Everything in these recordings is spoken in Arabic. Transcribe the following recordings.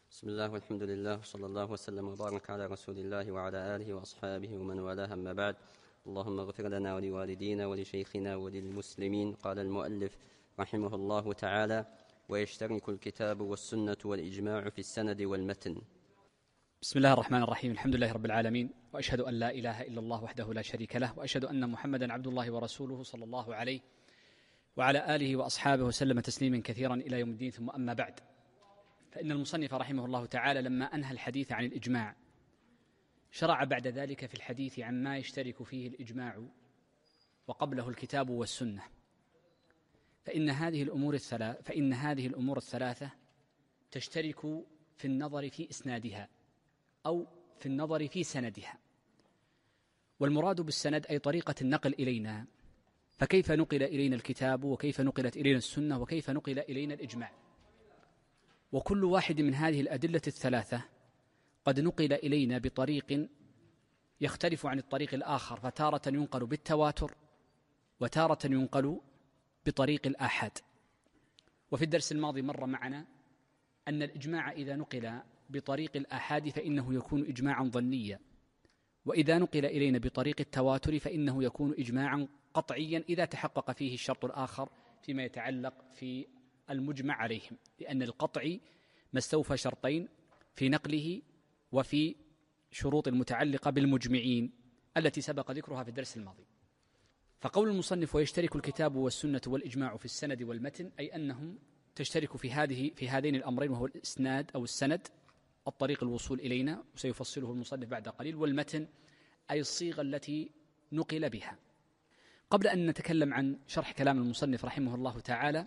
بسم الله والحمد لله وصلى الله وسلم وبارك على رسول الله وعلى آله وأصحابه ومن والاه، أما بعد. اللهم اغفر لنا ولوالدينا ولشيخنا وللمسلمين. قال المؤلف رحمه الله تعالى: ويشترك الكتاب والسنة والإجماع في السند والمتن. بسم الله الرحمن الرحيم. الحمد لله رب العالمين، وأشهد أن لا إله إلا الله وحده لا شريك له، وأشهد أن محمدا عبد الله ورسوله صلى الله عليه وعلى آله وأصحابه وسلم تسليما كثيرا إلى يوم الدين. ثم أما بعد، فإن المصنف رحمه الله تعالى لما أنهى الحديث عن الإجماع شرع بعد ذلك في الحديث عن ما يشترك فيه الإجماع وقبله الكتاب والسنة. فإن هذه الأمور الثلاثة تشترك في النظر في إسنادها أو في النظر في سندها. والمراد بالسند أي طريقة النقل إلينا، فكيف نقل إلينا الكتاب، وكيف نقلت إلينا السنة، وكيف نقل إلينا الإجماع. وكل واحد من هذه الأدلة الثلاثة قد نقل إلينا بطريق يختلف عن الطريق الآخر، فتارة ينقل بالتواتر وتارة ينقل بطريق الآحاد. وفي الدرس الماضي مر معنا أن الإجماع إذا نقل بطريق الآحاد فإنه يكون إجماعا ظنيا، وإذا نقل إلينا بطريق التواتر فإنه يكون إجماعا قطعيا إذا تحقق فيه الشرط الآخر فيما يتعلق في المجمع عليهم، لأن القطع ما استوفى شرطين في نقله وفي شروط المتعلقة بالمجمعين التي سبق ذكرها في الدرس الماضي. فقول المصنف ويشترك الكتاب والسنة والإجماع في السند والمتن، أي أنهم تشترك في هذين الأمرين، وهو الإسناد أو السند الطريق الوصول إلينا، وسيفصله المصنف بعد قليل، والمتن أي الصيغة التي نقل بها. قبل أن نتكلم عن شرح كلام المصنف رحمه الله تعالى،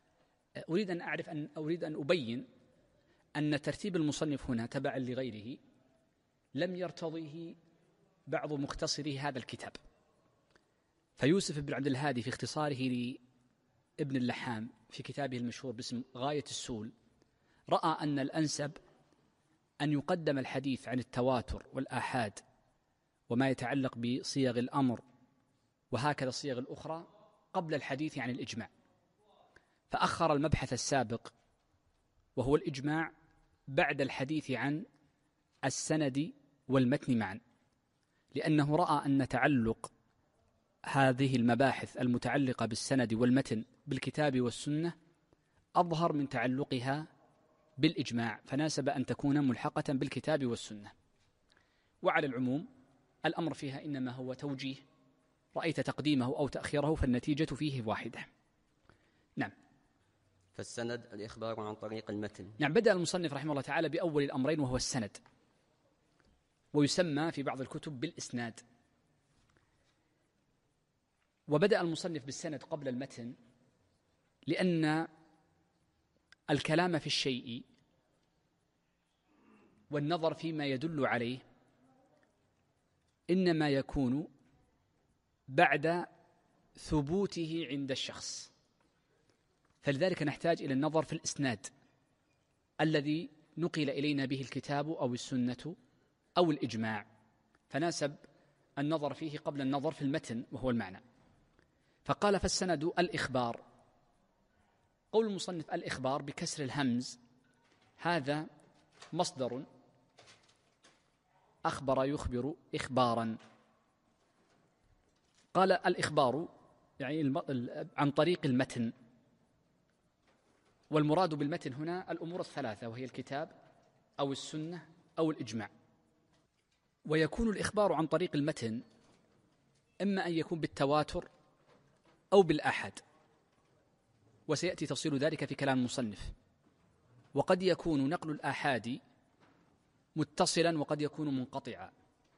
أريد أن أبين أن ترتيب المصنف هنا تبعا لغيره لم يرتضيه بعض مختصري هذا الكتاب. فيوسف بن عبد الهادي في اختصاره لابن اللحام في كتابه المشهور باسم غاية السول رأى أن الأنسب أن يقدم الحديث عن التواتر والآحاد وما يتعلق بصيغ الأمر وهكذا الصيغ الأخرى قبل الحديث عن الإجماع، فأخر المبحث السابق وهو الإجماع بعد الحديث عن السند والمتن معا، لأنه رأى أن تعلق هذه المباحث المتعلقة بالسند والمتن بالكتاب والسنة أظهر من تعلقها بالإجماع، فناسب أن تكون ملحقة بالكتاب والسنة. وعلى العموم الأمر فيها إنما هو توجيه، رأيت تقديمه أو تأخيره فالنتيجة فيه واحدة. نعم. فالسند الإخبار عن طريق المتن. نعم. بدأ المصنف رحمه الله تعالى بأول الأمرين وهو السند، ويسمى في بعض الكتب بالإسناد. وبدأ المصنف بالسند قبل المتن لأن الكلام في الشيء والنظر فيما يدل عليه إنما يكون بعد ثبوته عند الشخص، فلذلك نحتاج إلى النظر في الإسناد الذي نقل إلينا به الكتاب أو السنة أو الإجماع، فناسب النظر فيه قبل النظر في المتن وهو المعنى. فقال فالسند الإخبار. قول المصنف الإخبار بكسر الهمز هذا مصدر أخبر يخبر إخبارا. قال الإخبار يعني عن طريق المتن، والمراد بالمتن هنا الأمور الثلاثة وهي الكتاب أو السنة أو الإجماع. ويكون الإخبار عن طريق المتن إما أن يكون بالتواتر أو بالآحاد، وسيأتي تفصيل ذلك في كلام المصنف. وقد يكون نقل الآحاد متصلا وقد يكون منقطعا،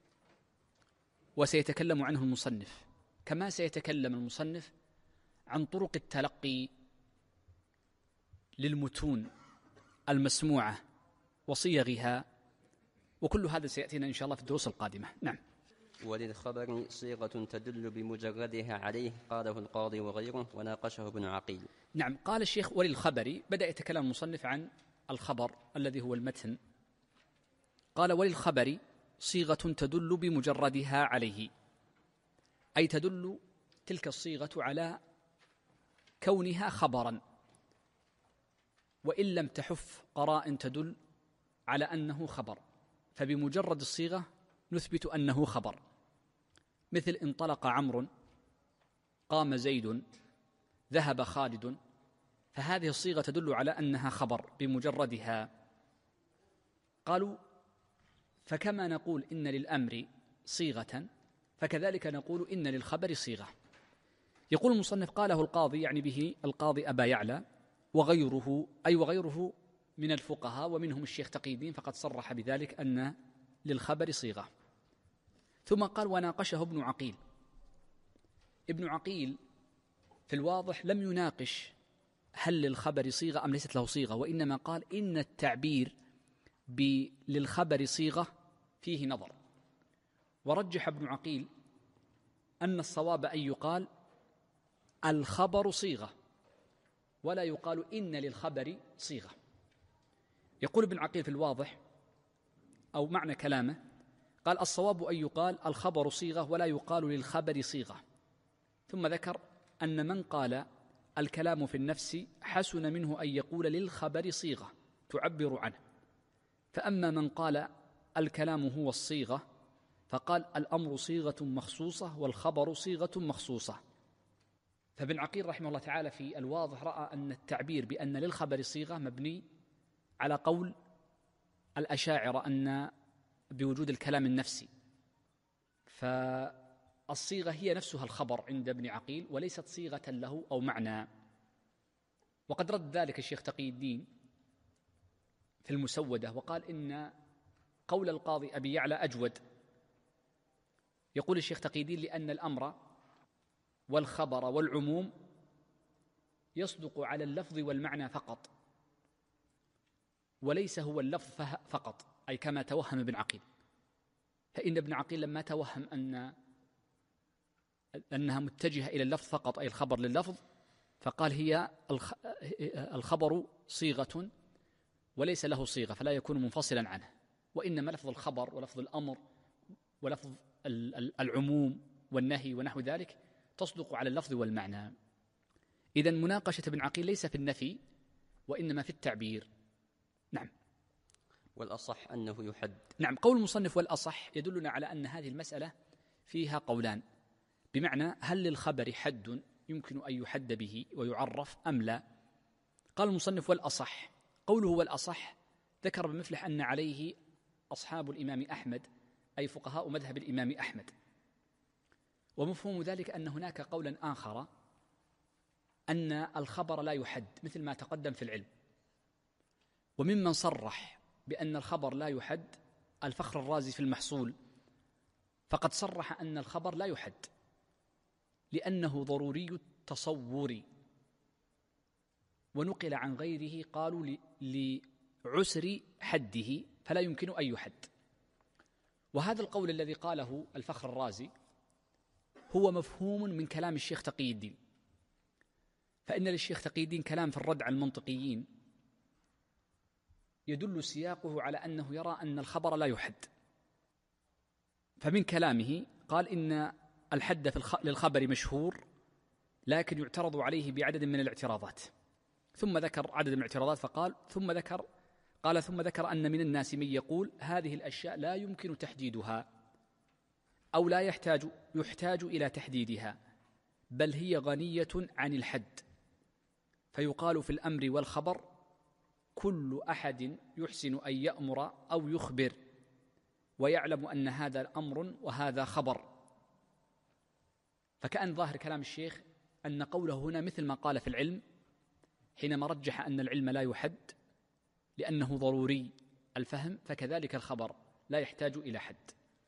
وسيتكلم عنه المصنف، كما سيتكلم المصنف عن طرق التلقي للمتون المسموعة وصيغها، وكل هذا سيأتينا إن شاء الله في الدروس القادمة. نعم. وللخبر صيغة تدل بمجردها عليه، قاله القاضي وغيره وناقشه ابن عقيل. نعم. قال الشيخ وللخبر، بدأ يتكلم المصنف عن الخبر الذي هو المتن. قال وللخبر صيغة تدل بمجردها عليه، أي تدل تلك الصيغة على كونها خبرا، وإن لم تحف قرائن تدل على أنه خبر، فبمجرد الصيغة نثبت أنه خبر، مثل انطلق عمرو، قام زيد، ذهب خالد، فهذه الصيغة تدل على أنها خبر بمجردها. قالوا فكما نقول إن للأمر صيغة فكذلك نقول إن للخبر صيغة. يقول المصنف قاله القاضي، يعني به القاضي أبا يعلى وغيره، أي وغيره من الفقهاء ومنهم الشيخ تقي الدين، فقد صرح بذلك أن للخبر صيغة. ثم قال وناقشه ابن عقيل. ابن عقيل في الواضح لم يناقش هل للخبر صيغة أم ليست له صيغة، وإنما قال إن التعبير للخبر صيغة فيه نظر. ورجح ابن عقيل أن الصواب أن يقال الخبر صيغة ولا يقال إن للخبر صيغة. يقول ابن عقيل في الواضح أو معنى كلامه، قال الصواب أن يقال الخبر صيغة ولا يقال للخبر صيغة. ثم ذكر أن من قال الكلام في النفس حسن منه أن يقول للخبر صيغة تعبر عنه، فأما من قال الكلام هو الصيغة فقال الأمر صيغة مخصوصة والخبر صيغة مخصوصة. فابن عقيل رحمه الله تعالى في الواضح رأى أن التعبير بأن للخبر صيغة مبني على قول الأشاعرة أن بوجود الكلام النفسي، فالصيغة هي نفسها الخبر عند ابن عقيل وليست صيغة له أو معنى. وقد رد ذلك الشيخ تقي الدين في المسودة وقال إن قول القاضي أبي يعلى أجود. يقول الشيخ تقي الدين لأن الأمر والخبر والعموم يصدق على اللفظ والمعنى فقط، وليس هو اللفظ فقط، أي كما توهم ابن عقيل. فإن ابن عقيل لما توهم أنها متجهة إلى اللفظ فقط، أي الخبر لللفظ، فقال هي الخبر صيغة وليس له صيغة فلا يكون منفصلا عنه، وإنما لفظ الخبر ولفظ الأمر ولفظ العموم والنهي ونحو ذلك تصدق على اللفظ والمعنى. إذن مناقشة ابن عقيل ليس في النفي وإنما في التعبير. نعم. والأصح أنه يحد. نعم، قول المصنف والأصح يدلنا على أن هذه المسألة فيها قولان، بمعنى هل للخبر حد يمكن أن يحد به ويعرف أم لا. قال المصنف والأصح، قوله والأصح ذكر بمفلح أن عليه أصحاب الإمام أحمد، أي فقهاء مذهب الإمام أحمد. ومفهوم ذلك أن هناك قولا آخر أن الخبر لا يحد مثل ما تقدم في العلم. وممن صرح بأن الخبر لا يحد الفخر الرازي في المحصول، فقد صرح أن الخبر لا يحد لأنه ضروري التصور، ونقل عن غيره قالوا لعسر حده فلا يمكن أن يحد. وهذا القول الذي قاله الفخر الرازي هو مفهوم من كلام الشيخ تقي الدين، فإن للشيخ تقي الدين كلام في الرد على المنطقيين يدل سياقه على أنه يرى أن الخبر لا يحد. فمن كلامه قال إن الحد للخبر مشهور لكن يعترض عليه بعدد من الاعتراضات، ثم ذكر عدد من الاعتراضات فقال ثم ذكر أن من الناس من يقول هذه الأشياء لا يمكن تحديدها أو لا يحتاج إلى تحديدها، بل هي غنية عن الحد، فيقال في الأمر والخبر كل أحد يحسن أن يأمر أو يخبر ويعلم أن هذا أمر وهذا خبر. فكأن ظاهر كلام الشيخ أن قوله هنا مثل ما قال في العلم حينما رجح أن العلم لا يحد لأنه ضروري الفهم، فكذلك الخبر لا يحتاج إلى حد.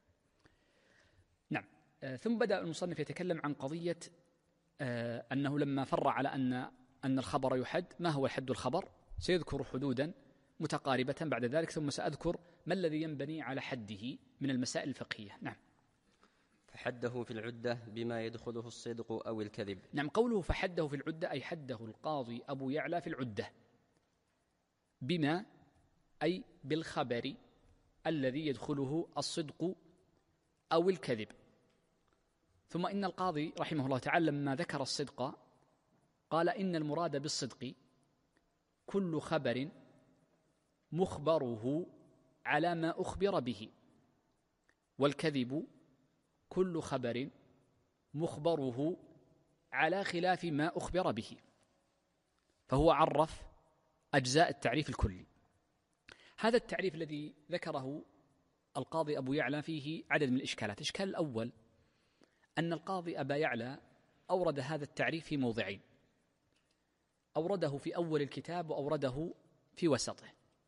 نعم. ثم بدأ المصنف يتكلم عن قضية أنه لما فر على أن الخبر يحد ما هو حد الخبر، سيذكر حدودا متقاربة بعد ذلك، ثم سأذكر ما الذي ينبني على حده من المسائل الفقهية. نعم. فحده في العدة بما يدخله الصدق أو الكذب. نعم، قوله فحده في العدة أي حده القاضي أبو يعلى في العدة بما أي بالخبر الذي يدخله الصدق أو الكذب. ثم إن القاضي رحمه الله تعالى لما ذكر الصدق قال إن المراد بالصدق كل خبر مخبره على ما أخبر به، والكذب كل خبر مخبره على خلاف ما أخبر به. فهو عرف أجزاء التعريف الكلي. هذا التعريف الذي ذكره القاضي أبو يعلى فيه عدد من الإشكالات. الإشكال الأول أن القاضي أبا يعلى أورد هذا التعريف في موضعين، أورده في أول الكتاب وأورده في وسطه،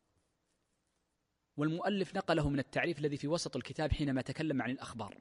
والمؤلف نقله من التعريف الذي في وسط الكتاب حينما تكلم عن الأخبار.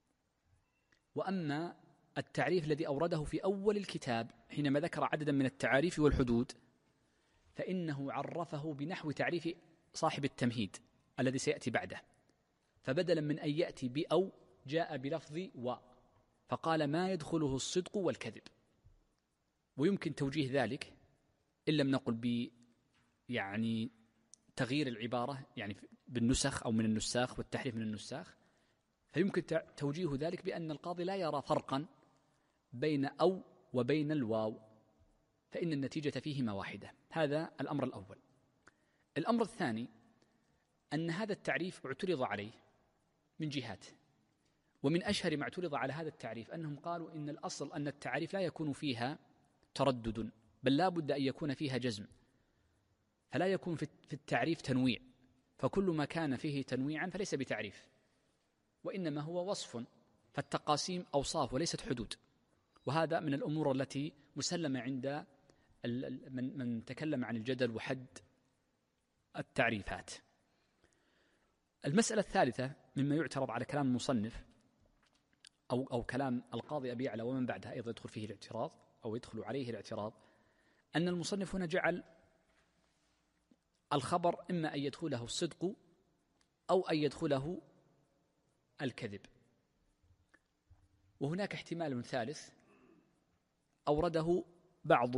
وأما التعريف الذي أورده في أول الكتاب حينما ذكر عددا من التعاريف والحدود فإنه عرفه بنحو تعريف صاحب التمهيد الذي سيأتي بعده، فبدلا من أن يأتي بأو جاء بلفظ و، فقال ما يدخله الصدق والكذب. ويمكن توجيه ذلك إن لم نقل يعني تغيير العبارة، يعني بالنسخ أو من النساخ والتحريف من النساخ، فيمكن توجيه ذلك بأن القاضي لا يرى فرقا بين أو وبين الواو، فإن النتيجة فيهما واحدة. هذا الأمر الأول. الأمر الثاني أن هذا التعريف اعترض عليه من جهات، ومن أشهر ما اعترض على هذا التعريف أنهم قالوا إن الأصل أن التعريف لا يكون فيها تردد، بل لا بد أن يكون فيها جزم، فلا يكون في التعريف تنويع، فكل ما كان فيه تنويعا فليس بتعريف، وإنما هو وصف، فالتقاسيم أوصاف وليست حدود. وهذا من الأمور التي مسلمة عند من تكلم عن الجدل وحد التعريفات. المسألة الثالثة مما يعترض على كلام المصنف أو كلام القاضي أبي يعلى ومن بعدها أيضا يدخل فيه الاعتراض أو يدخل عليه الاعتراض، أن المصنف هنا جعل الخبر إما أن يدخله الصدق أو أن يدخله الكذب. وهناك احتمال ثالث أورده بعض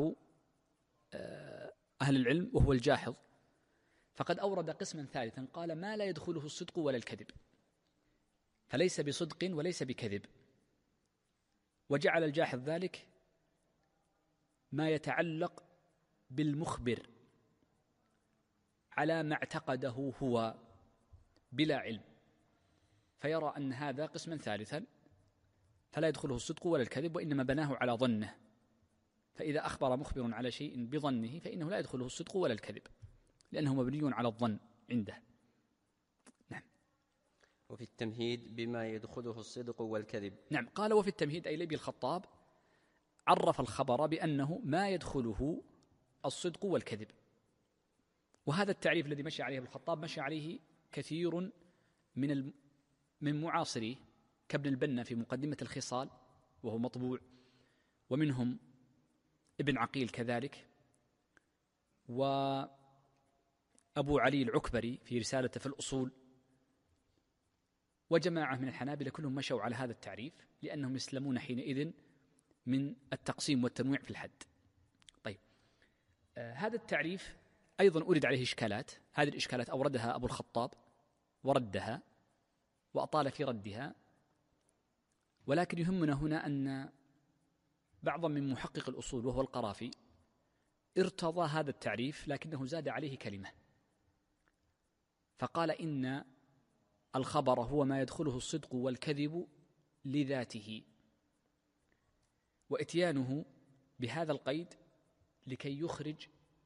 أهل العلم وهو الجاحظ، فقد أورد قسما ثالثا قال ما لا يدخله الصدق ولا الكذب، فليس بصدق وليس بكذب، وجعل الجاحظ ذلك ما يتعلق بالمخبر على ما اعتقده هو بلا علم، فيرى أن هذا قسما ثالثا فلا يدخله الصدق ولا الكذب، وإنما بناه على ظنه، فإذا أخبر مخبر على شيء بظنه فإنه لا يدخله الصدق ولا الكذب، لأنه مبني على الظن عنده. نعم. وفي التمهيد بما يدخله الصدق والكذب. نعم، قال وفي التمهيد أي لأبي الخطاب عرف الخبر بأنه ما يدخله الصدق والكذب. وهذا التعريف الذي مشى عليه ابن الخطاب مشى عليه كثير من معاصريه كابن البنا في مقدمة الخصال وهو مطبوع، ومنهم ابن عقيل كذلك، وأبو علي العكبري في رسالته في الأصول، وجماعة من الحنابلة كلهم مشوا على هذا التعريف لأنهم يسلمون حينئذ من التقسيم والتنويع في الحد. طيب، هذا التعريف أيضا أورد عليه إشكالات. هذه الإشكالات أوردها أبو الخطاب وردها وأطال في ردها، ولكن يهمنا هنا أن بعضا من محقق الأصول وهو القرافي ارتضى هذا التعريف لكنه زاد عليه كلمة، فقال إن الخبر هو ما يدخله الصدق والكذب لذاته، وإتيانه بهذا القيد لكي يخرج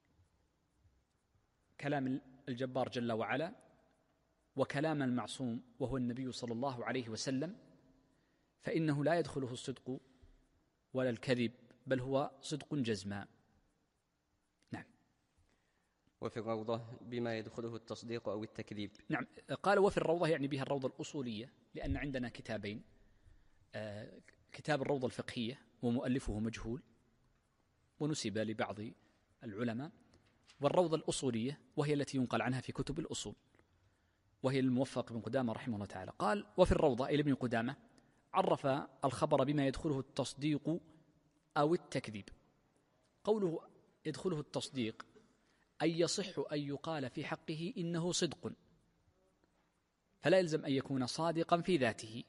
كلام الجبار جل وعلا وكلام المعصوم وهو النبي صلى الله عليه وسلم، فإنه لا يدخله الصدق ولا الكذب، بل هو صدق جزما. نعم. وفي الروضة بما يدخله التصديق أو التكذيب. نعم، قال وفي الروضة يعني بها الروضة الأصولية، لأن عندنا كتابين، كتاب الروضة الفقهية ومؤلفه مجهول ونسب لبعض العلماء، والروضة الأصولية وهي التي ينقل عنها في كتب الأصول، وهي الموفق بن قدامة رحمه الله تعالى. قال وفي الروضة إلى ابن قدامة عرف الخبر بما يدخله التصديق أو التكذيب. قوله يدخله التصديق أي يصح أن يقال في حقه إنه صدق، فلا يلزم أن يكون صادقا في ذاته،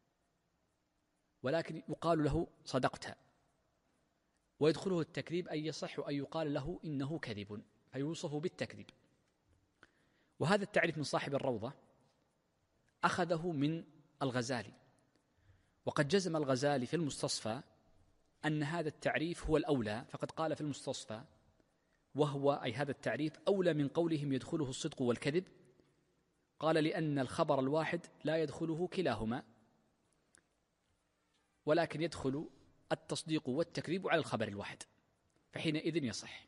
ولكن يقال له صدقت. ويدخله التكذيب أي يصح أن يقال له إنه كذب، فيوصف بالتكذيب. وهذا التعريف من صاحب الروضة أخذه من الغزالي، وقد جزم الغزالي في المستصفى أن هذا التعريف هو الأولى، فقد قال في المستصفى: وهو أي هذا التعريف أولى من قولهم يدخله الصدق والكذب. قال: لأن الخبر الواحد لا يدخله كلاهما، ولكن يدخل التصديق والتكذيب على الخبر الواحد، فحينئذ يصح.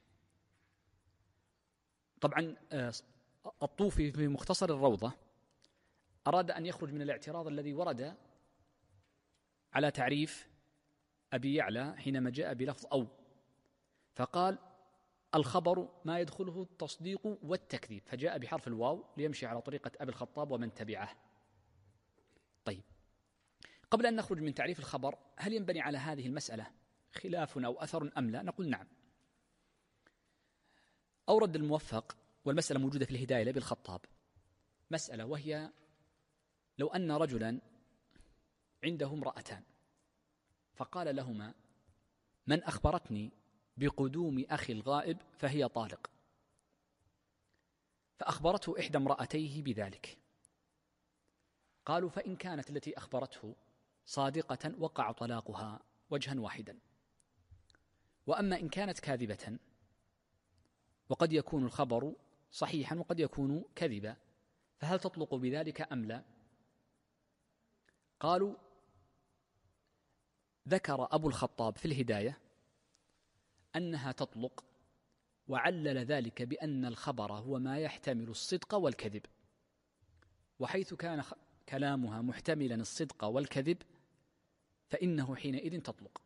طبعا الطوفي في مختصر الروضة أراد أن يخرج من الاعتراض الذي ورد على تعريف أبي يعلى حينما جاء بلفظ أو، فقال: الخبر ما يدخله التصديق والتكذيب، فجاء بحرف الواو ليمشي على طريقة أبي الخطاب ومن تبعه. طيب، قبل أن نخرج من تعريف الخبر، هل ينبني على هذه المسألة خلاف أو أثر أم لا؟ نقول نعم. أورد الموفق، والمسألة موجودة في الهداية لأبي الخطاب، مسألة وهي: لو أن رجلا عنده امرأتان فقال لهما: من أخبرتني بقدوم أخي الغائب فهي طالق، فأخبرته إحدى امرأتيه بذلك. قالوا: فإن كانت التي أخبرته صادقة وقع طلاقها وجها واحدا، وأما إن كانت كاذبة، وقد يكون الخبر صحيحا وقد يكون كذبا، فهل تطلق بذلك أم لا؟ قالوا: ذكر أبو الخطاب في الهداية أنها تطلق، وعلل ذلك بأن الخبر هو ما يحتمل الصدق والكذب، وحيث كان كلامها محتملا الصدق والكذب فإنه حينئذ تطلق.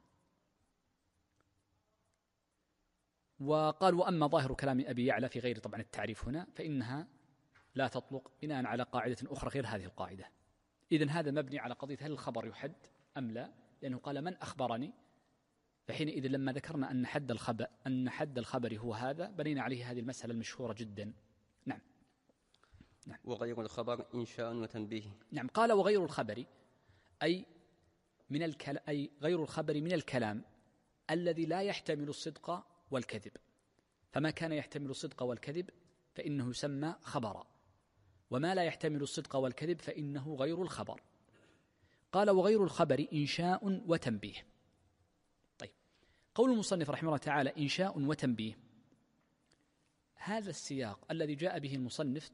وقال: وأما ظاهر كلام أبي يعلى في غير طبعا التعريف هنا فإنها لا تطلق، بناء على قاعدة أخرى غير هذه القاعدة. إذن هذا مبني على قضية هل الخبر يحد أم لا، لأنه قال: من أخبرني، فحينئذ لما ذكرنا أن حد الخبر هو هذا، بنينا عليه هذه المسألة المشهورة جدا. نعم. وغير الخبر إنشاء وتنبيه. نعم. قال: وغير الخبر أي غير الخبر من الكلام الذي لا يحتمل الصدق والكذب، فما كان يحتمل الصدق والكذب فإنه يسمى خبرا، وما لا يحتمل الصدق والكذب فإنه غير الخبر. قال: وغير الخبر إنشاء وتنبيه. طيب، قول المصنف رحمه الله تعالى إنشاء وتنبيه، هذا السياق الذي جاء به المصنف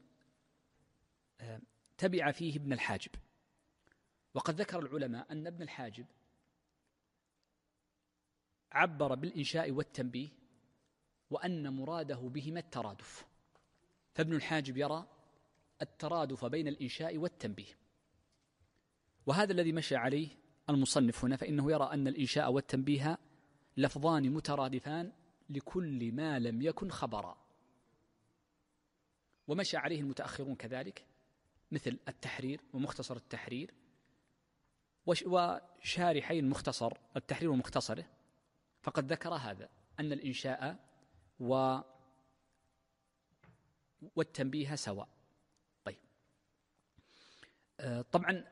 تبع فيه ابن الحاجب، وقد ذكر العلماء أن ابن الحاجب عبر بالإنشاء والتنبيه وأن مراده بهما الترادف، فابن الحاجب يرى الترادف بين الإنشاء والتنبيه، وهذا الذي مشى عليه المصنف هنا، فإنه يرى أن الإنشاء والتنبيه لفظان مترادفان لكل ما لم يكن خبرا، ومشى عليه المتأخرون كذلك، مثل التحرير ومختصر التحرير وشارحي المختصر التحرير ومختصره، فقد ذكر هذا أن الإنشاء والتنبيه سواء. طيب، طبعا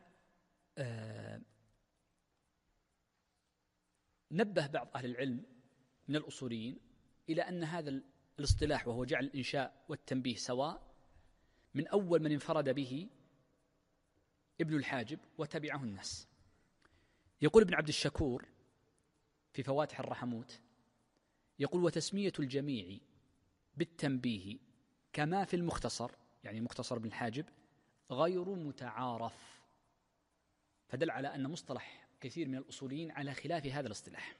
نبه بعض أهل العلم من الأصوليين إلى أن هذا الاصطلاح، وهو جعل الإنشاء والتنبيه سواء، من أول من انفرد به ابن الحاجب وتبعه الناس. يقول ابن عبد الشكور في فواتح الرحموت، يقول: وتسمية الجميع بالتنبيه كما في المختصر، يعني مختصر ابن الحاجب، غير متعارف، فدل على أن مصطلح كثير من الأصوليين على خلاف هذا الاصطلاح.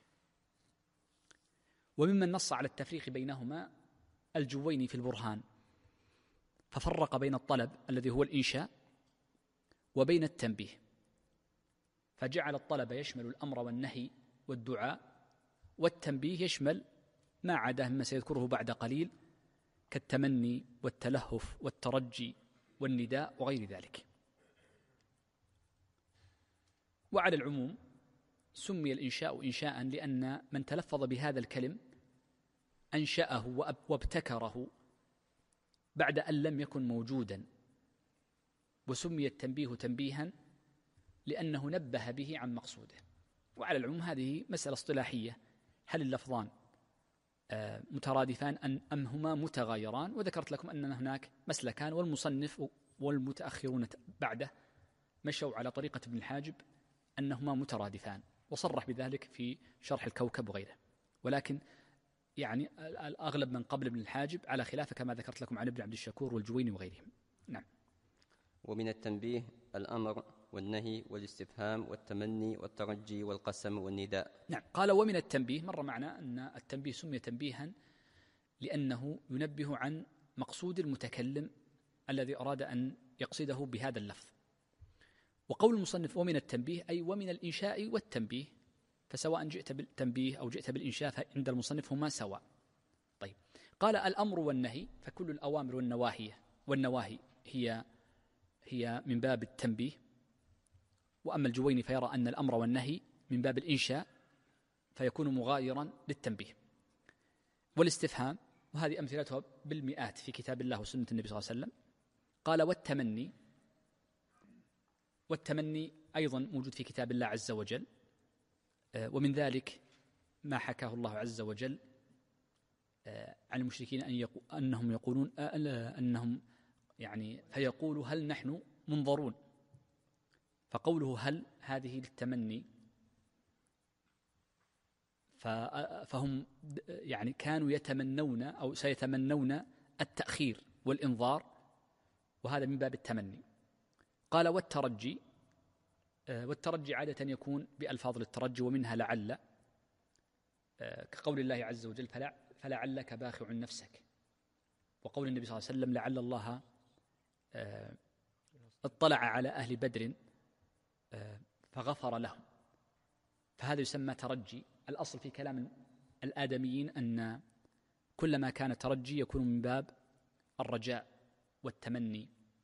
وممن نص على التفريق بينهما الجويني في البرهان، ففرق بين الطلب الذي هو الإنشاء وبين التنبيه، فجعل الطلب يشمل الأمر والنهي والدعاء، والتنبيه يشمل ما عداه مما سيذكره بعد قليل كالتمني والتلهف والترجي والنداء وغير ذلك. وعلى العموم سمي الإنشاء إنشاء لأن من تلفظ بهذا الكلم أنشأه وابتكره بعد أن لم يكن موجودا، وسمي التنبيه تنبيها لأنه نبه به عن مقصوده. وعلى العموم هذه مسألة اصطلاحية، هل اللفظان مترادفان أم هما متغايران؟ وذكرت لكم أن هناك مسلكان، والمصنف والمتأخرون بعده مشوا على طريقة ابن الحاجب أنهما مترادفان، وصرح بذلك في شرح الكوكب وغيره، ولكن يعني الأغلب من قبل ابن الحاجب على خلافه كما ذكرت لكم عن ابن عبد الشكور والجويني وغيرهم. نعم. ومن التنبيه الأمر والنهي والاستفهام والتمني والترجي والقسم والنداء. نعم. قال ومن التنبيه، مر معنا أن التنبيه سمي تنبيها لأنه ينبه عن مقصود المتكلم الذي أراد أن يقصده بهذا اللفظ. وقول المصنف ومن التنبيه أي ومن الإنشاء والتنبيه، فسواء جئت بالتنبيه أو جئت بالإنشاء فعند المصنف هما سواء. طيب، قال الأمر والنهي، فكل الأوامر والنواهي هي من باب التنبيه. وأما الجويني فيرى أن الأمر والنهي من باب الإنشاء فيكون مغايرا للتنبيه. والاستفهام، وهذه أمثلتها بالمئات في كتاب الله وسنة النبي صلى الله عليه وسلم. قال والتمني أيضا موجود في كتاب الله عز وجل، ومن ذلك ما حكاه الله عز وجل عن المشركين أنهم يقولون أنهم يعني فيقولوا هل نحن منظرون، فقوله هل هذه للتمني، فهم يعني كانوا يتمنون أو سيتمنون التأخير والإنظار، وهذا من باب التمني. قال والترجي عادة يكون بألفاظ للترجي، ومنها لعل، كقول الله عز وجل فلعلك باخع نفسك، وقول النبي صلى الله عليه وسلم لعل الله اطلع على أهل بدر فغفر لهم، فهذا يسمى ترجي. الأصل في كلام الآدميين أن كل ما كان ترجي يكون من باب الرجاء والتمني،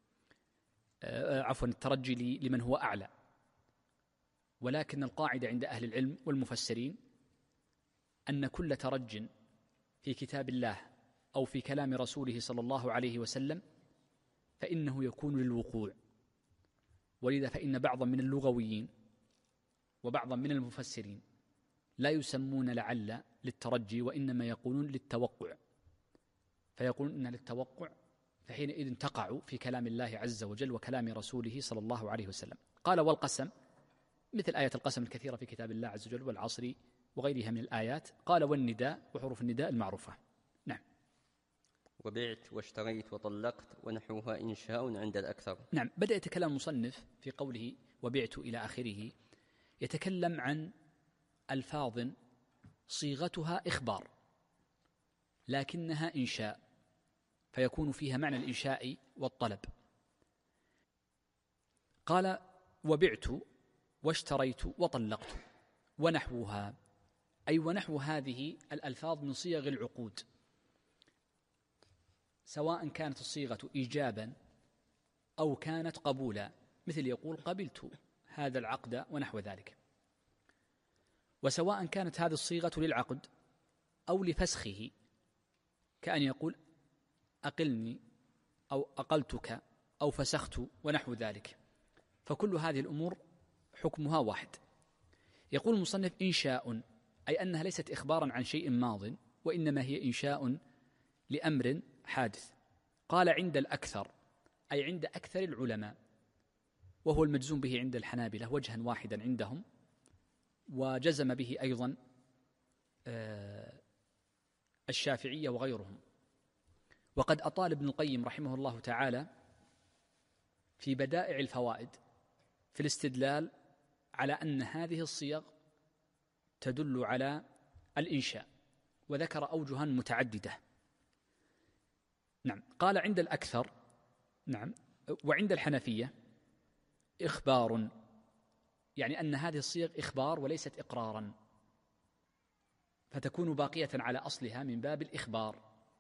الترجي لمن هو أعلى. ولكن القاعدة عند أهل العلم والمفسرين أن كل ترج في كتاب الله أو في كلام رسوله صلى الله عليه وسلم فإنه يكون للوقوع. ولذا فإن بعضا من اللغويين وبعضا من المفسرين لا يسمون لعل للترجي، وإنما يقولون للتوقع، فيقولون إن للتوقع، فحينئذ تقع في كلام الله عز وجل وكلام رسوله صلى الله عليه وسلم. قال والقسم، مثل آية القسم الكثيرة في كتاب الله عز وجل والعصر وغيرها من الآيات. قال والنداء، وحروف النداء المعروفة. نعم. وبعت واشتريت وطلقت ونحوها إنشاء عند الأكثر. نعم. بدأ يتكلم المصنف في قوله وبعت إلى آخره، يتكلم عن ألفاظ صيغتها إخبار لكنها إنشاء، فيكون فيها معنى الإنشاء والطلب. قال وبعت واشتريت وطلقت ونحوها، أي ونحو هذه الألفاظ من صيغ العقود، سواء كانت الصيغة إيجابا أو كانت قبولا، مثل يقول قبلت هذا العقد ونحو ذلك. وسواء كانت هذه الصيغة للعقد أو لفسخه، كأن يقول أقلني أو أقلتك أو فسخت ونحو ذلك، فكل هذه الأمور حكمها واحد. يقول المصنف إنشاء، أي أنها ليست إخبارا عن شيء ماض، وإنما هي إنشاء لأمر حادث. قال عند الأكثر، أي عند أكثر العلماء، وهو المجزوم به عند الحنابلة وجها واحدا عندهم، وجزم به أيضا الشافعية وغيرهم. وقد أطال ابن القيم رحمه الله تعالى في بدائع الفوائد في الاستدلال على أن هذه الصيغ تدل على الإنشاء، وذكر أوجها متعددة. نعم. قال عند الأكثر، نعم، وعند الحنفية إخبار، يعني أن هذه الصيغ إخبار وليست إقرارا، فتكون باقية على أصلها من باب الإخبار،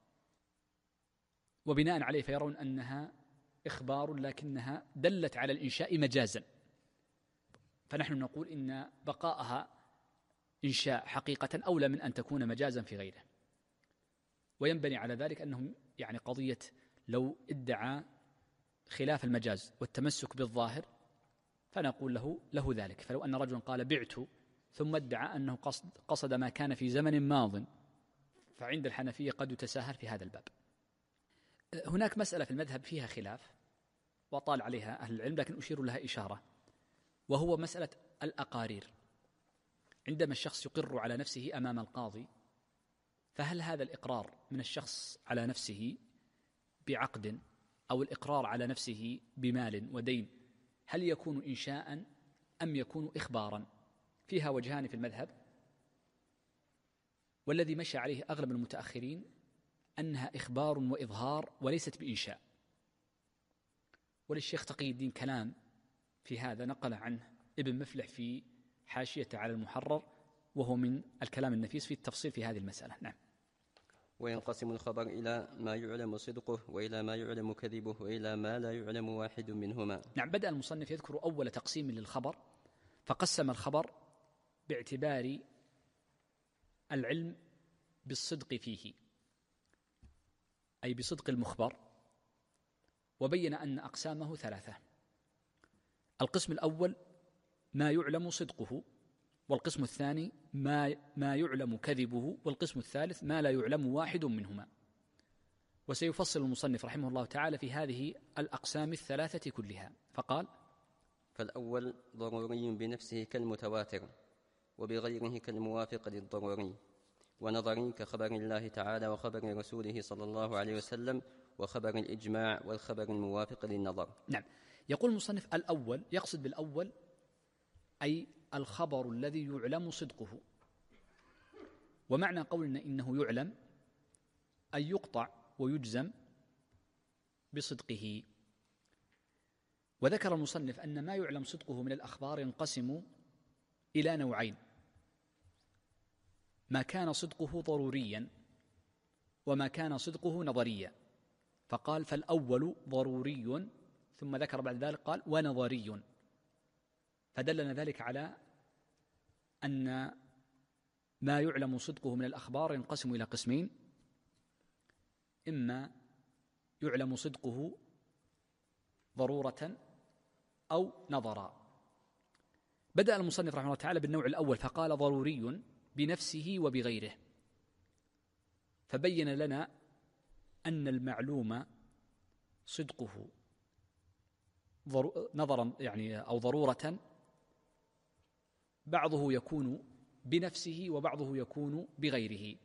وبناء عليه فيرون أنها إخبار لكنها دلت على الإنشاء مجازا، فنحن نقول إن بقاءها إنشاء حقيقة أولى من أن تكون مجازا في غيره. وينبني على ذلك أنهم يعني قضية لو ادعى خلاف المجاز والتمسك بالظاهر فنقول له ذلك. فلو أن رجلا قال بعت ثم ادعى أنه قصد ما كان في زمن ماض فعند الحنفية قد يتساهل في هذا الباب. هناك مسألة في المذهب فيها خلاف وطال عليها أهل العلم، لكن أشير لها إشارة، وهو مسألة الأقارير. عندما الشخص يقر على نفسه أمام القاضي، فهل هذا الإقرار من الشخص على نفسه بعقد أو الإقرار على نفسه بمال ودين هل يكون إنشاء أم يكون إخبارا؟ فيها وجهان في المذهب، والذي مشى عليه أغلب المتأخرين أنها إخبار وإظهار وليست بإنشاء. وللشيخ تقي الدين كلام في هذا نقل عنه ابن مفلح في حاشية على المحرر، وهو من الكلام النفيس في التفصيل في هذه المسألة. نعم. وينقسم الخبر إلى ما يعلم صدقه وإلى ما يعلم كذبه وإلى ما لا يعلم واحد منهما. نعم. بدأ المصنف يذكر أول تقسيم للخبر، فقسم الخبر باعتبار العلم بالصدق فيه، أي بصدق المخبر، وبين أن أقسامه ثلاثة. القسم الأول ما يعلم صدقه، والقسم الثاني ما يعلم كذبه، والقسم الثالث ما لا يعلم واحد منهما. وسيفصل المصنف رحمه الله تعالى في هذه الأقسام الثلاثة كلها، فقال: فالأول ضروري بنفسه كالمتواتر، وبغيره كالموافق للضروري، ونظري كخبر الله تعالى وخبر رسوله صلى الله عليه وسلم وخبر الإجماع والخبر الموافق للنظر. نعم. يقول المصنف الأول، يقصد بالأول أي الخبر الذي يعلم صدقه. ومعنى قولنا إنه يعلم أي يقطع ويجزم بصدقه. وذكر المصنف أن ما يعلم صدقه من الأخبار ينقسم إلى نوعين: ما كان صدقه ضروريا وما كان صدقه نظريا. فقال: فالأول ضروري، ثم ذكر بعد ذلك قال: ونظري. فدلنا ذلك على أن ما يعلم صدقه من الأخبار ينقسم إلى قسمين: إما يعلم صدقه ضرورة أو نظرا. بدأ المصنف رحمه الله تعالى بالنوع الأول فقال: ضروري بنفسه وبغيره، فبين لنا أن المعلوم صدقه نظرا يعني أو ضرورة بعضه يكون بنفسه وبعضه يكون بغيره.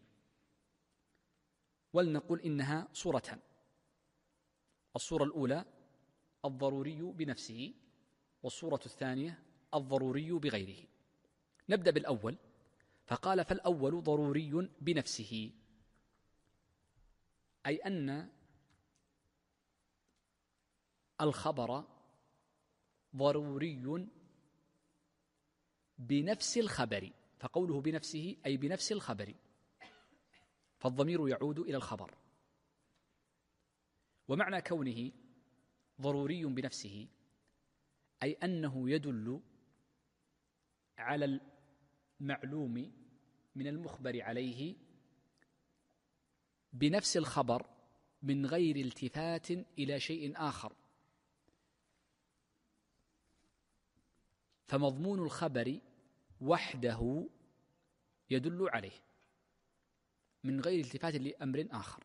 ولنقل إنها صورتان: الصورة الأولى الضروري بنفسه، والصورة الثانية الضروري بغيره. نبدأ بالأول، فقال: فالأول ضروري بنفسه، أي أن الخبر ضروري بنفس الخبر. فقوله بنفسه أي بنفس الخبر، فالضمير يعود إلى الخبر. ومعنى كونه ضروري بنفسه أي أنه يدل على المعلوم من المخبر عليه بنفس الخبر من غير التفات إلى شيء آخر. فمضمون الخبر وحده يدل عليه من غير التفات لأمر آخر.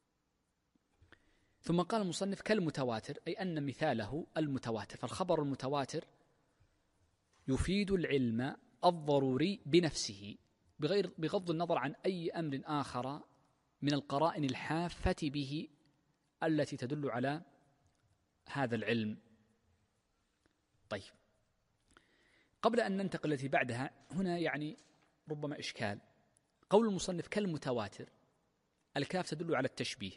ثم قال المصنف: كالمتواتر، أي أن مثاله المتواتر. فالخبر المتواتر يفيد العلم الضروري بنفسه بغض النظر عن أي أمر آخر من القرائن الحافة به التي تدل على هذا العلم. طيب، قبل أن ننتقل التي بعدها، هنا يعني ربما إشكال. قول المصنف كالمتواتر، الكاف تدل على التشبيه،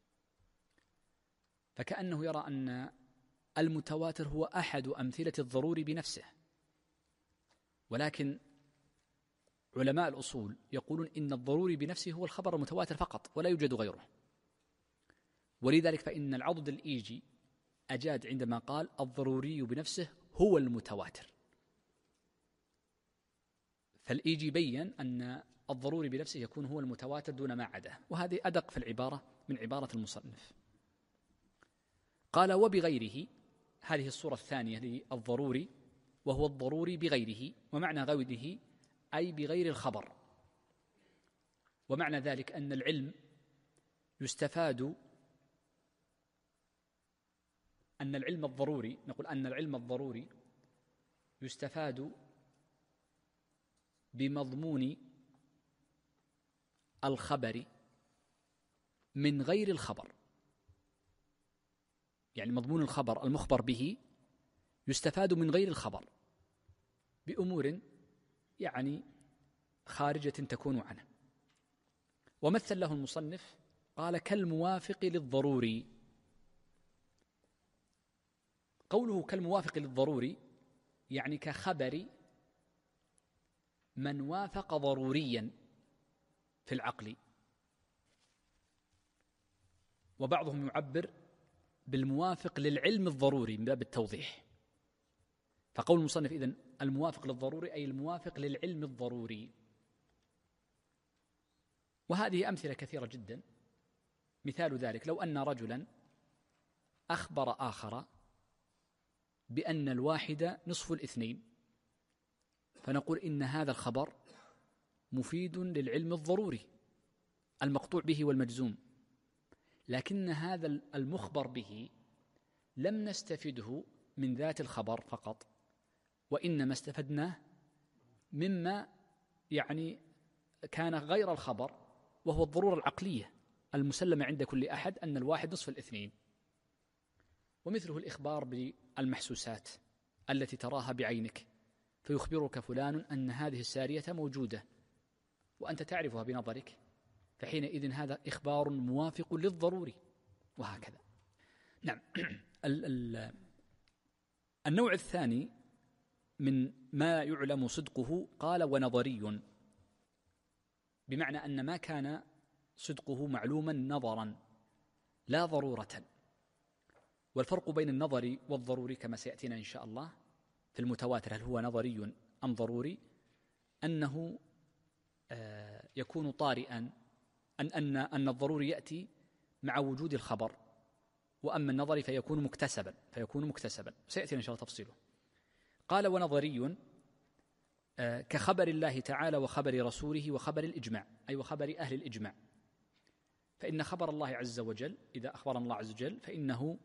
فكأنه يرى أن المتواتر هو أحد أمثلة الضروري بنفسه، ولكن علماء الأصول يقولون إن الضروري بنفسه هو الخبر المتواتر فقط ولا يوجد غيره. ولذلك فإن العضد الإيجي أجاد عندما قال: الضروري بنفسه هو المتواتر. فالإيجي بيّن أن الضروري بنفسه يكون هو المتواتر دون ما عداه، وهذه أدق في العبارة من عبارة المصنف. قال: وبغيره، هذه الصورة الثانية للضروري، وهو الضروري بغيره. ومعنى غيره أي بغير الخبر. ومعنى ذلك أن العلم يستفاد، أن العلم الضروري، نقول أن العلم الضروري يستفاد بمضمون الخبر من غير الخبر. يعني مضمون الخبر المخبر به يستفاد من غير الخبر بأمور يعني خارجة تكون عنه. ومثل له المصنف قال كالموافق للضروري. قوله كالموافق للضروري يعني كخبر من وافق ضروريا في العقل. وبعضهم يعبر بالموافق للعلم الضروري من باب التوضيح. فقول المصنف إذن الموافق للضروري أي الموافق للعلم الضروري. وهذه أمثلة كثيرة جدا. مثال ذلك لو أن رجلا أخبر آخر بأن الواحد نصف الاثنين، فنقول إن هذا الخبر مفيد للعلم الضروري المقطوع به والمجزوم، لكن هذا المخبر به لم نستفده من ذات الخبر فقط، وإنما استفدناه مما يعني كان غير الخبر، وهو الضرورة العقلية المسلمة عند كل أحد أن الواحد نصف الاثنين. ومثله الإخبار بالمحسوسات التي تراها بعينك، فيخبرك فلان أن هذه السارية موجودة وأنت تعرفها بنظرك، فحينئذ هذا إخبار موافق للضروري، وهكذا. نعم. النوع الثاني من ما يعلم صدقه قال ونظري، بمعنى أن ما كان صدقه معلوما نظرا لا ضرورة. والفرق بين النظري والضروري كما سيأتينا إن شاء الله في المتواتر، هل هو نظري أم ضروري، أنه يكون طارئا، أن الضروري يأتي مع وجود الخبر، وأما النظري فيكون مكتسبا. سيأتينا إن شاء الله تفصيله. قال ونظري كخبر الله تعالى وخبر رسوله وخبر الإجماع، أي وخبر أهل الإجماع. فإن خبر الله عز وجل إذا أخبرنا الله عز وجل فإنه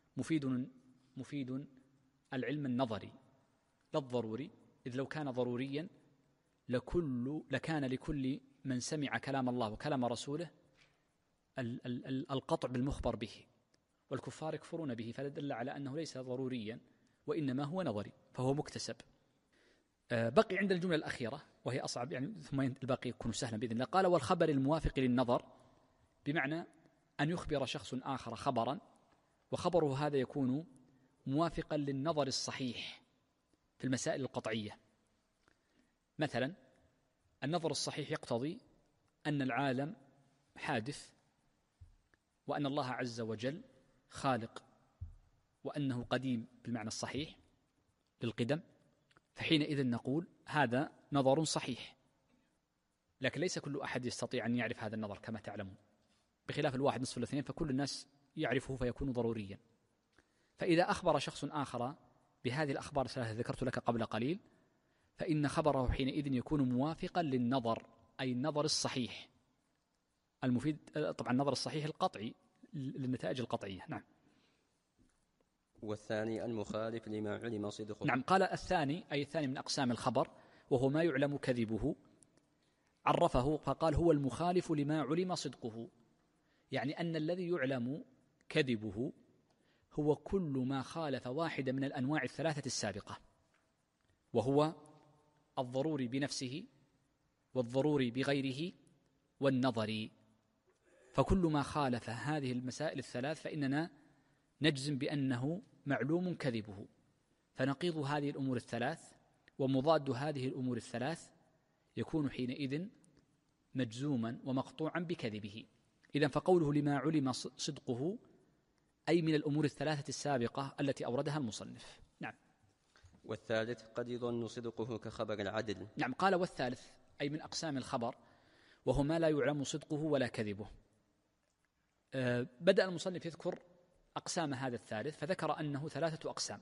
مفيد العلم النظري لا الضروري، إذ لو كان ضروريا لكان لكل من سمع كلام الله وكلام رسوله القطع بالمخبر به، والكفار يكفرون به، فدل على أنه ليس ضروريا وإنما هو نظري فهو مكتسب. بقي عند الجملة الأخيرة وهي أصعب، يعني ثم الباقي يكون سهلا بإذن الله. قال والخبر الموافق للنظر، بمعنى أن يخبر شخص آخر خبرا وخبره هذا يكون موافقا للنظر الصحيح في المسائل القطعية. مثلا النظر الصحيح يقتضي أن العالم حادث، وأن الله عز وجل خالق، وأنه قديم بالمعنى الصحيح للقدم، فحينئذ نقول هذا نظر صحيح. لكن ليس كل أحد يستطيع أن يعرف هذا النظر كما تعلمون، بخلاف الواحد نصف الاثنين فكل الناس يعرفه فيكون ضروريا. فإذا أخبر شخص آخر بهذه الأخبار الثلاثة ذكرت لك قبل قليل، فإن خبره حينئذ يكون موافقا للنظر، أي النظر الصحيح المفيد، طبعا النظر الصحيح القطعي للنتائج القطعية. نعم. والثاني المخالف لما علم صدقه. نعم. قال الثاني أي الثاني من أقسام الخبر وهو ما يعلم كذبه، عرفه فقال هو المخالف لما علم صدقه، يعني أن الذي يعلم كذبه هو كل ما خالف واحدة من الأنواع الثلاثة السابقة، وهو الضروري بنفسه والضروري بغيره والنظري. فكل ما خالف هذه المسائل الثلاث فإننا نجزم بأنه معلوم كذبه. فنقيض هذه الأمور الثلاث ومضاد هذه الأمور الثلاث يكون حينئذ مجزوما ومقطوعا بكذبه. إذن فقوله لما علم صدقه أي من الأمور الثلاثة السابقة التي أوردها المصنف. نعم. والثالث قد يظن صدقه كخبر العدل. نعم. قال والثالث أي من أقسام الخبر وهو ما لا يعلم صدقه ولا كذبه. بدأ المصنف يذكر أقسام هذا الثالث، فذكر أنه ثلاثة أقسام: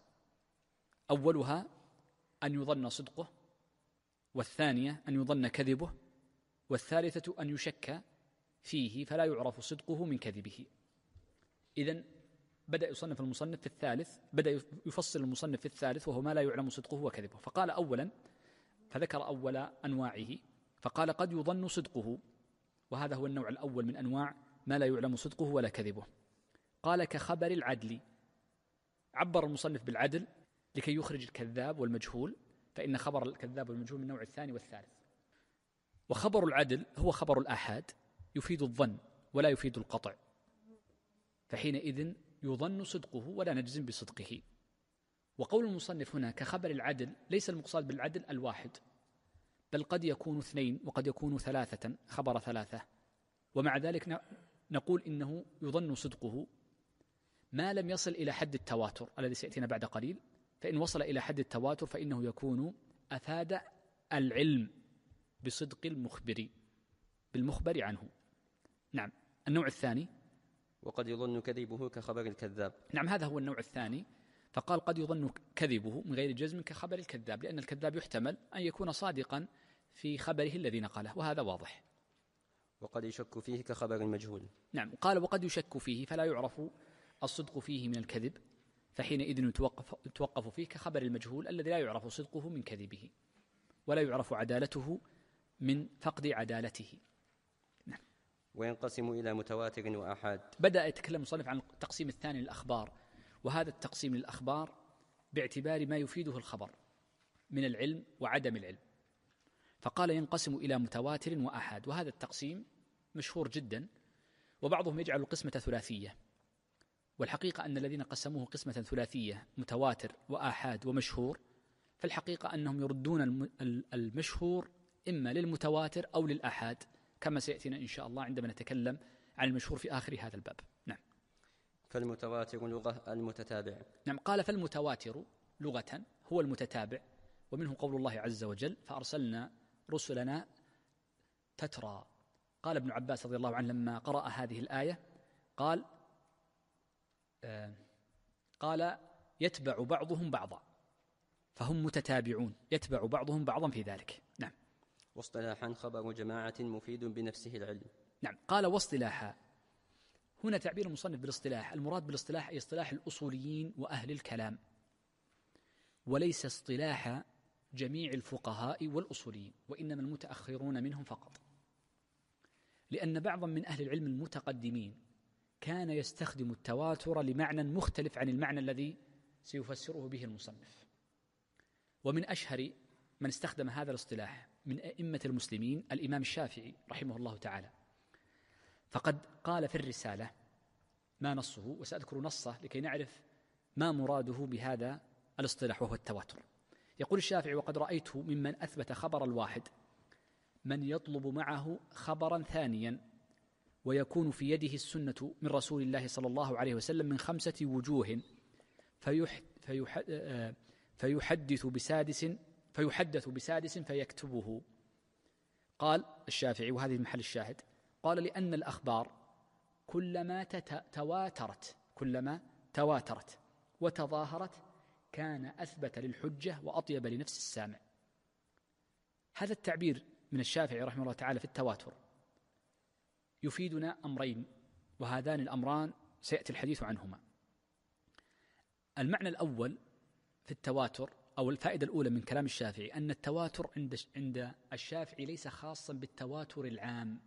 أولها أن يظن صدقه، والثانية أن يظن كذبه، والثالثة أن يشك فيه فلا يعرف صدقه من كذبه. إذن بدأ يصنف المصنف في الثالث، بدأ يفصل المصنف في الثالث وهو ما لا يعلم صدقه وكذبه. فقال أولا، فذكر أول أنواعه، فقال قد يظن صدقه، وهذا هو النوع الأول من أنواع ما لا يعلم صدقه ولا كذبه. قال كخبر العدل، عبر المصنف بالعدل لكي يخرج الكذاب والمجهول، فإن خبر الكذاب والمجهول من النوع الثاني والثالث. وخبر العدل هو خبر الآحاد، يفيد الظن ولا يفيد القطع، فحينئذ يظن صدقه ولا نجزم بصدقه. وقول المصنف هنا كخبر العدل ليس المقصود بالعدل الواحد، بل قد يكون اثنين وقد يكون ثلاثة، خبر ثلاثة. ومع ذلك نقول إنه يظن صدقه ما لم يصل إلى حد التواتر الذي سيأتينا بعد قليل، فإن وصل إلى حد التواتر فإنه يكون أفاد العلم بصدق بالمخبر عنه. نعم. النوع الثاني وقد يظن كذبه كخبر الكذاب. نعم، هذا هو النوع الثاني. فقال قد يظن كذبه من غير جزم كخبر الكذاب، لأن الكذاب يحتمل أن يكون صادقا في خبره الذي نقله، وهذا واضح. وقد يشك فيه كخبر المجهول. نعم، قال وقد يشك فيه فلا يعرف الصدق فيه من الكذب، فحينئذ يتوقف فيه كخبر المجهول الذي لا يعرف صدقه من كذبه ولا يعرف عدالته من فقد عدالته. نعم. وينقسم إلى متواتر وآحاد. بدأ يتكلم المصنف عن التقسيم الثاني للأخبار، وهذا التقسيم للأخبار باعتبار ما يفيده الخبر من العلم وعدم العلم. فقال ينقسم إلى متواتر وآحاد، وهذا التقسيم مشهور جدا، وبعضهم يجعل القسمة ثلاثية، والحقيقة أن الذين قسموه قسمة ثلاثية متواتر وآحاد ومشهور، فالحقيقة أنهم يردون المشهور إما للمتواتر أو للآحاد، كما سيأتينا إن شاء الله عندما نتكلم عن المشهور في آخر هذا الباب. نعم. فالمتواتر لغة المتتابع. نعم، قال فالمتواتر لغة هو المتتابع، ومنه قول الله عز وجل فأرسلنا رسلنا تترى. قال ابن عباس رضي الله عنه لما قرأ هذه الآية قال يتبع بعضهم بعضا، فهم متتابعون يتبع بعضهم بعضا في ذلك. نعم. واصطلاحا خبر جماعة مفيد بنفسه العلم. نعم. قال واصطلاحا، هنا تعبير المصنف بالاصطلاح، المراد بالاصطلاح أي اصطلاح الأصوليين وأهل الكلام، وليس اصطلاح جميع الفقهاء والأصوليين، وإنما المتأخرون منهم فقط، لأن بعضا من أهل العلم المتقدمين كان يستخدم التواتر لمعنى مختلف عن المعنى الذي سيفسره به المصنف. ومن أشهر من استخدم هذا الاصطلاح من أئمة المسلمين الإمام الشافعي رحمه الله تعالى، فقد قال في الرسالة ما نصه، وسأذكر نصه لكي نعرف ما مراده بهذا الاصطلاح وهو التواتر. يقول الشافعي وقد رأيت ممن أثبت خبر الواحد من يطلب معه خبرا ثانيا، ويكون في يده السنة من رسول الله صلى الله عليه وسلم من 5 وجوه، فيحدث بسادس فيكتبه. قال الشافعي، وهذه محل الشاهد، قال لأن الأخبار كلما تواترت وتظاهرت كان أثبت للحجة وأطيب لنفس السامع. هذا التعبير من الشافعي رحمه الله تعالى في التواتر يفيدنا أمرين، وهذان الأمران سيأتي الحديث عنهما. المعنى الأول في التواتر، أو الفائدة الأولى من كلام الشافعي، أن التواتر عند الشافعي ليس خاصا بالتواتر العام،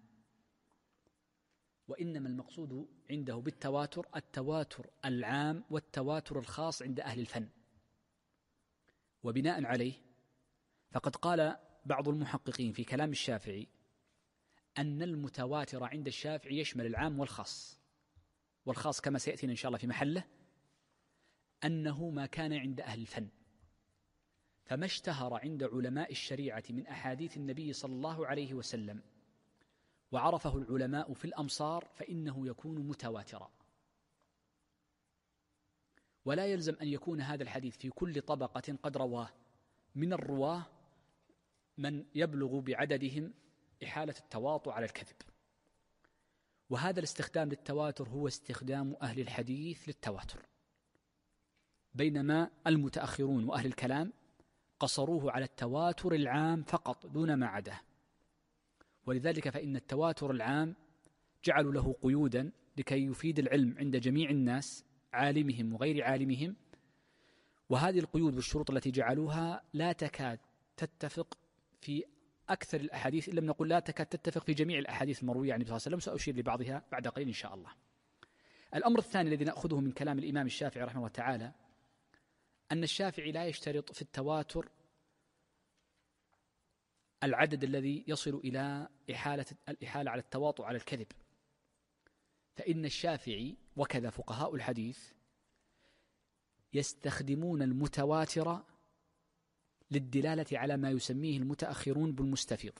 وإنما المقصود عنده بالتواتر التواتر العام والتواتر الخاص عند أهل الفن. وبناء عليه فقد قال بعض المحققين في كلام الشافعي أن المتواتر عند الشافعي يشمل العام والخاص، والخاص كما سيأتينا إن شاء الله في محله أنه ما كان عند أهل الفن، فما اشتهر عند علماء الشريعة من أحاديث النبي صلى الله عليه وسلم وعرفه العلماء في الأمصار فإنه يكون متواترا. ولا يلزم أن يكون هذا الحديث في كل طبقة قد رواه من الرواه من يبلغ بعددهم إحالة التواطؤ على الكذب. وهذا الاستخدام للتواتر هو استخدام أهل الحديث للتواتر، بينما المتأخرون وأهل الكلام قصروه على التواتر العام فقط دون ما عداه. ولذلك فإن التواتر العام جعلوا له قيودا لكي يفيد العلم عند جميع الناس عالمهم وغير عالمهم، وهذه القيود والشروط التي جعلوها لا تكاد تتفق في أكثر الأحاديث، إن لم نقل لا تكاد تتفق في جميع الأحاديث المروية عن النبي صلى الله عليه وسلم. سأشير لبعضها بعد قليل إن شاء الله. الأمر الثاني الذي نأخذه من كلام الإمام الشافعي رحمه الله تعالى أن الشافعي لا يشترط في التواتر العدد الذي يصل إلى الإحالة على التواطؤ على الكذب، فإن الشافعي وكذا فقهاء الحديث يستخدمون المتواتر للدلالة على ما يسميه المتأخرون بالمستفيض،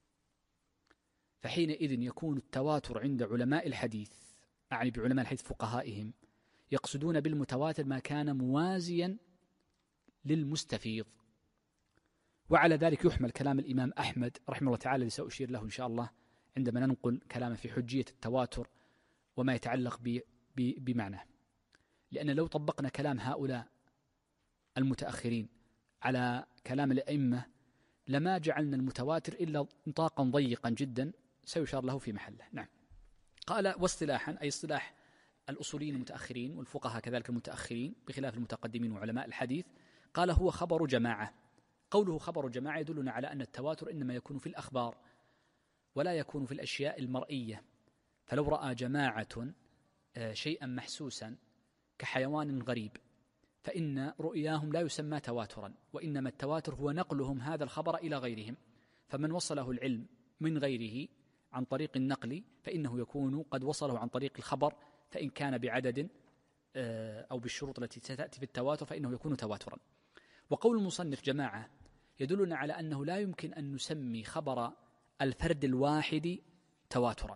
فحينئذ يكون التواتر عند علماء الحديث، أعني بعلماء الحديث فقهائهم، يقصدون بالمتواتر ما كان موازيا للمستفيض. وعلى ذلك يحمل كلام الإمام أحمد رحمه الله تعالى الذي سأشير له إن شاء الله عندما ننقل كلامه في حجية التواتر وما يتعلق بمعناه، لأن لو طبقنا كلام هؤلاء المتأخرين على كلام الأئمة لما جعلنا المتواتر إلا نطاقا ضيقا جدا سيشار له في محله. نعم. قال واصطلاحا أي اصطلاح الأصوليين المتأخرين والفقهاء كذلك المتأخرين بخلاف المتقدمين وعلماء الحديث، قال هو خبر جماعة. قوله خبر جماعة يدلنا على أن التواتر إنما يكون في الأخبار ولا يكون في الأشياء المرئية، فلو رأى جماعة شيئا محسوسا كحيوان غريب فإن رؤياهم لا يسمى تواترا، وإنما التواتر هو نقلهم هذا الخبر إلى غيرهم، فمن وصله العلم من غيره عن طريق النقل فإنه يكون قد وصله عن طريق الخبر، فإن كان بعدد أو بالشروط التي ستأتي في التواتر فإنه يكون تواترا. وقول المصنف جماعة يدلنا على أنه لا يمكن أن نسمي خبر الفرد الواحد تواترا،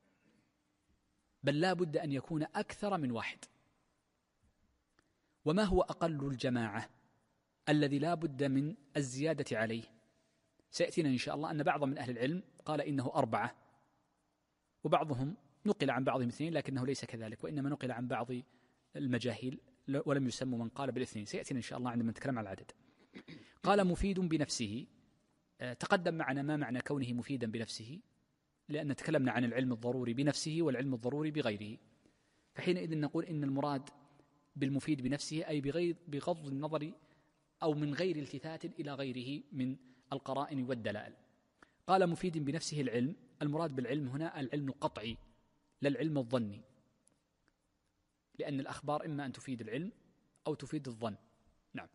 بل لا بد أن يكون أكثر من واحد. وما هو أقل الجماعة الذي لا بد من الزيادة عليه؟ سيأتينا إن شاء الله أن بعض من أهل العلم قال إنه 4، وبعضهم نقل عن بعضهم 2 لكنه ليس كذلك، وإنما نقل عن بعض المجاهيل ولم يسموا من قال بال2. سيأتينا إن شاء الله عندما نتكلم عن العدد. قال مفيد بنفسه. تقدم معنا ما معنى كونه مفيدا بنفسه، لأن تكلمنا عن العلم الضروري بنفسه والعلم الضروري بغيره، فحينئذ نقول إن المراد بالمفيد بنفسه أي بغض النظر أو من غير التفات إلى غيره من القرائن والدلائل. قال مفيد بنفسه العلم، المراد بالعلم هنا العلم القطعي لا العلم الظني، لأن الأخبار إما أن تفيد العلم أو تفيد الظن. نعم.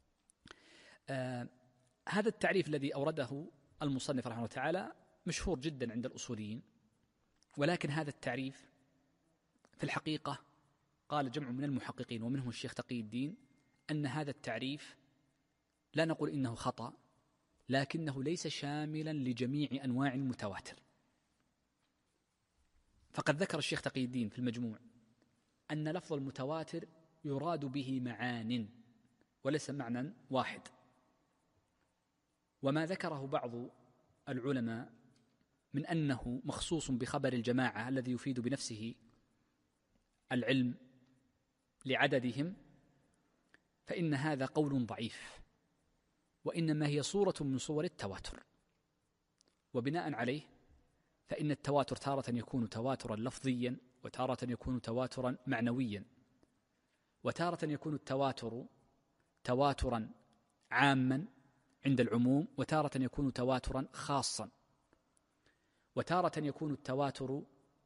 هذا التعريف الذي أورده المصنف رحمه الله تعالى مشهور جدا عند الأصوليين، ولكن هذا التعريف في الحقيقة قال جمع من المحققين ومنهم الشيخ تقي الدين أن هذا التعريف لا نقول إنه خطأ، لكنه ليس شاملا لجميع أنواع المتواتر. فقد ذكر الشيخ تقي الدين في المجموع أن لفظ المتواتر يراد به معان وليس معنى واحد، وما ذكره بعض العلماء من أنه مخصوص بخبر الجماعة الذي يفيد بنفسه العلم لعددهم، فإن هذا قول ضعيف، وإنما هي صورة من صور التواتر. وبناء عليه فإن التواتر تارة يكون تواترا لفظيا، وتارة يكون تواترا معنويا، وتارة يكون التواتر تواترا عاما عند العموم، وتارة يكون تواترا خاصا، وتارة يكون التواتر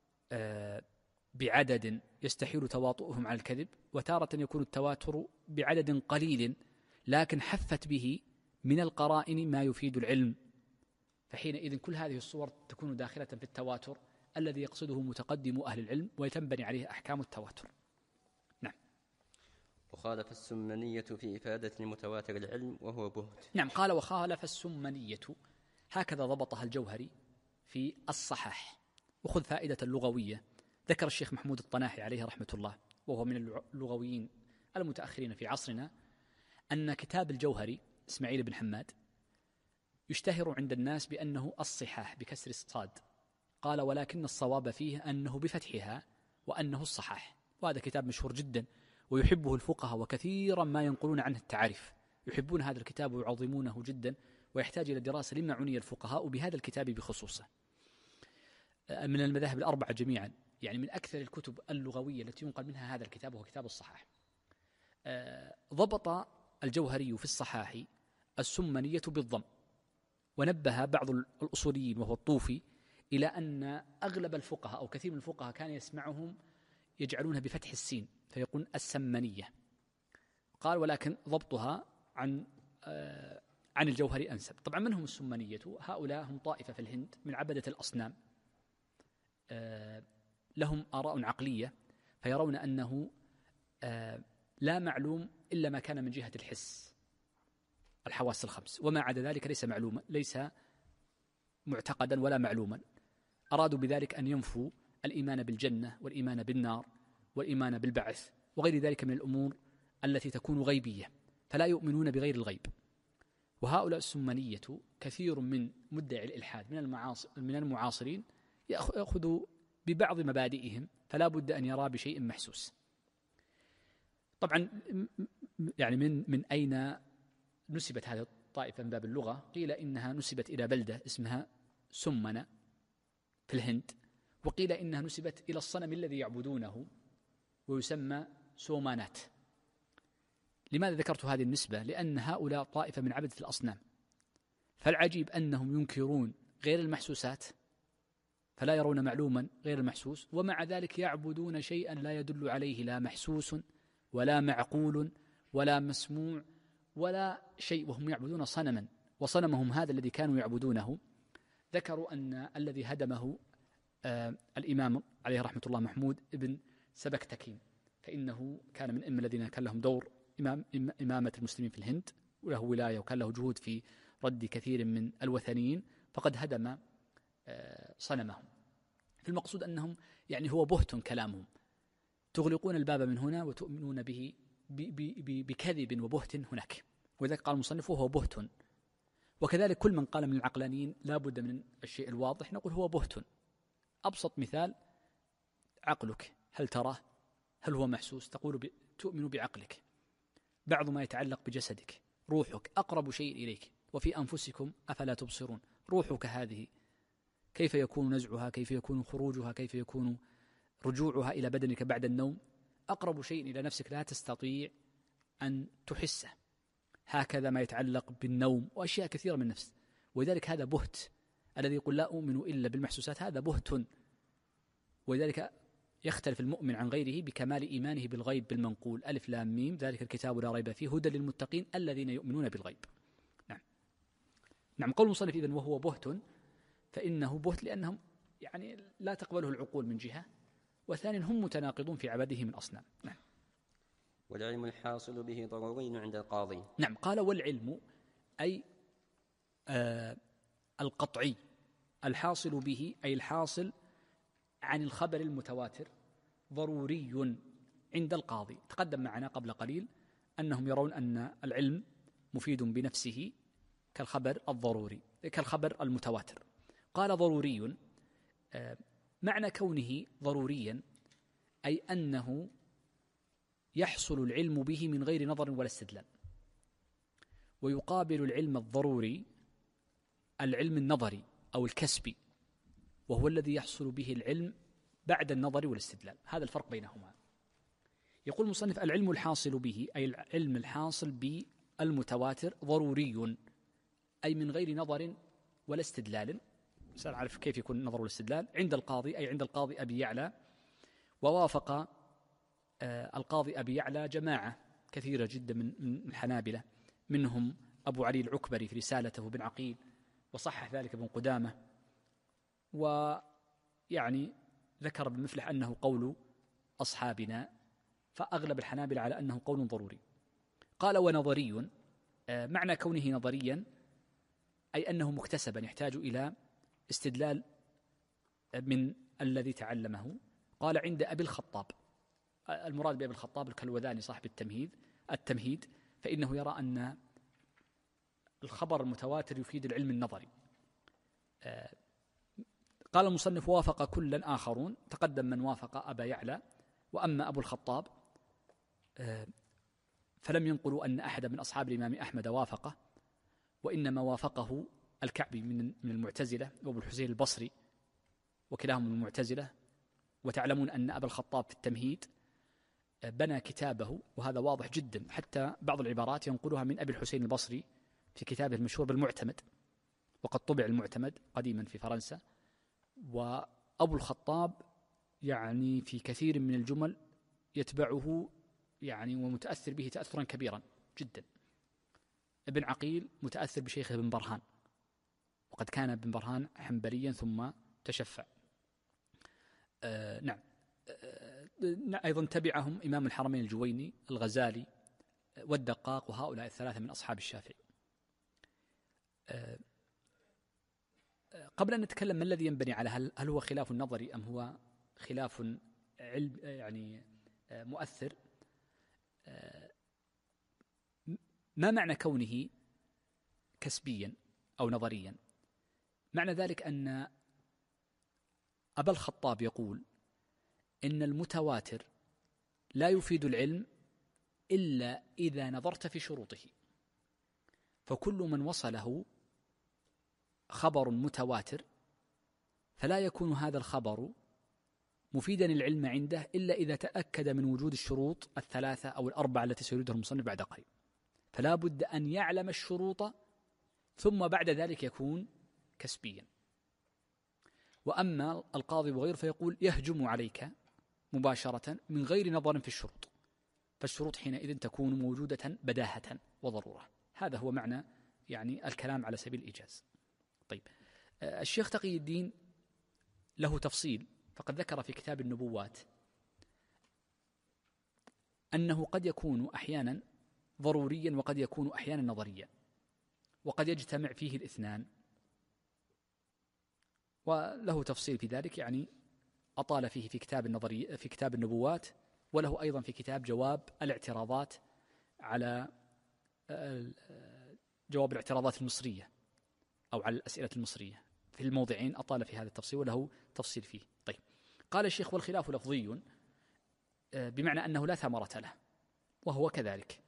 بعدد يستحيل تواطؤهم على الكذب، وتارة يكون التواتر بعدد قليل لكن حفت به من القرائن ما يفيد العلم، فحينئذ كل هذه الصور تكون داخلة في التواتر الذي يقصده متقدم أهل العلم ويتنبني عليه أحكام التواتر. نعم. وخالف السمنية في إفادة المتواتر العلم وهو بهت. نعم. قال وخالف السمنية، هكذا ضبطها الجوهري في الصحاح. وخذ فائدة اللغوية. ذكر الشيخ محمود الطناحي عليه رحمة الله وهو من اللغويين المتأخرين في عصرنا أن كتاب الجوهري إسماعيل بن حماد يشتهر عند الناس بأنه الصحاح بكسر الصاد. قال ولكن الصواب فيه أنه بفتحها وأنه الصحاح، وهذا كتاب مشهور جدا ويحبه الفقهاء، وكثيرا ما ينقلون عنه التعارف، يحبون هذا الكتاب ويعظمونه جدا، ويحتاج إلى دراسة لما عني الفقهاء بهذا الكتاب بخصوصه. من المذاهب الأربعة جميعا، يعني من أكثر الكتب اللغوية التي ينقل منها هذا الكتاب وهو كتاب الصحاح. ضبط الجوهري في الصحاح السمنية بالضم، ونبه بعض الأصوليين وهو الطوفي إلى أن أغلب الفقهاء أو كثير من الفقهاء كان يسمعهم يجعلونها بفتح السين فيقول السمنية. قال ولكن ضبطها عن الجوهري أنسب. طبعا من هم السمنية؟ هؤلاء هم طائفة في الهند من عبدة الأصنام، لهم آراء عقلية، فيرون أنه لا معلوم إلا ما كان من جهة الحس، الحواس الخمس، وما عدا ذلك ليس معلوما، ليس معتقدا ولا معلوما. أرادوا بذلك أن ينفوا الإيمان بالجنة والإيمان بالنار والإيمان بالبعث وغير ذلك من الأمور التي تكون غيبية، فلا يؤمنون بغير الغيب. وهؤلاء السمنية كثير من مدعي الإلحاد من المعاصرين يأخذوا ببعض مبادئهم، فلا بد أن يرى بشيء محسوس. طبعا يعني من أين نسبت هذه الطائفة من باب اللغة؟ قيل إنها نسبت إلى بلدة اسمها سمنة في الهند، وقيل إنها نسبت إلى الصنم الذي يعبدونه ويسمى سومانات. لماذا ذكرت هذه النسبة؟ لأن هؤلاء طائفة من عبدة الأصنام، فالعجيب أنهم ينكرون غير المحسوسات، فلا يرون معلوما غير المحسوس، ومع ذلك يعبدون شيئا لا يدل عليه لا محسوس ولا معقول ولا مسموع ولا شيء، وهم يعبدون صنما، وصنمهم هذا الذي كانوا يعبدونه ذكروا أن الذي هدمه الإمام عليه رحمة الله محمود ابن سبكتكين، فإنه كان من أئمة الذين كان لهم دور إمامة المسلمين في الهند وله ولاية وكان له جهود في رد كثير من الوثنيين، فقد هدم صنمهم. فالمقصود أنهم يعني هو بهت كلامهم، تغلقون الباب من هنا وتؤمنون به بكذب وبهت هناك، وذلك قال المصنف وهو بهت. وكذلك كل من قال من العقلانيين لا بد من الشيء الواضح نقول هو بهت. أبسط مثال عقلك، هل تراه؟ هل هو محسوس؟ تقول تؤمن بعقلك. بعض ما يتعلق بجسدك، روحك أقرب شيء إليك، وفي أنفسكم أفلا تبصرون. روحك هذه كيف يكون نزعها، كيف يكون خروجها، كيف يكون رجوعها إلى بدنك بعد النوم؟ أقرب شيء إلى نفسك لا تستطيع أن تحسه. هكذا ما يتعلق بالنوم وأشياء كثيرة من النفس. ولذلك هذا بهت، الذي يقول لا أؤمن إلا بالمحسوسات هذا بهت. ولذلك يختلف المؤمن عن غيره بكمال إيمانه بالغيب بالمنقول. ألف لام ميم ذلك الكتاب لا ريب فيه هدى للمتقين الذين يؤمنون بالغيب. نعم قول المصنف إذن وهو بهت، فإنه بهت لأنهم يعني لا تقبله العقول من جهة، وثانيا هم متناقضون في عبادهم الأصنام. نعم. والعلم الحاصل به ضروري عند القاضي. نعم قال والعلم أي القطعي الحاصل به أي الحاصل عن الخبر المتواتر ضروري عند القاضي. تقدم معنا قبل قليل أنهم يرون أن العلم مفيد بنفسه كالخبر الضروري كالخبر المتواتر. قال ضروري، معنى كونه ضروريا أي أنه يحصل العلم به من غير نظر ولا استدلال. ويقابل العلم الضروري العلم النظري أو الكسبي، وهو الذي يحصل به العلم بعد النظر والاستدلال. هذا الفرق بينهما. يقول المصنف العلم الحاصل به أي العلم الحاصل بالمتواتر ضروري أي من غير نظر ولا استدلال. سنعرف كيف يكون النظر والاستدلال. عند القاضي أي عند القاضي أبي يعلى. ووافق القاضي أبي يعلى جماعة كثيرة جدا من الحنابلة، منهم أبو علي العكبري في رسالته بن عقيل، وصحح ذلك ابن قدامة، ويعني ذكر ابن مفلح أنه قول أصحابنا، فأغلب الحنابلة على أنه قول ضروري. قال ونظري، معنى كونه نظريا أي أنه مكتسبا يحتاج إلى استدلال من الذي تعلمه. قال عند أبي الخطاب، المراد بأبي الخطاب الكلوذاني صاحب التمهيد، فإنه يرى أن الخبر المتواتر يفيد العلم النظري. قال المصنف وافق كلا آخرون، تقدم من وافق أبا يعلى. وأما أبو الخطاب فلم ينقلوا أن أحد من أصحاب الإمام أحمد وافقه، وإنما وافقه الكعبي من المعتزلة وابو الحسين البصري وكلاهم المعتزلة. وتعلمون أن أبا الخطاب في التمهيد بنى كتابه، وهذا واضح جدا، حتى بعض العبارات ينقلها من أبي الحسين البصري في كتابه المشهور بالمعتمد، وقد طبع المعتمد قديما في فرنسا. وأبو الخطاب يعني في كثير من الجمل يتبعه يعني ومتأثر به تأثرا كبيرا جدا. ابن عقيل متأثر بشيخه ابن برهان، وقد كان ابن برهان حنبليا ثم تشفع. نعم. أيضا تبعهم إمام الحرمين الجويني، الغزالي، والدقاق، وهؤلاء الثلاثة من أصحاب الشافعي. قبل أن نتكلم ما الذي ينبني على هل هو خلاف نظري أم هو خلاف علم يعني مؤثر، ما معنى كونه كسبيا أو نظريا؟ معنى ذلك أن أبا الخطاب يقول إن المتواتر لا يفيد العلم إلا إذا نظرت في شروطه، فكل من وصله خبر متواتر فلا يكون هذا الخبر مفيدا العلم عنده إلا إذا تأكد من وجود الشروط الثلاثة أو الأربعة التي سيريدها المصنف بعد قليل. فلا بد أن يعلم الشروط ثم بعد ذلك يكون كسبيا. وأما القاضي وغيره فيقول يهجم عليك مباشرة من غير نظر في الشروط، فالشروط حينئذ تكون موجودة بداهة وضرورة. هذا هو معنى يعني الكلام على سبيل الإيجاز. طيب، الشيخ تقي الدين له تفصيل، فقد ذكر في كتاب النبوات أنه قد يكون أحيانا ضروريا وقد يكون أحيانا نظريا، وقد يجتمع فيه الاثنان، وله تفصيل في ذلك، يعني أطال فيه في كتاب النظري في كتاب النبوات، وله أيضا في كتاب جواب الاعتراضات على جواب الاعتراضات المصرية أو على الأسئلة المصرية. في الموضعين أطال في هذا التفصيل وله تفصيل فيه. طيب، قال الشيخ والخلاف لفظي، بمعنى أنه لا ثمرة له، وهو كذلك.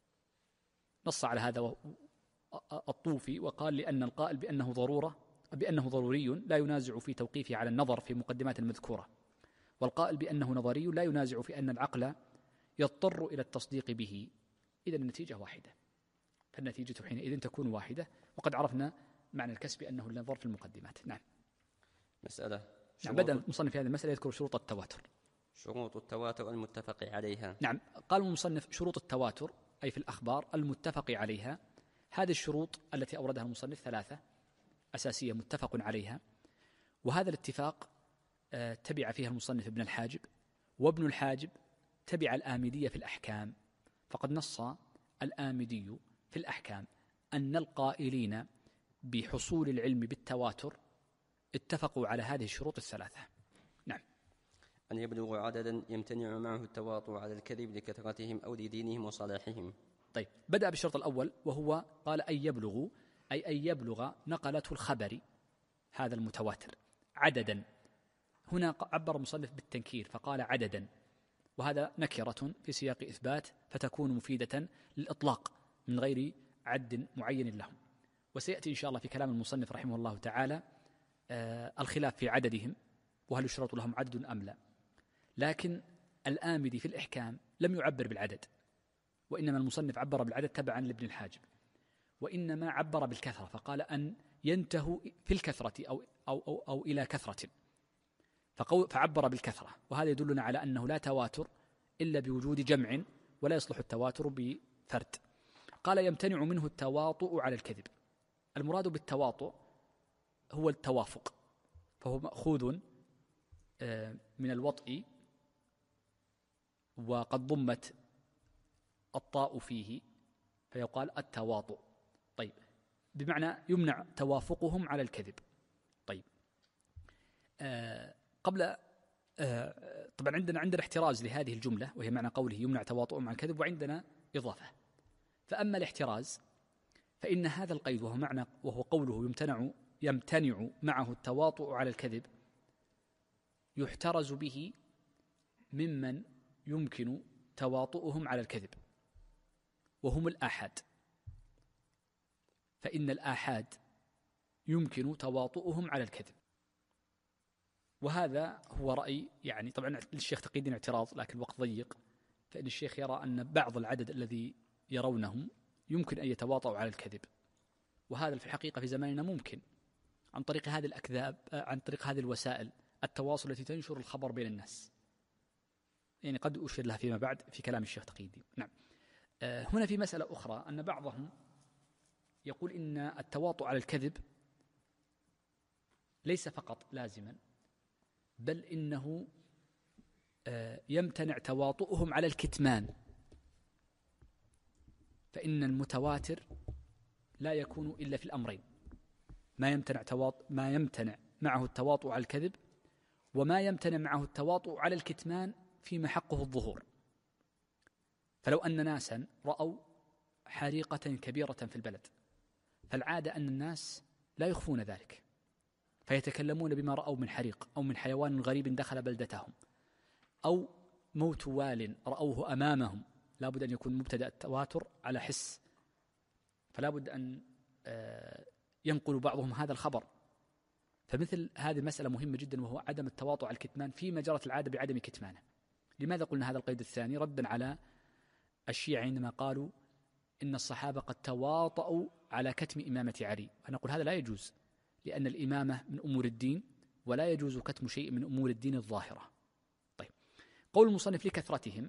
نص على هذا الطوفي وقال لأن القائل بأنه ضروري لا ينازع في توقيفه على النظر في مقدمات المذكورة، والقائل بأنه نظري لا ينازع في أن العقل يضطر إلى التصديق به. إذن النتيجة واحدة، فالنتيجة حينئذ تكون واحدة. وقد عرفنا معنى الكسب أنه النظر في المقدمات. نعم. مسألة. نعم، بدأ المصنف في هذه المسألة يذكر شروط التواتر. شروط التواتر المتفق عليها. نعم، قال المصنف شروط التواتر أي في الأخبار المتفق عليها. هذه الشروط التي أوردها المصنف ثلاثة أساسية متفق عليها، وهذا الاتفاق تبع فيها المصنف ابن الحاجب، وابن الحاجب تبع الآمدية في الأحكام، فقد نص الآمدي في الأحكام أن القائلين بحصول العلم بالتواتر اتفقوا على هذه الشروط الثلاثة. نعم. أن يبلغ عددا يمتنع معه التواطؤ على الكذب لكثرتهم أو لدينهم وصلاحهم. طيب، بدأ بالشرط الأول وهو قال أن يبلغ، أي أن يبلغ نقلته الخبر هذا المتواتر عددا. هنا عبر المصنف بالتنكير فقال عددا، وهذا نكرة في سياق إثبات فتكون مفيدة للإطلاق من غير عد معين لهم. وسيأتي إن شاء الله في كلام المصنف رحمه الله تعالى الخلاف في عددهم، وهل يشرط لهم عدد أم لا. لكن الآمدي في الإحكام لم يعبر بالعدد، وإنما المصنف عبر بالعدد تبعا لابن الحاجب، وإنما عبر بالكثرة فقال أن ينتهوا في الكثرة أو إلى كثرة، فعبر بالكثرة. وهذا يدلنا على أنه لا تواتر إلا بوجود جمع، ولا يصلح التواتر بفرد. قال يمتنع منه التواطؤ على الكذب. المراد بالتواطؤ هو التوافق، فهو مأخوذ من الوطء، وقد ضمت الطاء فيه فيقال التواطؤ. طيب، بمعنى يمنع توافقهم على الكذب. طيب، قبل طبعا عندنا احتراز لهذه الجملة، وهي معنى قوله يمنع تواطؤهم على الكذب، وعندنا إضافة. فأما الاحتراز فإن هذا القيد وهو قوله يمتنع معه التواطؤ على الكذب يحترز به ممن يمكن تواطؤهم على الكذب، وهم الآحاد، فإن الآحاد يمكن تواطؤهم على الكذب. وهذا هو رأي، يعني طبعا للشيخ تقي الدين اعتراض لكن الوقت ضيق، فإن الشيخ يرى أن بعض العدد الذي يرونهم يمكن أن يتواطؤوا على الكذب، وهذا في الحقيقة في زماننا ممكن عن طريق هذه الأكذاب، عن طريق هذه الوسائل التواصل التي تنشر الخبر بين الناس، يعني قد أشير لها فيما بعد في كلام الشيخ تقي الدين. نعم. هنا في مسألة أخرى، أن بعضهم يقول إن التواطؤ على الكذب ليس فقط لازما، بل إنه يمتنع تواطؤهم على الكتمان، فإن المتواتر لا يكون إلا في الأمرين: ما يمتنع معه التواطؤ على الكذب، وما يمتنع معه التواطؤ على الكتمان فيما حقه الظهور. فلو أن ناسا رأوا حريقة كبيرة في البلد، فالعادة أن الناس لا يخفون ذلك، فيتكلمون بما رأوا من حريق أو من حيوان غريب دخل بلدتهم أو موت وال رأوه أمامهم، لا بد أن يكون مبتدأ التواتر على حس، فلا بد أن ينقل بعضهم هذا الخبر. فمثل هذه المسألة مهمة جدا، وهو عدم التواطؤ على الكتمان فيما جرت العادة بعدم كتمانه. لماذا قلنا هذا القيد الثاني؟ ردا على الشيعة عندما قالوا إن الصحابة قد تواطؤوا على كتم إمامة علي، فنقول هذا لا يجوز، لأن الإمامة من أمور الدين، ولا يجوز كتم شيء من أمور الدين الظاهرة. طيب، قول المصنف لكثرتهم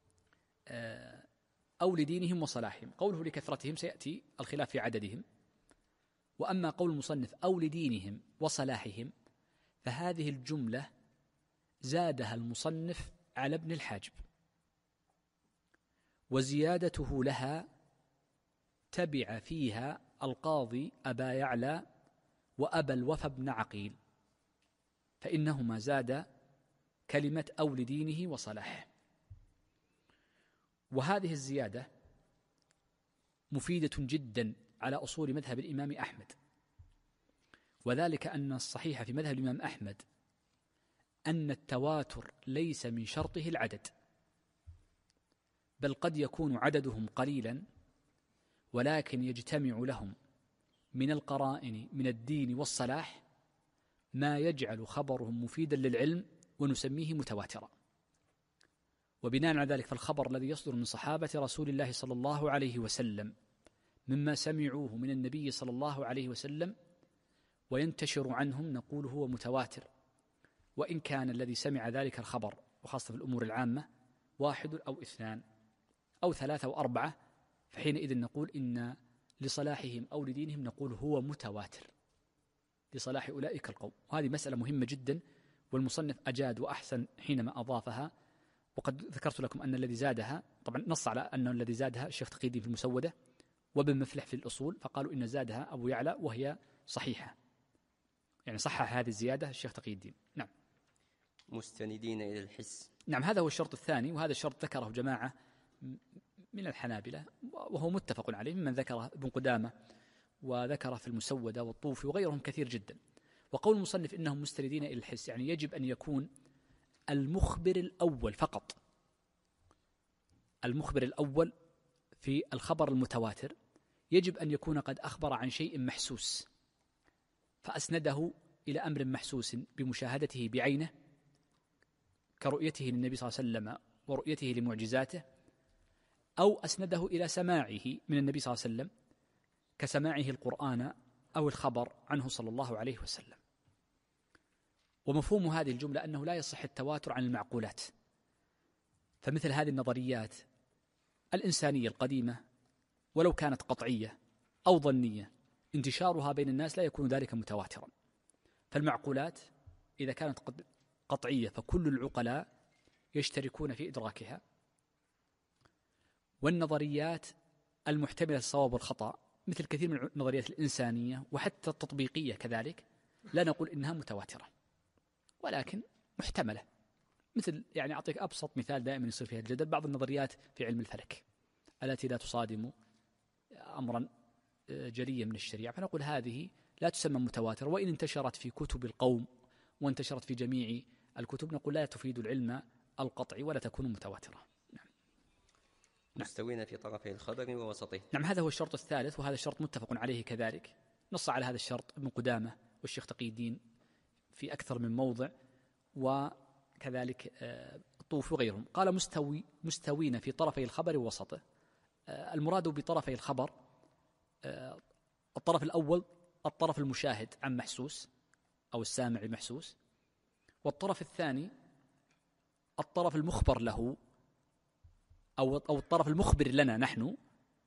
أو لدينهم وصلاحهم، قوله لكثرتهم سيأتي الخلاف في عددهم، وأما قول المصنف أو لدينهم وصلاحهم فهذه الجملة زادها المصنف على ابن الحاجب، وزيادته لها تبع فيها القاضي أبا يعلى وأبا الوفا بن عقيل، فإنهما زاد كلمة أو لدينه وصلاحه. وهذه الزيادة مفيدة جدا على أصول مذهب الإمام أحمد، وذلك أن الصحيح في مذهب الإمام أحمد أن التواتر ليس من شرطه العدد، بل قد يكون عددهم قليلا، ولكن يجتمع لهم من القرائن من الدين والصلاح ما يجعل خبرهم مفيدا للعلم ونسميه متواترا. وبناء على ذلك فالخبر الذي يصدر من صحابة رسول الله صلى الله عليه وسلم مما سمعوه من النبي صلى الله عليه وسلم وينتشر عنهم نقول هو متواتر، وإن كان الذي سمع ذلك الخبر وخاصة في الأمور العامة واحد أو اثنان أو ثلاثة أو أربعة، فحينئذ نقول إن لصلاحهم أو لدينهم نقول هو متواتر لصلاح أولئك القوم. وهذه مسألة مهمة جدا، والمصنف أجاد وأحسن حينما أضافها. وقد ذكرت لكم أن الذي زادها، طبعا نص على أن الذي زادها الشيخ تقي الدين في المسودة وابن مفلح في الأصول، فقالوا إن زادها أبو يعلى وهي صحيحة، يعني صحح هذه الزيادة الشيخ تقي الدين. نعم. مستندين إلى الحس. نعم، هذا هو الشرط الثاني، وهذا الشرط ذكره جماعة من الحنابلة وهو متفق عليه، ممن ذكره ابن قدامة وذكره في المسودة والطوفي وغيرهم كثير جدا. وقول المصنف إنهم مستندين إلى الحس، يعني يجب أن يكون المخبر الأول فقط، المخبر الأول في الخبر المتواتر يجب أن يكون قد أخبر عن شيء محسوس فأسنده إلى أمر محسوس بمشاهدته بعينه كرؤيته للنبي صلى الله عليه وسلم ورؤيته لمعجزاته، أو أسنده إلى سماعه من النبي صلى الله عليه وسلم كسماعه القرآن أو الخبر عنه صلى الله عليه وسلم. ومفهوم هذه الجملة أنه لا يصح التواتر عن المعقولات، فمثل هذه النظريات الإنسانية القديمة ولو كانت قطعية أو ظنية انتشارها بين الناس لا يكون ذلك متواترا. فالمعقولات إذا كانت قطعية فكل العقلاء يشتركون في إدراكها، والنظريات المحتملة الصواب والخطأ مثل كثير من النظريات الإنسانية وحتى التطبيقية كذلك لا نقول إنها متواترة، ولكن محتملة. مثل يعني أعطيك أبسط مثال دائما يصير فيها الجدل، بعض النظريات في علم الفلك التي لا تصادم أمرا جليا من الشريعة، فنقول هذه لا تسمى متواترة، وإن انتشرت في كتب القوم وانتشرت في جميع الكتب نقول لا تفيد العلم القطعي ولا تكون متواترة. نعم. مستوين في طرفي الخبر ووسطه. نعم، هذا هو الشرط الثالث، وهذا الشرط متفق عليه كذلك، نص على هذا الشرط ابن قدامة والشيخ تقي الدين في أكثر من موضع وكذلك الطوف وغيرهم. قال مستوين في طرفي الخبر ووسطه. المراد بطرفي الخبر الطرف الأول الطرف المشاهد عن محسوس أو السامع محسوس، والطرف الثاني الطرف المخبر له أو الطرف المخبر لنا نحن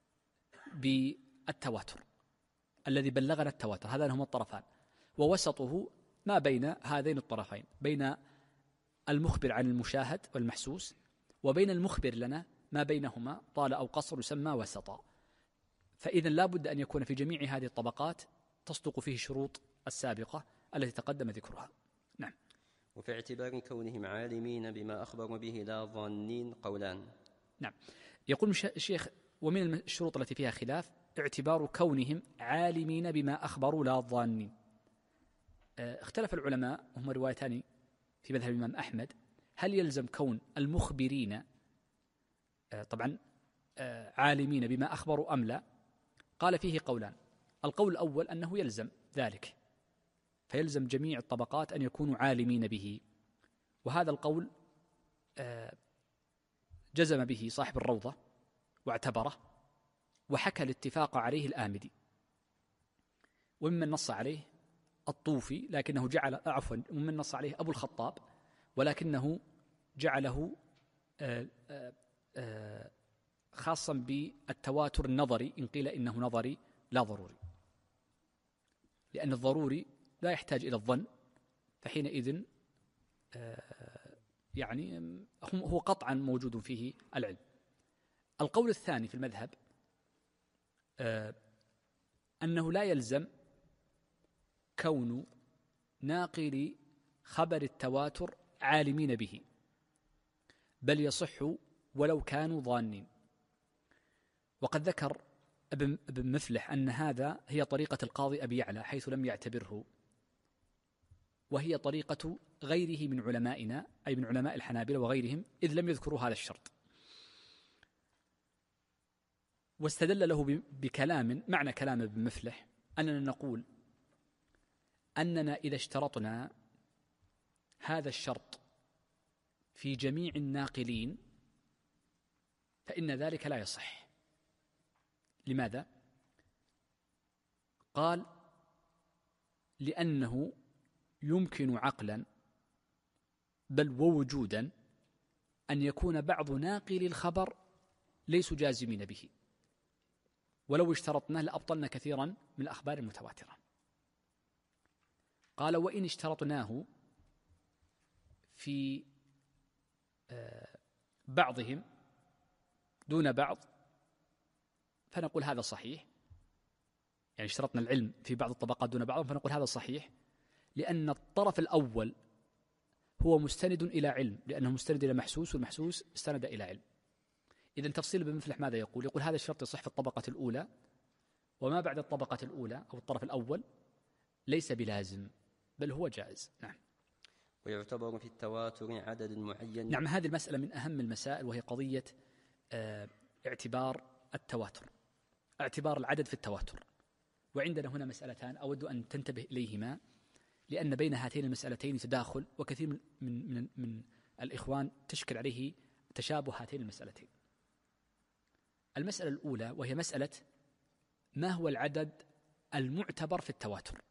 بالتواتر الذي بلغنا التواتر. هذان هما الطرفان، ووسطه ما بين هذين الطرفين، بين المخبر عن المشاهد والمحسوس وبين المخبر لنا ما بينهما طال أو قصر يسمى وسطا. فإذا لا بد أن يكون في جميع هذه الطبقات تصدق فيه شروط السابقة التي تقدم ذكرها. نعم. وفي اعتبار كونهم عالمين بما أخبروا به لا ظانين قولان. نعم. يقول الشيخ ومن الشروط التي فيها خلاف اعتبار كونهم عالمين بما أخبروا لا ظانين. اختلف العلماء وهم روايتان في مذهب الإمام أحمد، هل يلزم كون المخبرين طبعا عالمين بما أخبروا أم لا؟ قال فيه قولان. القول الأول أنه يلزم ذلك، فيلزم جميع الطبقات أن يكونوا عالمين به، وهذا القول جزم به صاحب الروضة واعتبره وحكى الاتفاق عليه الآمدي، وممن نص عليه الطوفي لكنه جعل ومن نص عليه أبو الخطاب ولكنه جعله خاصا بالتواتر النظري، إن قيل إنه نظري لا ضروري، لأن الضروري لا يحتاج إلى الظن، فحينئذ يعني هو قطعا موجود فيه العلم. القول الثاني في المذهب أنه لا يلزم كون ناقل خبر التواتر عالمين به، بل يصح ولو كانوا ظانين. وقد ذكر ابن مفلح أن هذا هي طريقة القاضي أبي يعلى حيث لم يعتبره، وهي طريقة غيره من علمائنا أي من علماء الحنابلة وغيرهم، إذ لم يذكروا هذا الشرط. واستدل له بكلام معنى كلام ابن مفلح أننا نقول أننا إذا اشترطنا هذا الشرط في جميع الناقلين فإن ذلك لا يصح. لماذا؟ قال لأنه يمكن عقلا بل ووجودا أن يكون بعض ناقل الخبر ليسوا جازمين به، ولو اشترطناه لأبطلنا كثيرا من الأخبار المتواترة. قال وإن اشترطناه في بعضهم دون بعض فنقول هذا صحيح، يعني اشترطنا العلم في بعض الطبقات دون بعض فنقول هذا صحيح، لأن الطرف الأول هو مستند إلى علم، لأنه مستند إلى محسوس والمحسوس استند إلى علم. إذن تفصيل ابن مفلح ماذا يقول؟ يقول هذا الشرط يصح في الطبقة الأولى، وما بعد الطبقة الأولى أو الطرف الأول ليس بلازم بل هو جائز. نعم. ويعتبر في التواتر عدد معين. نعم، هذه المسألة من أهم المسائل، وهي قضية اعتبار التواتر، اعتبار العدد في التواتر. وعندنا هنا مسألتان أود أن تنتبه إليهما، لأن بين هاتين المسألتين تداخل، وكثير من الإخوان تشكل عليه تشابه هاتين المسألتين. المسألة الأولى وهي مسألة ما هو العدد المعتبر في التواتر،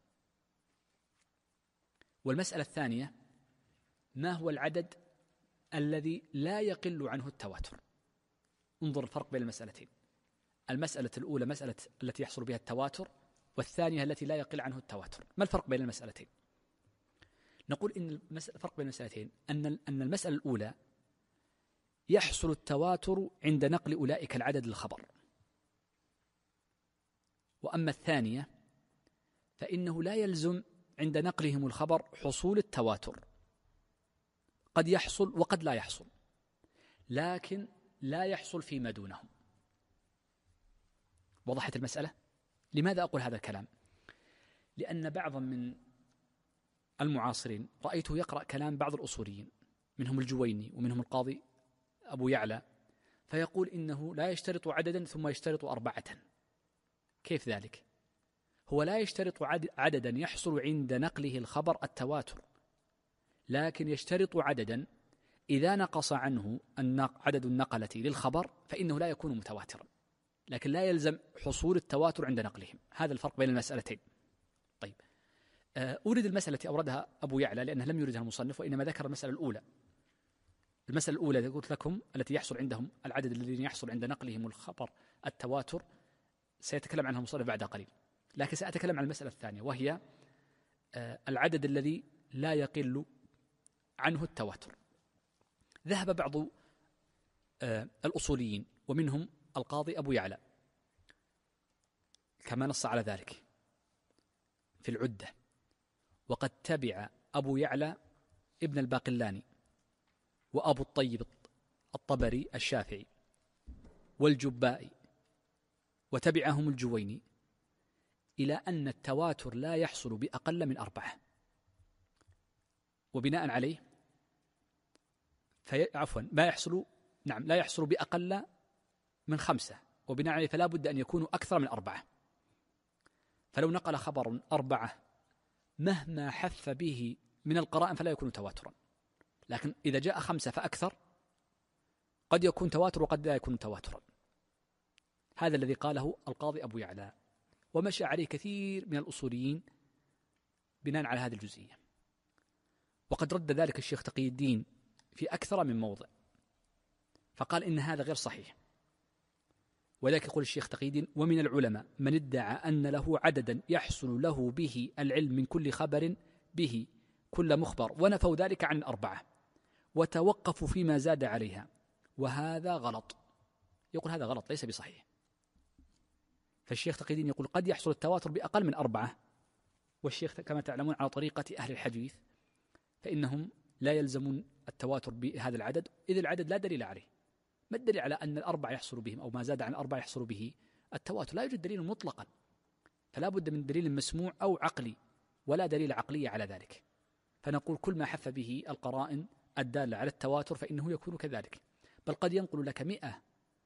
والمسألة الثانية ما هو العدد الذي لا يقل عنه التواتر. انظر الفرق بين المسألتين، المسألة الأولى مسألة التي يحصل بها التواتر، والثانية التي لا يقل عنه التواتر. ما الفرق بين المسألتين؟ نقول إن الفرق بين المسألتين أن المسألة الأولى يحصل التواتر عند نقل أولئك العدد الخبر، وأما الثانية فإنه لا يلزم عند نقلهم الخبر حصول التواتر، قد يحصل وقد لا يحصل، لكن لا يحصل فيما دونهم. وضحت المسألة؟ لماذا أقول هذا الكلام؟ لأن بعضا من المعاصرين رأيته يقرأ كلام بعض الأصوليين، منهم الجويني ومنهم القاضي أبو يعلى، فيقول إنه لا يشترط عددا ثم يشترط 4. كيف ذلك؟ هو لا يشترط عددا يحصل عند نقله الخبر التواتر، لكن يشترط عددا إذا نقص عنه عدد النقلة للخبر فإنه لا يكون متواترا، لكن لا يلزم حصول التواتر عند نقلهم. هذا الفرق بين المسألتين. طيب، أورد المسألة التي أوردها أبو يعلى لأنه لم يردها المصنف، وإنما ذكر المسألة الأولى. المسألة الأولى قلت لكم التي يحصل عندهم العدد الذي يحصل عند نقلهم الخبر التواتر سيتكلم عنها المصنف بعد قليل، لكن سأتكلم عن المسألة الثانية، وهي العدد الذي لا يقل عنه التواتر. ذهب بعض الأصوليين ومنهم القاضي أبو يعلى كما نص على ذلك في العدة، وقد تبع أبو يعلى ابن الباقلاني وأبو الطيب الطبري الشافعي والجبائي وتبعهم الجويني إلى أن التواتر لا يحصل بأقل من 4، وبناء عليه لا يحصل بأقل من 5، وبناء عليه فلا بد أن يكونوا أكثر من 4. فلو نقل خبر 4 مهما حف به من القرائن فلا يكون تواترا، لكن إذا جاء 5 فأكثر قد يكون تواتر وقد لا يكون تواترا. هذا الذي قاله القاضي أبو يعلى، ومشى عليه كثير من الأصوليين بناء على هذه الجزئية. وقد رد ذلك الشيخ تقي الدين في أكثر من موضع، فقال إن هذا غير صحيح. ولذلك يقول الشيخ تقي الدين: ومن العلماء من ادعى أن له عددا يحصل له به العلم من كل خبر به كل مخبر، ونفوا ذلك عن 4 وتوقفوا فيما زاد عليها، وهذا غلط. يقول هذا غلط ليس بصحيح. فالشيخ تقي الدين يقول قد يحصل التواتر بأقل من 4، والشيخ كما تعلمون على طريقة أهل الحديث، فإنهم لا يلزمون التواتر بهذا العدد إذ العدد لا دليل عليه. ما الدليل على أن 4 يحصل بهم أو ما زاد عن 4 يحصل به التواتر؟ لا يوجد دليل مطلقا، فلا بد من دليل مسموع أو عقلي، ولا دليل عقلي على ذلك. فنقول كل ما حف به القرائن الدالة على التواتر فإنه يكون كذلك. بل قد ينقل لك 100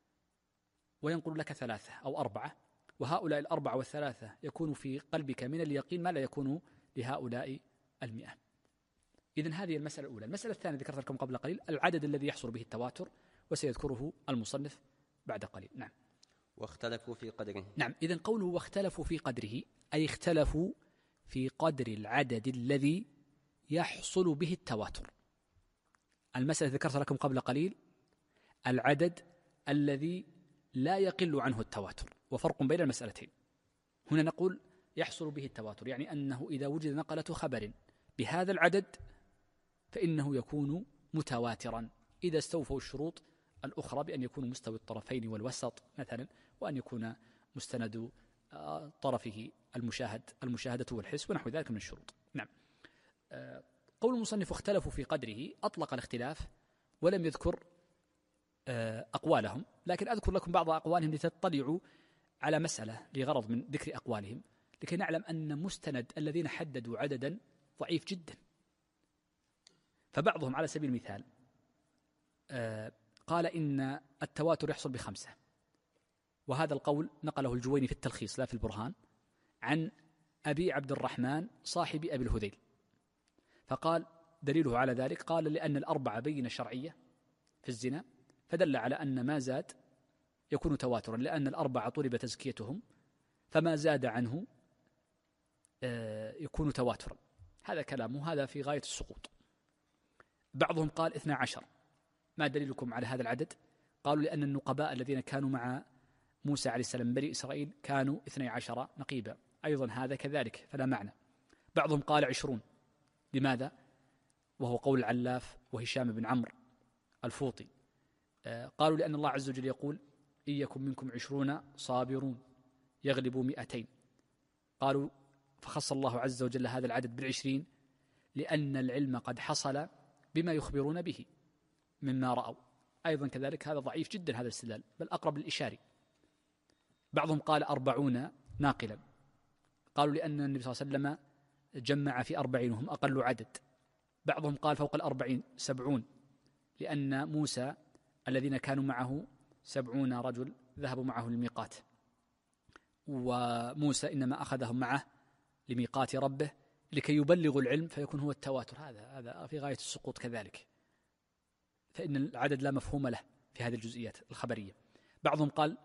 وينقل لك 3 أو 4، وهؤلاء 4 و3 يكون في قلبك من اليقين ما لا يكون لهؤلاء 100. إذن هذه المسألة الأولى. المسألة الثانية ذكرت لكم قبل قليل العدد الذي يحصل به التواتر، وسيذكره المصنف بعد قليل. نعم. واختلفوا في قدره. نعم، إذن قوله واختلفوا في قدره أي اختلفوا في قدر العدد الذي يحصل به التواتر. المسألة ذكرت لكم قبل قليل العدد الذي لا يقل عنه التواتر، وفرق بين المسألتين. هنا نقول يحصل به التواتر، يعني أنه إذا وجد نقلة خبر بهذا العدد فإنه يكون متواترا إذا استوفوا الشروط الأخرى، بأن يكون مستوي الطرفين والوسط مثلا، وأن يكون مستند طرفه المشاهدة والحس ونحو ذلك من الشروط. نعم. قول المصنف اختلفوا في قدره أطلق الاختلاف ولم يذكر أقوالهم، لكن أذكر لكم بعض أقوالهم لتطلعوا على مسألة لغرض من ذكر أقوالهم، لكي نعلم أن مستند الذين حددوا عددا ضعيف جدا. فبعضهم على سبيل المثال قال إن التواتر يحصل ب5، وهذا القول نقله الجويني في التلخيص لا في البرهان عن أبي عبد الرحمن صاحب أبي الهذيل، فقال دليله على ذلك قال لأن 4 بينة شرعية في الزنا، فدل على أن ما زاد يكون تواترا، لأن 4 طلب تزكيتهم، فما زاد عنه يكون تواترا. هذا كلامه، هذا في غاية السقوط. بعضهم قال 12. ما دليلكم على هذا العدد؟ قالوا لأن النقباء الذين كانوا مع موسى عليه السلام بني إسرائيل كانوا 12 نقيبا، أيضا هذا كذلك فلا معنى. بعضهم قال 20. لماذا؟ وهو قول العلاف وهشام بن عمرو الفوطي. قالوا لأن الله عز وجل يقول إن يكن منكم 20 صابرون يغلبوا 200. قالوا فخص الله عز وجل هذا العدد بال20 لأن العلم قد حصل بما يخبرون به مما رأوا. أيضا كذلك هذا ضعيف جدا هذا الاستدلال، بل أقرب للإشاري. بعضهم قال 40 ناقلا، قالوا لأن النبي صلى الله عليه وسلم جمع في 40 وهم أقل عدد. بعضهم قال فوق 40 70، لأن موسى الذين كانوا معه 70 رجل ذهبوا معه للميقات، وموسى إنما أخذهم معه لميقات ربه لكي يبلغوا العلم فيكون هو التواتر، هذا في غاية السقوط كذلك، فإن العدد لا مفهوم له في هذه الجزئيات الخبرية. بعضهم قال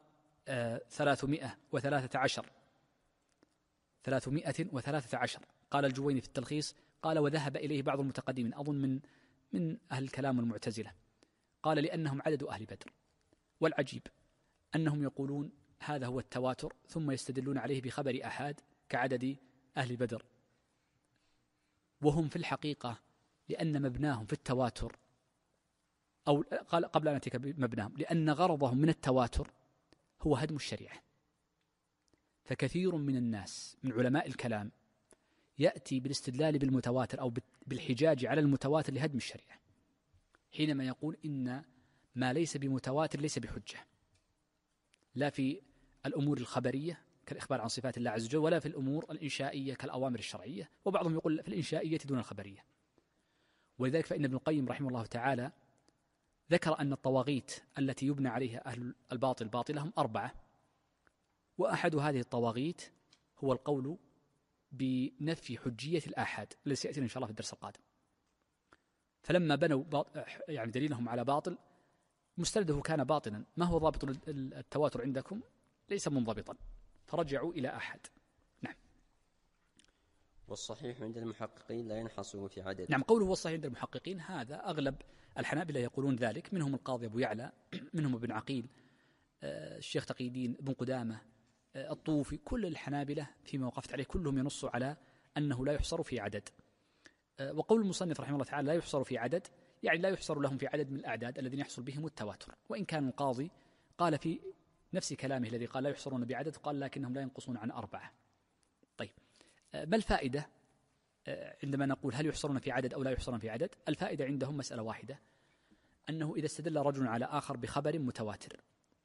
313. قال الجويني في التلخيص، قال وذهب إليه بعض المتقدمين، أظن من أهل الكلام والمعتزلة، قال لأنهم عدد أهل بدر. والعجيب أنهم يقولون هذا هو التواتر ثم يستدلون عليه بخبر أحاد كعدد أهل بدر، وهم في الحقيقة لأن مبناهم في التواتر، أو قال قبل أن أتيك بمبناهم، لأن غرضهم من التواتر هو هدم الشريعة. فكثير من الناس من علماء الكلام يأتي بالاستدلال بالمتواتر أو بالحجاج على المتواتر لهدم الشريعة، حينما يقول إن ما ليس بمتواتر ليس بحجة، لا في الأمور الخبرية كالإخبار عن صفات الله عز وجل، ولا في الأمور الإنشائية كالأوامر الشرعية، وبعضهم يقول في الإنشائية دون الخبرية. ولذلك فإن ابن القيم رحمه الله تعالى ذكر أن الطواغيت التي يبنى عليها أهل الباطل باطلهم 4، وأحد هذه الطواغيت هو القول بنفي حجية الآحاد الذي سيأتينا إن شاء الله في الدرس القادم. فلما بنوا يعني دليلهم على باطل مستنده كان باطلا، ما هو ضابط التواتر عندكم؟ ليس منضبطا، فرجعوا إلى أحد. نعم. والصحيح عند المحققين لا ينحصر في عدد. نعم، قوله والصحيح عند المحققين هذا أغلب الحنابلة يقولون ذلك، منهم القاضي أبو يعلى، منهم ابن عقيل، الشيخ تقي الدين، ابن قدامة، الطوفي، كل الحنابلة فيما وقفت عليه كلهم ينصوا على أنه لا يحصر في عدد. وقول المصنف رحمه الله تعالى لا يحصر في عدد، يعني لا يحصر لهم في عدد من الأعداد الذين يحصل بهم التواتر. وإن كان القاضي قال في نفس كلامه الذي قال لا يحصرون بعدد، قال لكنهم لا ينقصون عن 4. طيب، ما الفائدة عندما نقول هل يحصرون في عدد أو لا يحصرون في عدد؟ الفائدة عندهم مسألة واحدة، أنه إذا استدل رجل على آخر بخبر متواتر،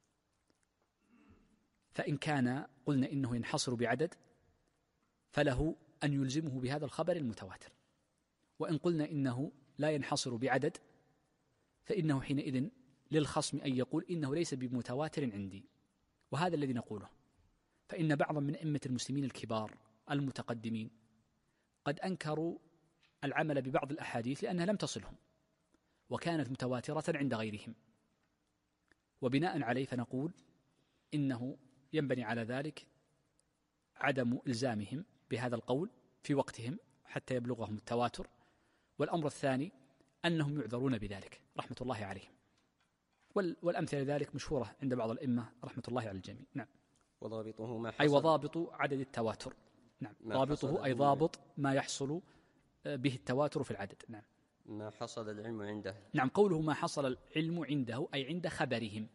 فإن كان قلنا إنه ينحصر بعدد فله أن يلزمه بهذا الخبر المتواتر، وإن قلنا إنه لا ينحصر بعدد فإنه حينئذ للخصم أن يقول إنه ليس بمتواتر عندي. وهذا الذي نقوله، فإن بعضا من أئمة المسلمين الكبار المتقدمين قد أنكروا العمل ببعض الأحاديث لأنها لم تصلهم وكانت متواترة عند غيرهم، وبناء عليه فنقول إنه ينبني على ذلك عدم إلزامهم بهذا القول في وقتهم حتى يبلغهم التواتر. والأمر الثاني أنهم يعذرون بذلك رحمة الله عليهم، والأمثلة ذلك مشهورة عند بعض الأئمة رحمة الله على الجميع. نعم. وضابطه ما حصل، أي وضابط عدد التواتر. نعم، ضابطه أي ضابط ما يحصل به التواتر في العدد. نعم. ما حصل العلم عنده. نعم، قوله ما حصل العلم عنده أي عند خبرهم،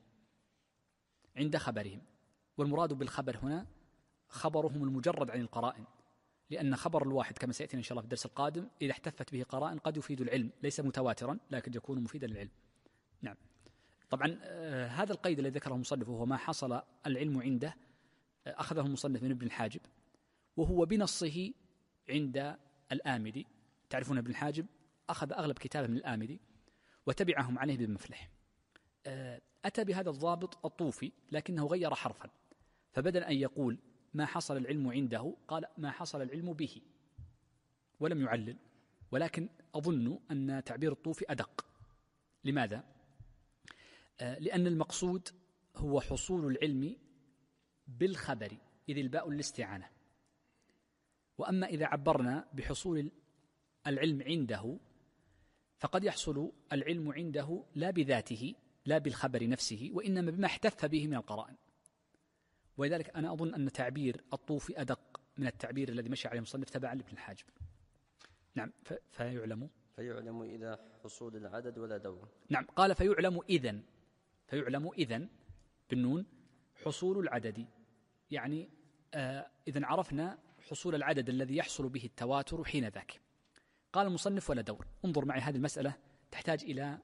عند خبرهم. والمراد بالخبر هنا خبرهم المجرد عن القرائن، لأن خبر الواحد كما سيأتينا إن شاء الله في الدرس القادم إذا احتفت به قرائن قد يفيد العلم، ليس متواترا لكن يكون مفيدا للعلم. نعم. طبعا هذا القيد الذي ذكره المصنف وهو ما حصل العلم عنده أخذه المصنف من ابن الحاجب، وهو بنصه عند الآمدي. تعرفون ابن الحاجب أخذ أغلب كتابه من الآمدي وتبعهم عليه بن مفلح. أتى بهذا الضابط الطوفي لكنه غير حرفا، فبدل أن يقول ما حصل العلم عنده قال ما حصل العلم به ولم يعلل. ولكن أظن أن تعبير الطوفي أدق. لماذا؟ لأن المقصود هو حصول العلم بالخبر، إذ الباء للاستعانة. وأما إذا عبرنا بحصول العلم عنده فقد يحصل العلم عنده لا بذاته لا بالخبر نفسه، وإنما بما احتف به من القرائن. ولذلك أنا أظن أن تعبير الطوفي أدق من التعبير الذي مشى عليه المصنف تبعا لابن الحاجب. نعم. فيعلم إذا حصول العدد ولا دور. نعم، قال فيعلم إذن بالنون حصول العدد، يعني إذن عرفنا حصول العدد الذي يحصل به التواتر حين ذاك. قال المصنف ولا دور. انظر معي، هذه المسألة تحتاج إلى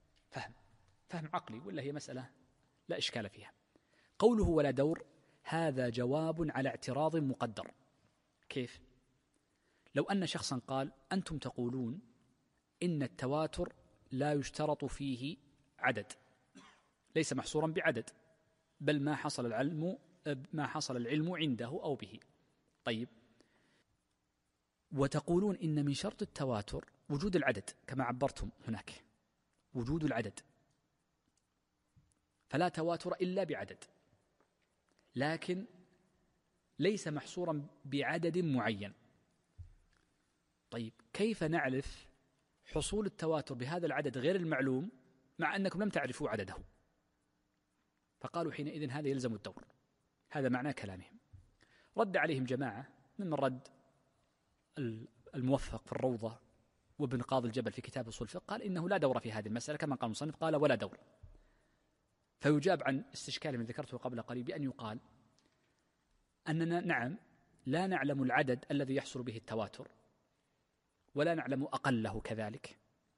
فهم عقلي، ولا هي مسألة لا إشكال فيها. قوله ولا دور هذا جواب على اعتراض مقدر. كيف؟ لو أن شخصا قال أنتم تقولون إن التواتر لا يشترط فيه عدد، ليس محصورا بعدد، بل ما حصل العلم عنده أو به. طيب، وتقولون إن من شرط التواتر وجود العدد كما عبرتم هناك، وجود العدد، فلا تواتر إلا بعدد، لكن ليس محصورا بعدد معين. طيب كيف نعرف حصول التواتر بهذا العدد غير المعلوم مع أنكم لم تعرفوا عدده؟ فقالوا حينئذ هذا يلزم الدور. هذا معنى كلامهم. رد عليهم جماعة ممن رد الموفق في الروضة وابن قاضي الجبل في كتاب أصول الفقه، قال إنه لا دور في هذه المسألة كما قال المصنف، قال ولا دور. فيجاب عن استشكال من ذكرته قبل قليل بأن يقال أننا نعم لا نعلم العدد الذي يحصل به التواتر ولا نعلم أقله كذلك،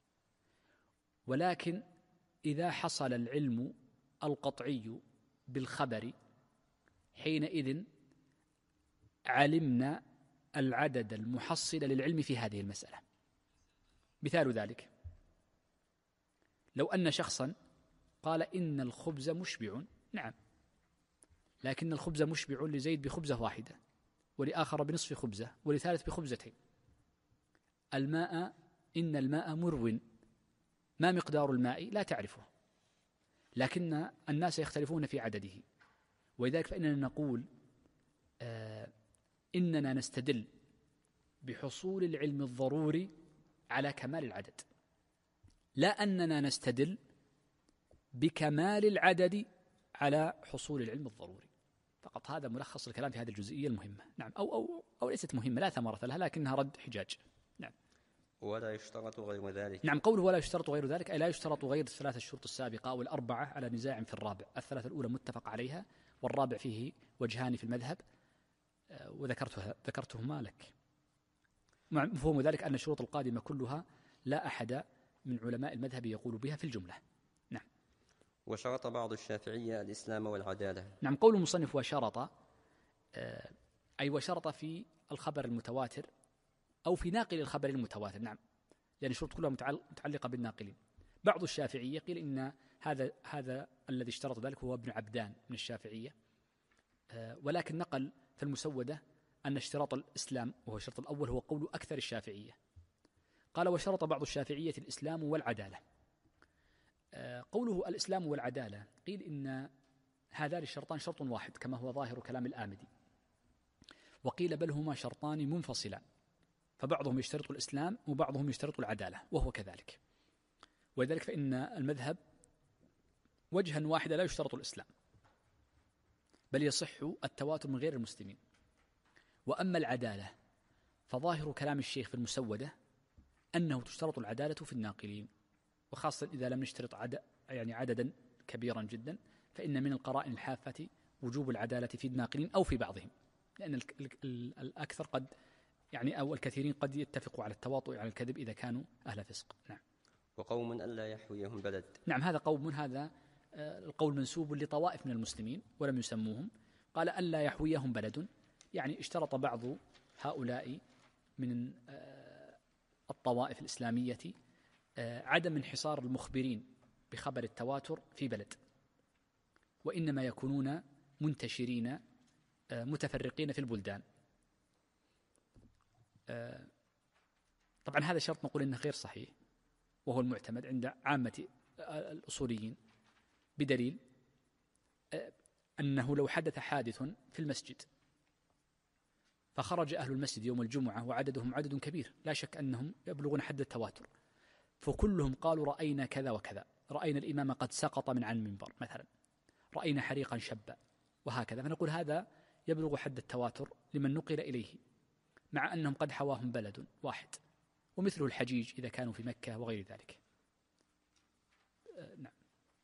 ولكن إذا حصل العلم القطعي بالخبر حينئذ علمنا العدد المحصل للعلم في هذه المسألة. مثال ذلك لو أن شخصا قال إن الخبز مشبع، نعم، لكن الخبز مشبع لزيد بخبزة واحدة ولآخر بنصف خبزة ولثالث بخبزتين. الماء إن الماء مرو، ما مقدار الماء لا تعرفه، لكن الناس يختلفون في عدده، ولذلك فإننا نقول إننا نستدل بحصول العلم الضروري على كمال العدد، لا أننا نستدل بكمال العدد على حصول العلم الضروري فقط. هذا ملخص الكلام في هذه الجزئية المهمة. نعم، أو ليست مهمة، لا ثمرة لها، لكنها رد حجاج. نعم. ولا يشترط غير ذلك. نعم، قوله ولا يشترط غير ذلك أي لا يشترط غير الثلاث الشروط السابقة أو الأربعة على نزاع في الرابع. الثلاثة الأولى متفق عليها، والرابع فيه وجهان في المذهب وذكرتهما لك. مفهوم ذلك أن الشروط القادمة كلها لا أحد من علماء المذهب يقول بها في الجملة. نعم. وشرط بعض الشافعية الإسلام والعدالة. نعم، قول المصنف وشرط أي وشرط في الخبر المتواتر أو في ناقل الخبر المتواتر. نعم، يعني الشروط كلها متعلقة بالناقلين. بعض الشافعية قيل إن هذا الذي اشترط ذلك هو ابن عبدان من الشافعية، ولكن نقل في المسودة أن اشتراط الإسلام وهو الشرط الأول هو قول أكثر الشافعية. قال وشرط بعض الشافعية الإسلام والعدالة. قوله الإسلام والعدالة قيل إن هذان الشرطان شرط واحد كما هو ظاهر كلام الآمدي، وقيل بل هما شرطان منفصلان، فبعضهم يشترط الإسلام وبعضهم يشترط العدالة وهو كذلك. ولذلك فإن المذهب وجها واحدا لا يشترط الإسلام، بل يصح التواتر من غير المسلمين. وأما العدالة فظاهر كلام الشيخ في المسودة أنه تشترط العدالة في الناقلين، وخاصة إذا لم نشترط عددا كبيرا جدا، فإن من القرائن الحافة وجوب العدالة في الناقلين أو في بعضهم، لأن الأكثر قد أو الكثيرين قد يتفقوا على التواطؤ على الكذب إذا كانوا أهل فسق. نعم. وقوم ألا يحويهم بلد. نعم، هذا قوم، هذا القول منسوب لطوائف من المسلمين ولم يسموهم. قال ألا يحويهم بلد، يعني اشترط بعض هؤلاء من الطوائف الإسلامية عدم انحصار المخبرين بخبر التواتر في بلد، وإنما يكونون منتشرين متفرقين في البلدان. طبعا هذا شرط نقول إنه غير صحيح، وهو المعتمد عند عامة الأصوليين، بدليل أنه لو حدث حادث في المسجد فخرج أهل المسجد يوم الجمعة وعددهم عدد كبير لا شك أنهم يبلغون حد التواتر، فكلهم قالوا رأينا كذا وكذا، رأينا الإمام قد سقط من عن المنبر مثلا، رأينا حريقا شبا، وهكذا، فنقول هذا يبلغ حد التواتر لمن نقل إليه، مع أنهم قد حواهم بلد واحد، ومثله الحجيج إذا كانوا في مكة وغير ذلك. نعم.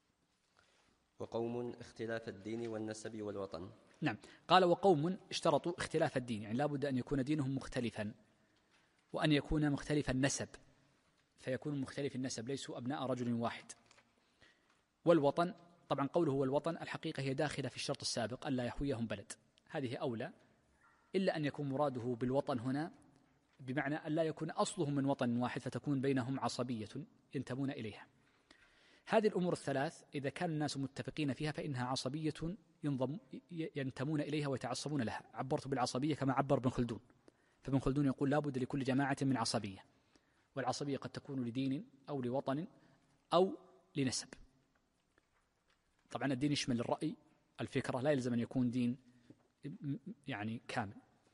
وقوم اختلاف الدين والنسب والوطن. نعم، قال وقوم اشترطوا اختلاف الدين، يعني لابد أن يكون دينهم مختلفا، وأن يكون مختلف النسب، فيكون مختلف النسب، ليسوا أبناء رجل واحد. والوطن، طبعا قوله هو الوطن الحقيقة هي داخلة في الشرط السابق ألا يحويهم بلد، هذه أولى، إلا أن يكون مراده بالوطن هنا بمعنى ألا يكون أصلهم من وطن واحد فتكون بينهم عصبية ينتمون إليها. هذه الأمور الثلاث إذا كان الناس متفقين فيها فإنها عصبية ينتمون إليها ويتعصبون لها. عبرت بالعصبية كما عبر ابن خلدون، فابن خلدون يقول لا بد لكل جماعة من عصبية، والعصبية قد تكون لدين أو لوطن أو لنسب. طبعا الدين يشمل الرأي، الفكرة، لا يلزم أن يكون دين يعني كامل.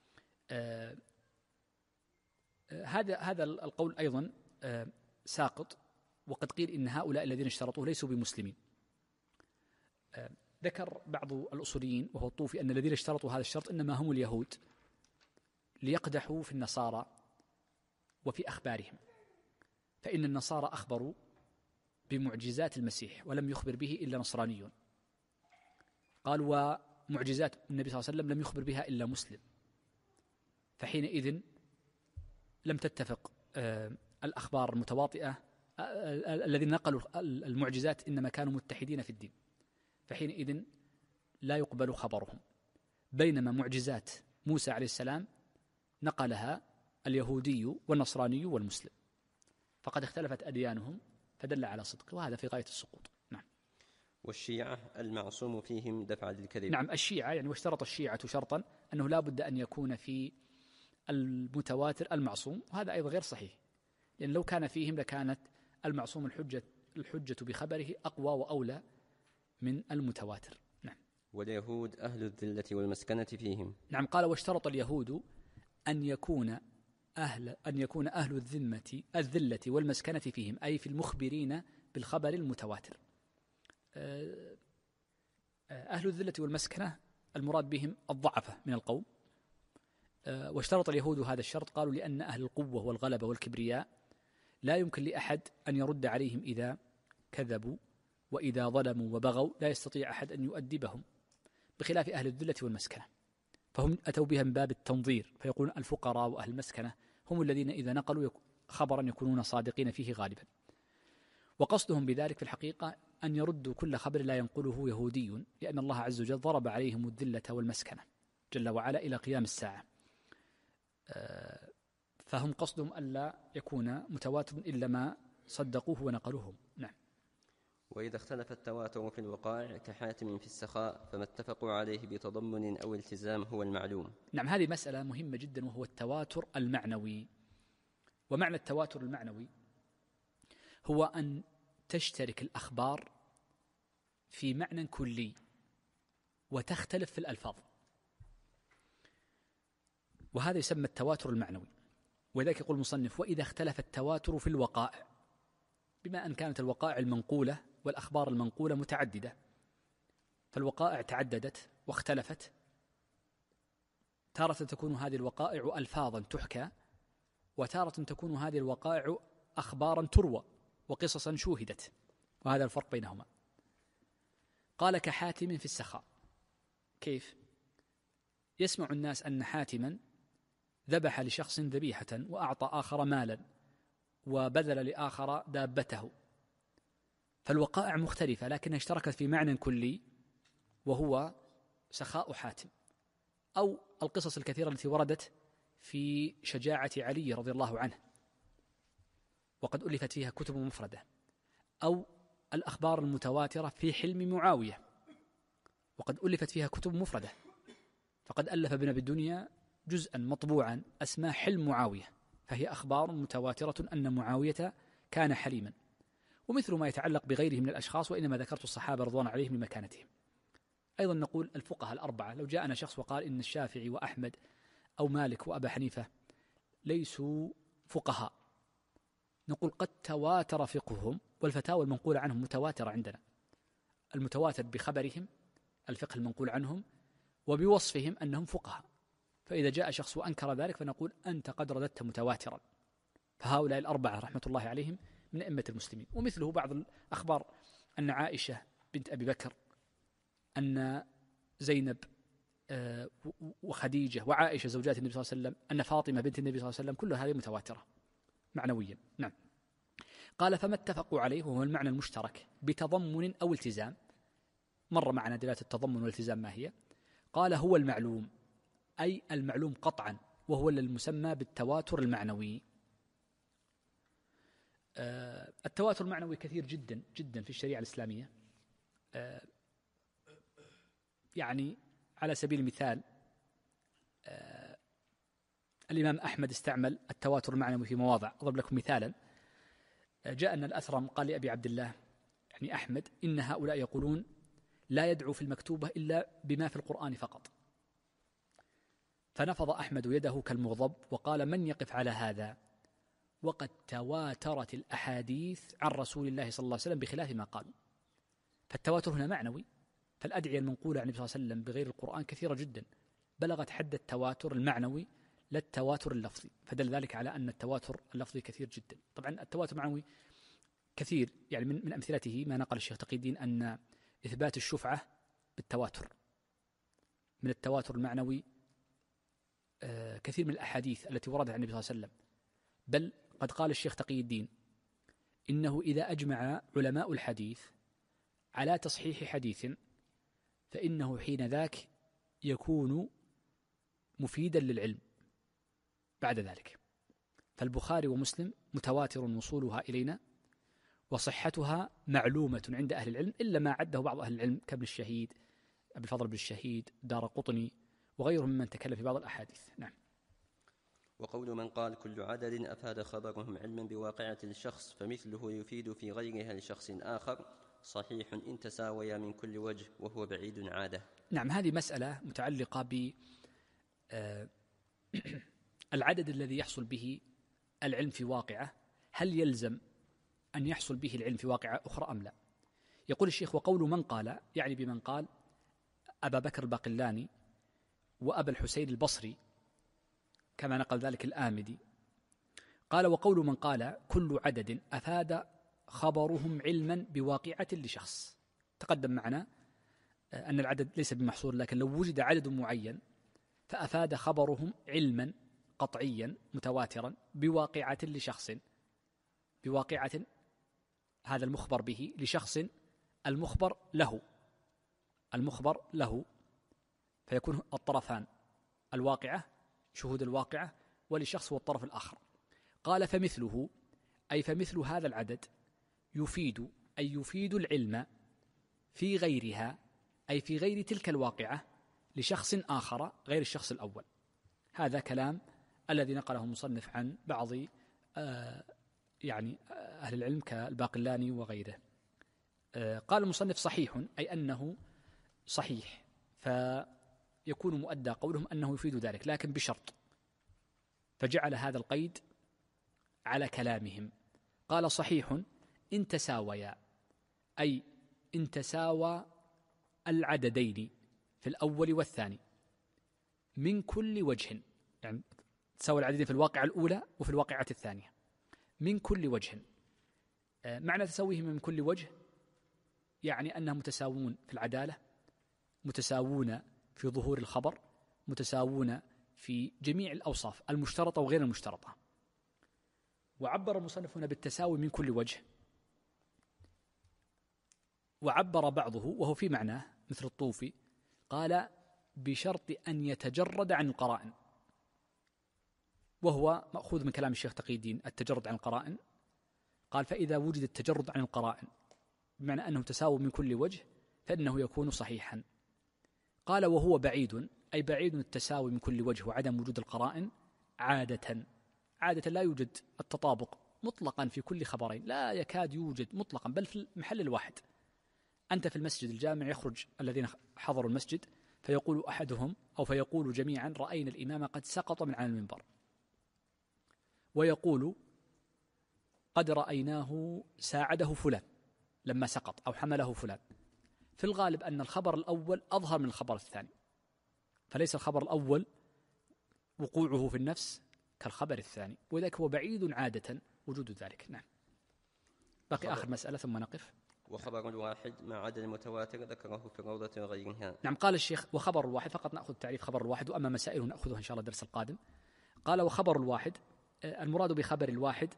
هذا القول أيضا ساقط، وقد قيل إن هؤلاء الذين اشترطوه ليسوا بمسلمين. ذكر بعض الأصوليين وهو الطوفي أن الذين اشترطوا هذا الشرط إنما هم اليهود ليقدحوا في النصارى وفي أخبارهم، فإن النصارى أخبروا بمعجزات المسيح ولم يخبر به إلا نصراني، قال ومعجزات النبي صلى الله عليه وسلم لم يخبر بها إلا مسلم، فحينئذ لم تتفق الأخبار المتواطئة. الذين نقلوا المعجزات إنما كانوا متحدين في الدين، فحينئذ لا يقبل خبرهم، بينما معجزات موسى عليه السلام نقلها اليهودي والنصراني والمسلم، فقد اختلفت أديانهم فدل على صدق، وهذا في غاية السقوط. نعم. والشيعة المعصوم فيهم دفعا للكذب. نعم، الشيعة يعني واشترط الشيعة شرطا أنه لا بد أن يكون في المتواتر المعصوم، وهذا أيضا غير صحيح، لأن لو كان فيهم لكانت المعصوم الحجة بخبره أقوى وأولى من المتواتر. نعم. واليهود أهل الذلة والمسكنة فيهم. نعم، قال واشترط اليهود أن يكون أهل الذلة والمسكنة فيهم، أي في المخبرين بالخبر المتواتر. أهل الذلة والمسكنة المراد بهم الضعفة من القوم. واشترط اليهود هذا الشرط، قالوا لأن أهل القوة والغلبة والكبرياء لا يمكن لأحد أن يرد عليهم إذا كذبوا، وإذا ظلموا وبغوا لا يستطيع أحد أن يؤدبهم، بخلاف أهل الذلة والمسكنة، فهم أتوا بها من باب التنظير، فيقولون الفقراء وأهل المسكنة هم الذين إذا نقلوا خبرا يكونون صادقين فيه غالبا. وقصدهم بذلك في الحقيقة أن يردوا كل خبر لا ينقله يهودي، لأن الله عز وجل ضرب عليهم الذلة والمسكنة جل وعلا إلى قيام الساعة، فهم قصدهم ألا يكون متواتر إلا ما صدقوه ونقلوه. نعم. وإذا اختلف التواتر في الوقائع كحاتم في السخاء فما اتفقوا عليه بتضمن أو التزام هو المعلوم. نعم، هذه مسألة مهمة جدا، وهو التواتر المعنوي. ومعنى التواتر المعنوي هو أن تشترك الأخبار في معنى كلي وتختلف في الألفاظ، وهذا يسمى التواتر المعنوي. ولذلك يقول المصنف وإذا اختلف التواتر في الوقائع، بما أن كانت الوقائع المنقولة والأخبار المنقولة متعددة، فالوقائع تعددت واختلفت، تارة تكون هذه الوقائع ألفاظا تحكى، وتارة تكون هذه الوقائع أخبارا تروى وقصصا شوهدت، وهذا الفرق بينهما. قال كحاتم في السخاء. كيف؟ يسمع الناس أن حاتما ذبح لشخص ذبيحة وأعطى آخر مالا وبذل لآخر دابته، فالوقائع مختلفة لكنها اشتركت في معنى كلي وهو سخاء حاتم، أو القصص الكثيرة التي وردت في شجاعة علي رضي الله عنه وقد ألفت فيها كتب مفردة، أو الأخبار المتواترة في حلم معاوية وقد ألفت فيها كتب مفردة، فقد ألف ابن أبي الدنيا جزءا مطبوعا اسمه حلم معاوية، فهي أخبار متواترة أن معاوية كان حليما، ومثل ما يتعلق بغيره من الأشخاص، وإنما ذكرت الصحابة رضوان عليهم لمكانتهم. أيضا نقول الفقهاء الأربعة، لو جاءنا شخص وقال إن الشافعي وأحمد أو مالك وأبا حنيفة ليسوا فقهاء، نقول قد تواتر فقههم، والفتاوى المنقولة عنهم متواترة عندنا، المتواتر بخبرهم الفقه المنقول عنهم وبوصفهم أنهم فقهاء، فإذا جاء شخص وأنكر ذلك فنقول أنت قد رددت متواترا. فهؤلاء الأربعة رحمة الله عليهم من أئمة المسلمين. ومثله بعض الأخبار أن عائشة بنت أبي بكر، أن زينب وخديجة وعائشة زوجات النبي صلى الله عليه وسلم، أن فاطمة بنت النبي صلى الله عليه وسلم، كل هذه متواترة معنويا. نعم. قال فما اتفقوا عليه، وهو المعنى المشترك، بتضمن أو التزام. مر معنا دلالة التضمن والالتزام ما هي. قال هو المعلوم، أي المعلوم قطعا، وهو المسمى بالتواتر المعنوي. التواتر المعنوي كثير جدا جدا في الشريعة الإسلامية. يعني على سبيل المثال الإمام أحمد استعمل التواتر المعنوي في مواضع. أضرب لكم مثالا. جاء أن الأثرم قال لأبي عبد الله يعني أحمد: إن هؤلاء يقولون لا يدعو في المكتوبة إلا بما في القرآن فقط. فنفض أحمد يده كالمغضب وقال: من يقف على هذا وقد تواترت الأحاديث عن رسول الله صلى الله عليه وسلم بخلاف ما قال. فالتواتر هنا معنوي، فالأدعية المنقولة عن النبي صلى الله عليه وسلم بغير القرآن كثيرة جدا، بلغت حد التواتر المعنوي لا التواتر اللفظي، فدل ذلك على أن التواتر اللفظي كثير جدا. طبعا التواتر المعنوي كثير، يعني من أمثلته ما نقل الشيخ تقي الدين أن إثبات الشفعة بالتواتر من التواتر المعنوي. كثير من الأحاديث التي وردت عن النبي صلى الله عليه وسلم، بل قد قال الشيخ تقي الدين إنه إذا أجمع علماء الحديث على تصحيح حديث فإنه حين ذاك يكون مفيدا للعلم بعد ذلك. فالبخاري ومسلم متواتر وصولها إلينا وصحتها معلومة عند أهل العلم، إلا ما عده بعض أهل العلم كابن الشهيد، أبي الفضل بن الشهيد، دارقطني وغيرهم ممن تكلم في بعض الأحاديث. نعم. وقول من قال كل عدد أفاد خبرهم علما بواقعة الشخص فمثله يفيد في غيرها لشخص آخر صحيح إن تساويا من كل وجه وهو بعيد عادة. نعم، هذه مسألة متعلقة بالعدد الذي يحصل به العلم في واقعة، هل يلزم أن يحصل به العلم في واقعة أخرى أم لا؟ يقول الشيخ: وقول من قال، يعني بمن قال أبا بكر الباقلاني وأبا الحسين البصري كما نقل ذلك الآمدي. قال: وقول من قال كل عدد أفاد خبرهم علما بواقعة لشخص. تقدم معنا أن العدد ليس بمحصور، لكن لو وجد عدد معين فأفاد خبرهم علما قطعيا متواترا بواقعة لشخص، بواقعة هذا المخبر به لشخص المخبر له، فيكون الطرفان الواقعة شهود الواقعة ولشخص هو الطرف الآخر. قال: فمثله أي فمثل هذا العدد يفيد العلم في غيرها، أي في غير تلك الواقعة لشخص آخر غير الشخص الأول. هذا كلام الذي نقله المصنف عن بعض يعني أهل العلم كالباقلاني وغيره. قال المصنف: صحيح أي أنه صحيح، فيكون مؤدى قولهم أنه يفيد ذلك، لكن بشرط، فجعل هذا القيد على كلامهم. قال: صحيح إن تساويا، أي إن تساوى العددين في الأول والثاني من كل وجه، يعني تساوى العددين في الواقعة الأولى وفي الواقعة الثانية من كل وجه. معنى تساويهم من كل وجه يعني أنهم متساوون في العدالة، متساوون في ظهور الخبر، متساوون في جميع الأوصاف المشترطة وغير المشترطة. وعبر المصنف هنا بالتساوي من كل وجه، وعبر بعضه وهو في معناه مثل الطوفي قال: بشرط أن يتجرد عن القرائن، وهو مأخوذ من كلام الشيخ تقي الدين التجرد عن القرائن. قال: فإذا وجد التجرد عن القرائن بمعنى أنه تساوي من كل وجه فإنه يكون صحيحا. قال: وهو بعيد أي بعيد التساوي من كل وجه وعدم وجود القرائن عادة لا يوجد التطابق مطلقا في كل خبرين، لا يكاد يوجد مطلقا، بل في المحل الواحد. أنت في المسجد الجامع يخرج الذين حضروا المسجد فيقول أحدهم أو فيقول جميعا: رأينا الإمام قد سقط من على المنبر، ويقول: قد رأيناه ساعده فلان لما سقط أو حمله فلان. في الغالب أن الخبر الأول أظهر من الخبر الثاني، فليس الخبر الأول وقوعه في النفس كالخبر الثاني، ولذلك هو بعيد عادة وجود ذلك. نعم. بقي آخر مسألة ثم نقف. وخبر الواحد مع عدد المتواتر ذكره في الروضة وغيرها. نعم. قال الشيخ: وخبر الواحد، فقط نأخذ تعريف خبر الواحد، وأما مسائله نأخذها إن شاء الله الدرس القادم. قال: وخبر الواحد، المراد بخبر الواحد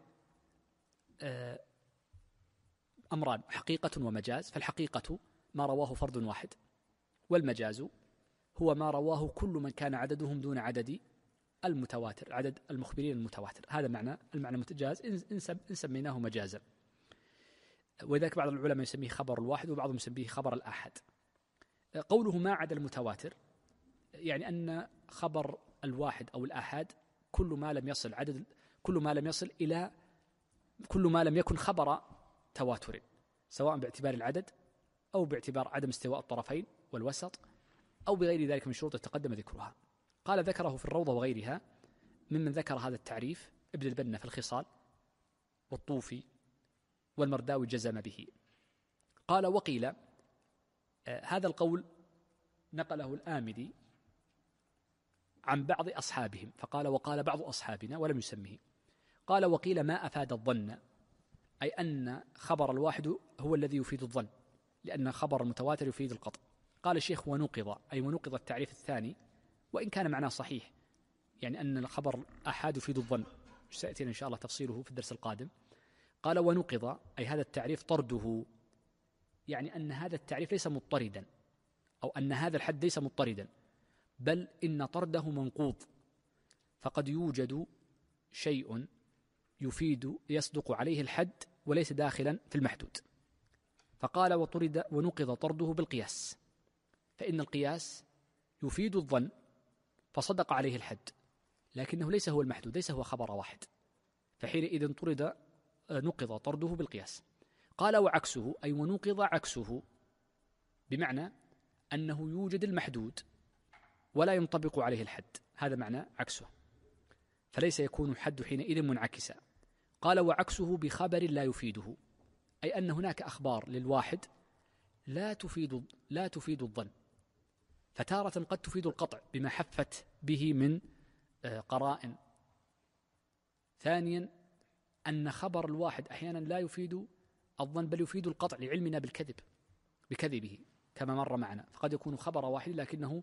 أمران: حقيقة ومجاز. فالحقيقة ما رواه فرد واحد، والمجاز هو ما رواه كل من كان عددهم دون عدد المتواتر، عدد المخبرين المتواتر. هذا معنى المعنى المتجاز إن سميناه مجازا. وذلك بعض العلماء يسميه خبر الواحد وبعضهم يسميه خبر الآحد. قوله ما عدا المتواتر يعني أن خبر الواحد أو الآحاد كل ما لم يكن خبر تواتر، سواء باعتبار العدد أو باعتبار عدم استواء الطرفين والوسط أو بغير ذلك من شروط تقدم ذكرها. قال ذكره في الروضة وغيرها ممن ذكر هذا التعريف ابن البنا في الخصال، والطوفي، والمرداوي جزم به. قال وقيل، هذا القول نقله الآمدي عن بعض أصحابهم، فقال وقال بعض أصحابنا ولم يسمه. قال وقيل ما أفاد الظن، أي أن خبر الواحد هو الذي يفيد الظن، لأن خبر المتواتر يفيد القطع. قال الشيخ ونقض، أي ونقض التعريف الثاني، وإن كان معناه صحيح، يعني أن الخبر أحاد يفيد الظن، سيأتينا إن شاء الله تفصيله في الدرس القادم. قال ونقض، أي هذا التعريف طرده، يعني أن هذا التعريف ليس مضطردا، أو أن هذا الحد ليس مضطردا، بل إن طرده منقوض، فقد يوجد شيء يفيد يصدق عليه الحد وليس داخلا في المحدود. فقال وطرد ونقض طرده بالقياس، فإن القياس يفيد الظن فصدق عليه الحد، لكنه ليس هو المحدود، ليس هو خبر واحد، فحينئذ نقض طرده بالقياس. قال وعكسه، أي ونقض عكسه، بمعنى أنه يوجد المحدود ولا ينطبق عليه الحد، هذا معنى عكسه، فليس يكون الحد حينئذ منعكسا. قال وعكسه بخبر لا يفيده، أي أن هناك أخبار للواحد لا تفيد الظن، فتارة قد تفيد القطع بما حفت به من قرائن. ثانيا أن خبر الواحد أحيانا لا يفيد الظن بل يفيد القطع لعلمنا بكذبه كما مر معنا، فقد يكون خبر واحد لكنه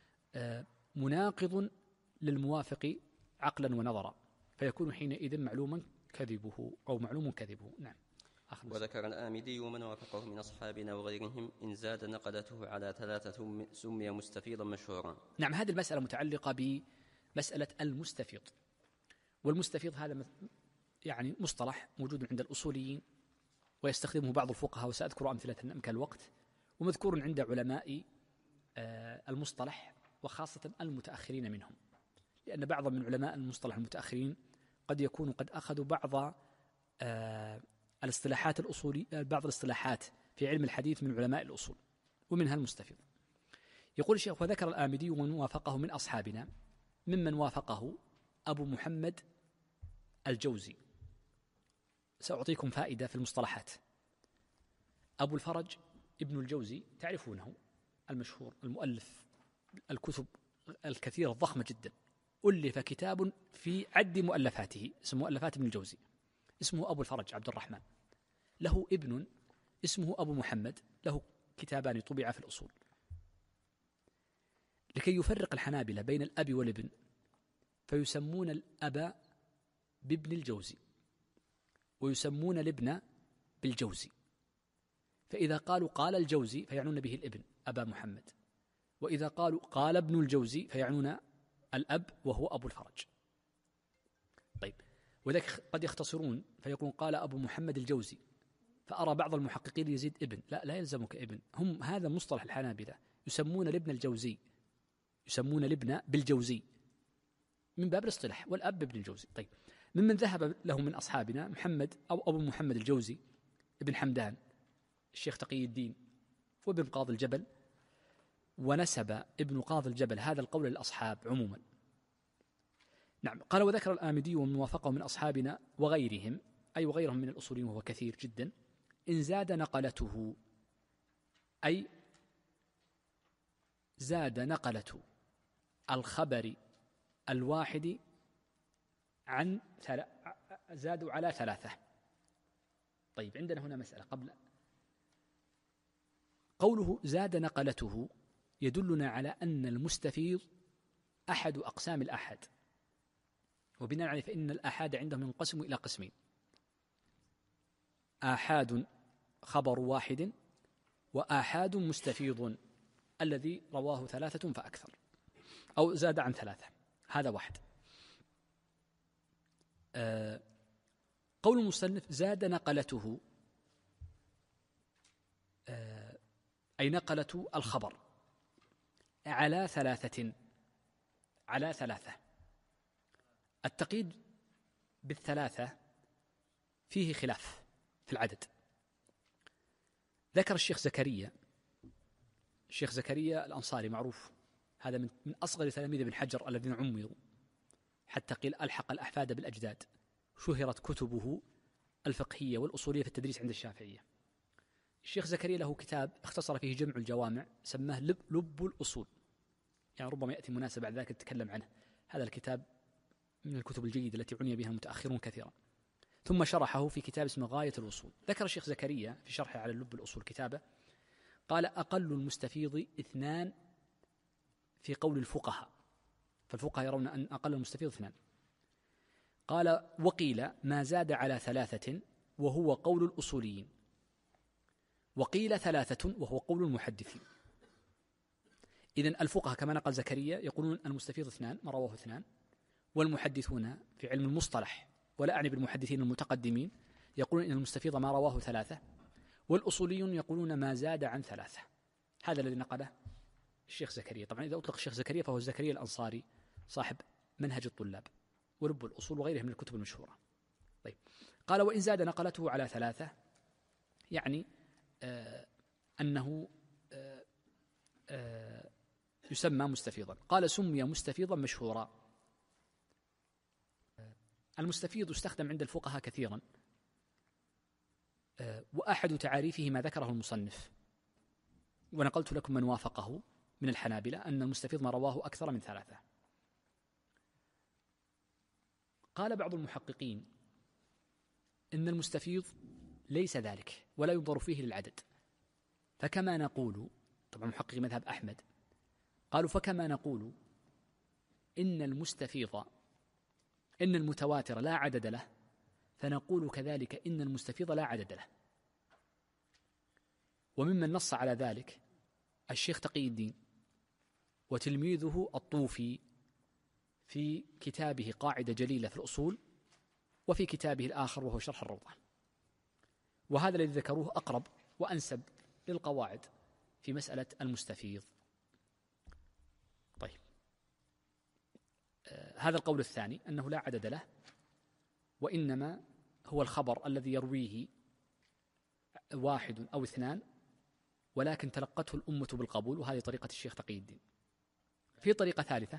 مناقض للموافق عقلا ونظرا، فيكون حينئذ معلوما كذبه أو معلوم كذبه. نعم. وذكر الآمدي ومن وافقه من أصحابنا وغيرهم إن زاد نقلته على 3 سمي مستفيضا مشهورا. نعم، هذه المسألة متعلقة بمسألة المستفيض، والمستفيض هذا يعني مصطلح موجود عند الأصوليين ويستخدمه بعض الفقهاء، وسأذكر أمثلة أمكن الوقت، ومذكور عند علماء المصطلح وخاصة المتأخرين منهم، لأن بعض من علماء المصطلح المتأخرين قد يكونوا قد أخذوا بعض الاصطلاحات الأصولية، بعض الاصطلاحات في علم الحديث من علماء الأصول، ومنها المستفيض. يقول الشيخ وذكر الآمدي ومن وافقه من أصحابنا، ممن وافقه أبو محمد الجوزي. سأعطيكم فائدة في المصطلحات. أبو الفرج ابن الجوزي تعرفونه، المشهور المؤلف الكتب الكثيرة الضخمة جدا، ألف كتاب في عد مؤلفاته اسمه مؤلفات ابن الجوزي، اسمه أبو الفرج عبد الرحمن، له ابن اسمه أبو محمد، له كتابان طبعا في الأصول. لكي يفرق الحنابلة بين الأب والابن فيسمون الأب بابن الجوزي ويسمون الابن بالجوزي، فإذا قالوا قال الجوزي فيعنون به الابن أبا محمد، وإذا قالوا قال ابن الجوزي فيعنون الأب وهو أبو الفرج. طيب، وذلك قد يختصرون فيقولون قال أبو محمد الجوزي، فأرى بعض المحققين يزيد ابن، لا يلزمك ابن، هم هذا مصطلح الحنابلة، يسمون الابن الجوزي، يسمون الابن بالجوزي من باب الاصطلاح، والأب بابن الجوزي. طيب، ممن ذهب له من أصحابنا محمد أو أبو محمد الجوزي ابن حمدان الشيخ تقي الدين وابن قاضي الجبل، ونسب ابن قاضي الجبل هذا القول للأصحاب عموما. نعم. قال وذكر الآمدي ومن وافقه من أصحابنا وغيرهم، أي وغيرهم من الأصولين وهو كثير جدا، إن زاد نقلته، أي زاد نقلة الخبر الواحد زادوا على 3. طيب، عندنا هنا مسألة قبل قوله زاد نقلته يدلنا على أن المستفيض أحد أقسام الآحاد، وبناء عليه فإن الآحاد عندهم ينقسم إلى قسمين: آحاد خبر واحد، وآحاد مستفيض الذي رواه 3 فأكثر أو زاد عن 3، هذا واحد. قول المصنف زاد نقلته، أي نقلة الخبر على 3، التقييد بالثلاثة فيه خلاف في العدد. ذكر الشيخ زكريا الأنصاري معروف، هذا من أصغر تلاميذ ابن حجر الذين عمروا، حتى قيل ألحق الأحفاد بالأجداد. شهرت كتبه الفقهية والأصولية في التدريس عند الشافعية. الشيخ زكريا له كتاب اختصر فيه جمع الجوامع سماه لب الأصول، يعني ربما يأتي مناسبة بعد ذلك نتكلم عنه. هذا الكتاب من الكتب الجيدة التي عني بها المتأخرون كثيرا. ثم شرحه في كتاب اسمه غاية الوصول. ذكر الشيخ زكريا في شرحه على لب الأصول كتابه، قال: أقل المستفيض 2 في قول الفقهاء، فالفقهاء يرون أن أقل المستفيض 2. قال: وقيل ما زاد على 3 وهو قول الأصوليين، وقيل 3 وهو قول المحدثين. إذن الفقهاء كما نقل زكريا يقولون المستفيض 2 ما رواه 2، والمحدثون في علم المصطلح، ولا أعني بالمحدثين المتقدمين، يقولون إن المستفيض ما رواه 3، والأصوليون يقولون ما زاد عن 3. هذا الذي نقله الشيخ زكريا. طبعا إذا أطلق الشيخ زكريا فهو زكريا الأنصاري صاحب منهج الطلاب ولب الأصول وغيره من الكتب المشهورة. طيب، قال: وإن زاد نقلته على 3 يعني أنه يسمى مستفيضا. قال: سمي مستفيضا مشهورا. المستفيض استخدم عند الفقهاء كثيرا، وأحد تعاريفه ما ذكره المصنف، ونقلت لكم من وافقه من الحنابلة أن المستفيض ما رواه أكثر من 3. قال بعض المحققين إن المستفيض ليس ذلك ولا ينظر فيه للعدد، فكما نقول، طبعا محقق مذهب أحمد قالوا فكما نقول إن المستفيض إن المتواتر لا عدد له، فنقول كذلك إن المستفيض لا عدد له. وممن نص على ذلك الشيخ تقي الدين وتلميذه الطوفي في كتابه قاعدة جليلة في الأصول، وفي كتابه الآخر وهو شرح الروضة. وهذا الذي ذكروه أقرب وأنسب للقواعد في مسألة المستفيض. طيب، هذا القول الثاني أنه لا عدد له، وإنما هو الخبر الذي يرويه 1 أو 2 ولكن تلقته الأمة بالقبول، وهذه طريقة الشيخ تقي الدين. في طريقة ثالثة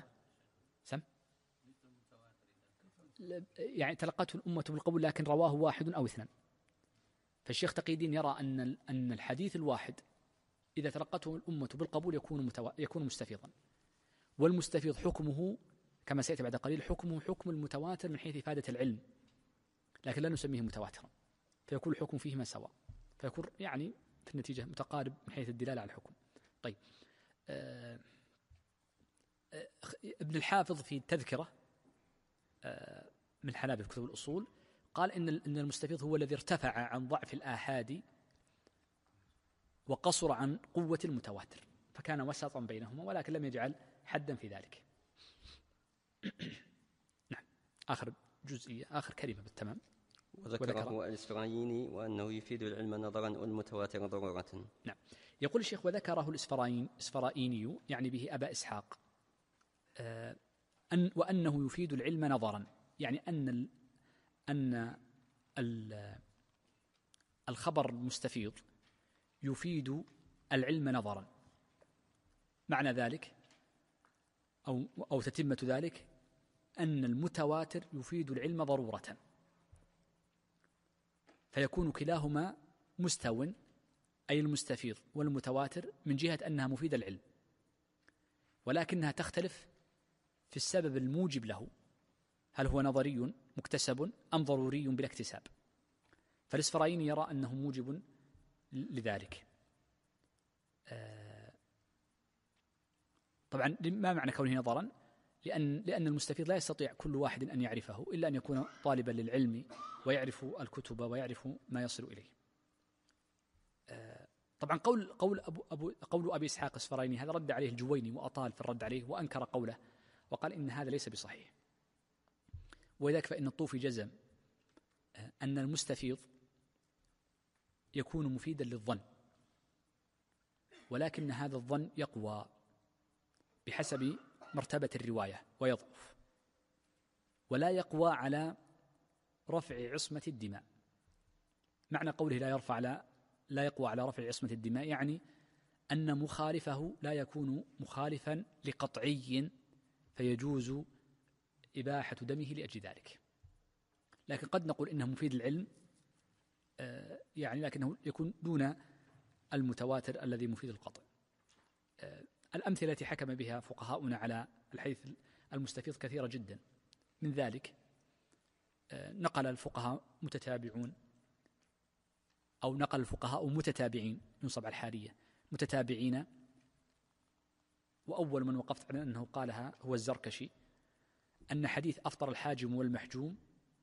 يعني تلقته الأمة بالقبول لكن رواه 1 أو 2. فالشيخ تقي الدين يرى أن الحديث الواحد إذا تلقته الأمة بالقبول يكون مستفيضا، والمستفيض حكمه كما سيأتي بعد قليل حكم المتواتر من حيث إفادة العلم، لكن لا نسميه متواترا، فيكون الحكم فيهما سواء، فيكون يعني في النتيجة متقارب من حيث الدلالة على الحكم. طيب، ابن الحافظ في التذكرة من حنابلة كتب الأصول قال إن المستفيض هو الذي ارتفع عن ضعف الآحاد وقصر عن قوة المتواتر، فكان وسطا بينهما ولكن لم يجعل حدا في ذلك. نعم، آخر جزئية، آخر كلمة بالتمام. وذكره الإسفرايني وأنه يفيد العلم نظرا والمتواتر ضرورة. نعم، يقول الشيخ: وذكره الإسفرايني يعني به أبا إسحاق، وأنه يفيد العلم نظرا، يعني أن الخبر المستفيض يفيد العلم نظرا. معنى ذلك أو تتمة ذلك أن المتواتر يفيد العلم ضرورة، فيكون كلاهما مستو، أي المستفيض والمتواتر، من جهة أنها مفيدة العلم، ولكنها تختلف في السبب الموجب له، هل هو نظري مكتسب أم ضروري بلا اكتساب. فالإسفرايني يرى أنه موجب لذلك. طبعا ما معنى كونه نظرا؟ لأن المستفيض لا يستطيع كل واحد أن يعرفه إلا أن يكون طالبا للعلم ويعرف الكتب ويعرف ما يصل إليه. طبعا قول أبي إسحاق الإسفرايني هذا رد عليه الجويني وأطال في الرد عليه وأنكر قوله وقال إن هذا ليس بصحيح. وذلك فإن الطوفي جزم أن المستفيض يكون مفيدا للظن، ولكن هذا الظن يقوى بحسب مرتبة الرواية ويضعف، ولا يقوى على رفع عصمة الدماء. معنى قوله لا يقوى على رفع عصمة الدماء يعني أن مخالفه لا يكون مخالفا لقطعي فيجوز إباحة دمه لأجل ذلك. لكن قد نقول إنه مفيد العلم يعني لكنه يكون دون المتواتر الذي مفيد القطع. الأمثلة التي حكم بها فقهاؤنا على الحديث المستفيض كثيرة جدا. من ذلك نقل الفقهاء متتابعين ينصب على الحالية متتابعين، وأول من وقفت على أنه قالها هو الزركشي، أن حديث أفطر الحاجم والمحجوم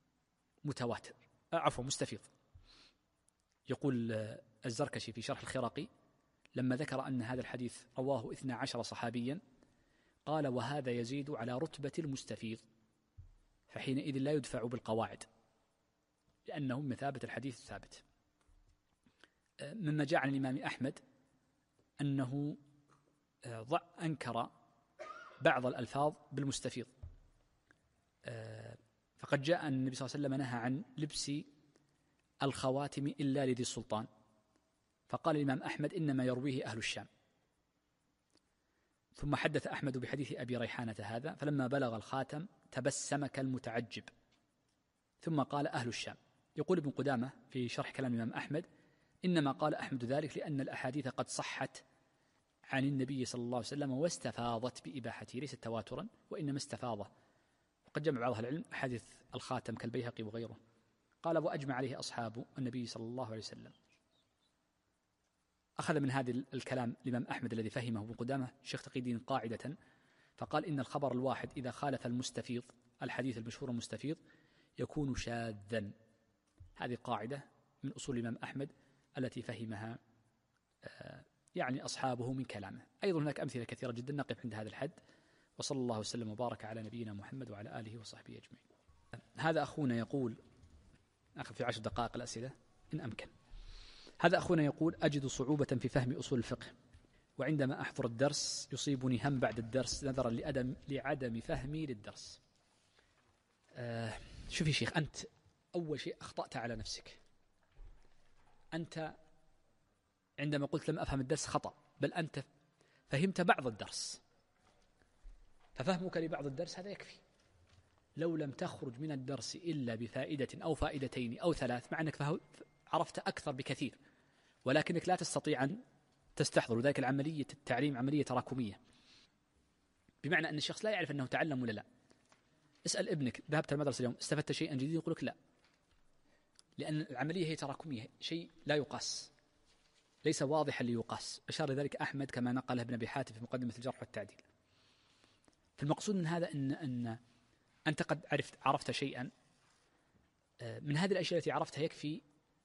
مستفيض. يقول الزركشي في شرح الخراقي لما ذكر أن هذا الحديث رواه 12 صحابيا قال: وهذا يزيد على رتبة المستفيض، فحينئذ لا يدفع بالقواعد لأنه مثابة الحديث الثابت. مما جاء عن الإمام أحمد أنه أنكر بعض الألفاظ بالمستفيض، فقد جاء أن النبي صلى الله عليه وسلم نهى عن لبس الخواتم إلا لذي السلطان، فقال الإمام أحمد إنما يرويه أهل الشام. ثم حدث أحمد بحديث أبي ريحانة هذا، فلما بلغ الخاتم تبسم كالمتعجب، ثم قال أهل الشام. يقول ابن قدامة في شرح كلام الإمام أحمد: إنما قال أحمد ذلك لأن الأحاديث قد صحت عن النبي صلى الله عليه وسلم واستفاضت بإباحته، ليس تواترا وإنما استفاضة. وقد جمع بعض العلم أحاديث الخاتم كالبيهقي وغيره. قال: وأجمع عليه أصحاب النبي صلى الله عليه وسلم. أخذ من هذا الكلام الإمام أحمد الذي فهمه ابن قدامة شيخ تقي الدين قاعدة، فقال: إن الخبر الواحد إذا خالف المستفيض الحديث المشهور المستفيض يكون شاذا. هذه قاعدة من أصول الإمام أحمد التي فهمها يعني أصحابه من كلامه. أيضا هناك أمثلة كثيرة جدا، نقف عند هذا الحد، وصلى الله وسلم وبارك على نبينا محمد وعلى آله وصحبه أجمعين. هذا أخونا يقول، أخذ في 10 دقائق الأسئلة إن أمكن. هذا أخونا يقول: أجد صعوبة في فهم أصول الفقه، وعندما أحضر الدرس يصيبني هم بعد الدرس نظرا لعدم فهمي للدرس. شوف يا شيخ، أنت أول شيء أخطأت على نفسك. أنت عندما قلت لم أفهم الدرس خطأ، بل أنت فهمت بعض الدرس، ففهمك لبعض الدرس هذا يكفي. لو لم تخرج من الدرس إلا بفائدة أو فائدتين أو 3، مع أنك عرفت أكثر بكثير، ولكنك لا تستطيع أن تستحضر. ذلك العملية التعليم عملية تراكمية، بمعنى أن الشخص لا يعرف أنه تعلم ولا لا. اسأل ابنك: ذهبت المدرسة اليوم استفدت شيئا جديدا؟ يقول لك لا، لأن العملية هي تراكمية، شيء لا يقاس، ليس واضحا ليقاس. أشار لذلك أحمد كما نقله ابن أبي حاتم في مقدمة الجرح والتعديل. فالمقصود من هذا أن أنت قد عرفت شيئا من هذه الأشياء التي عرفتها، يكفي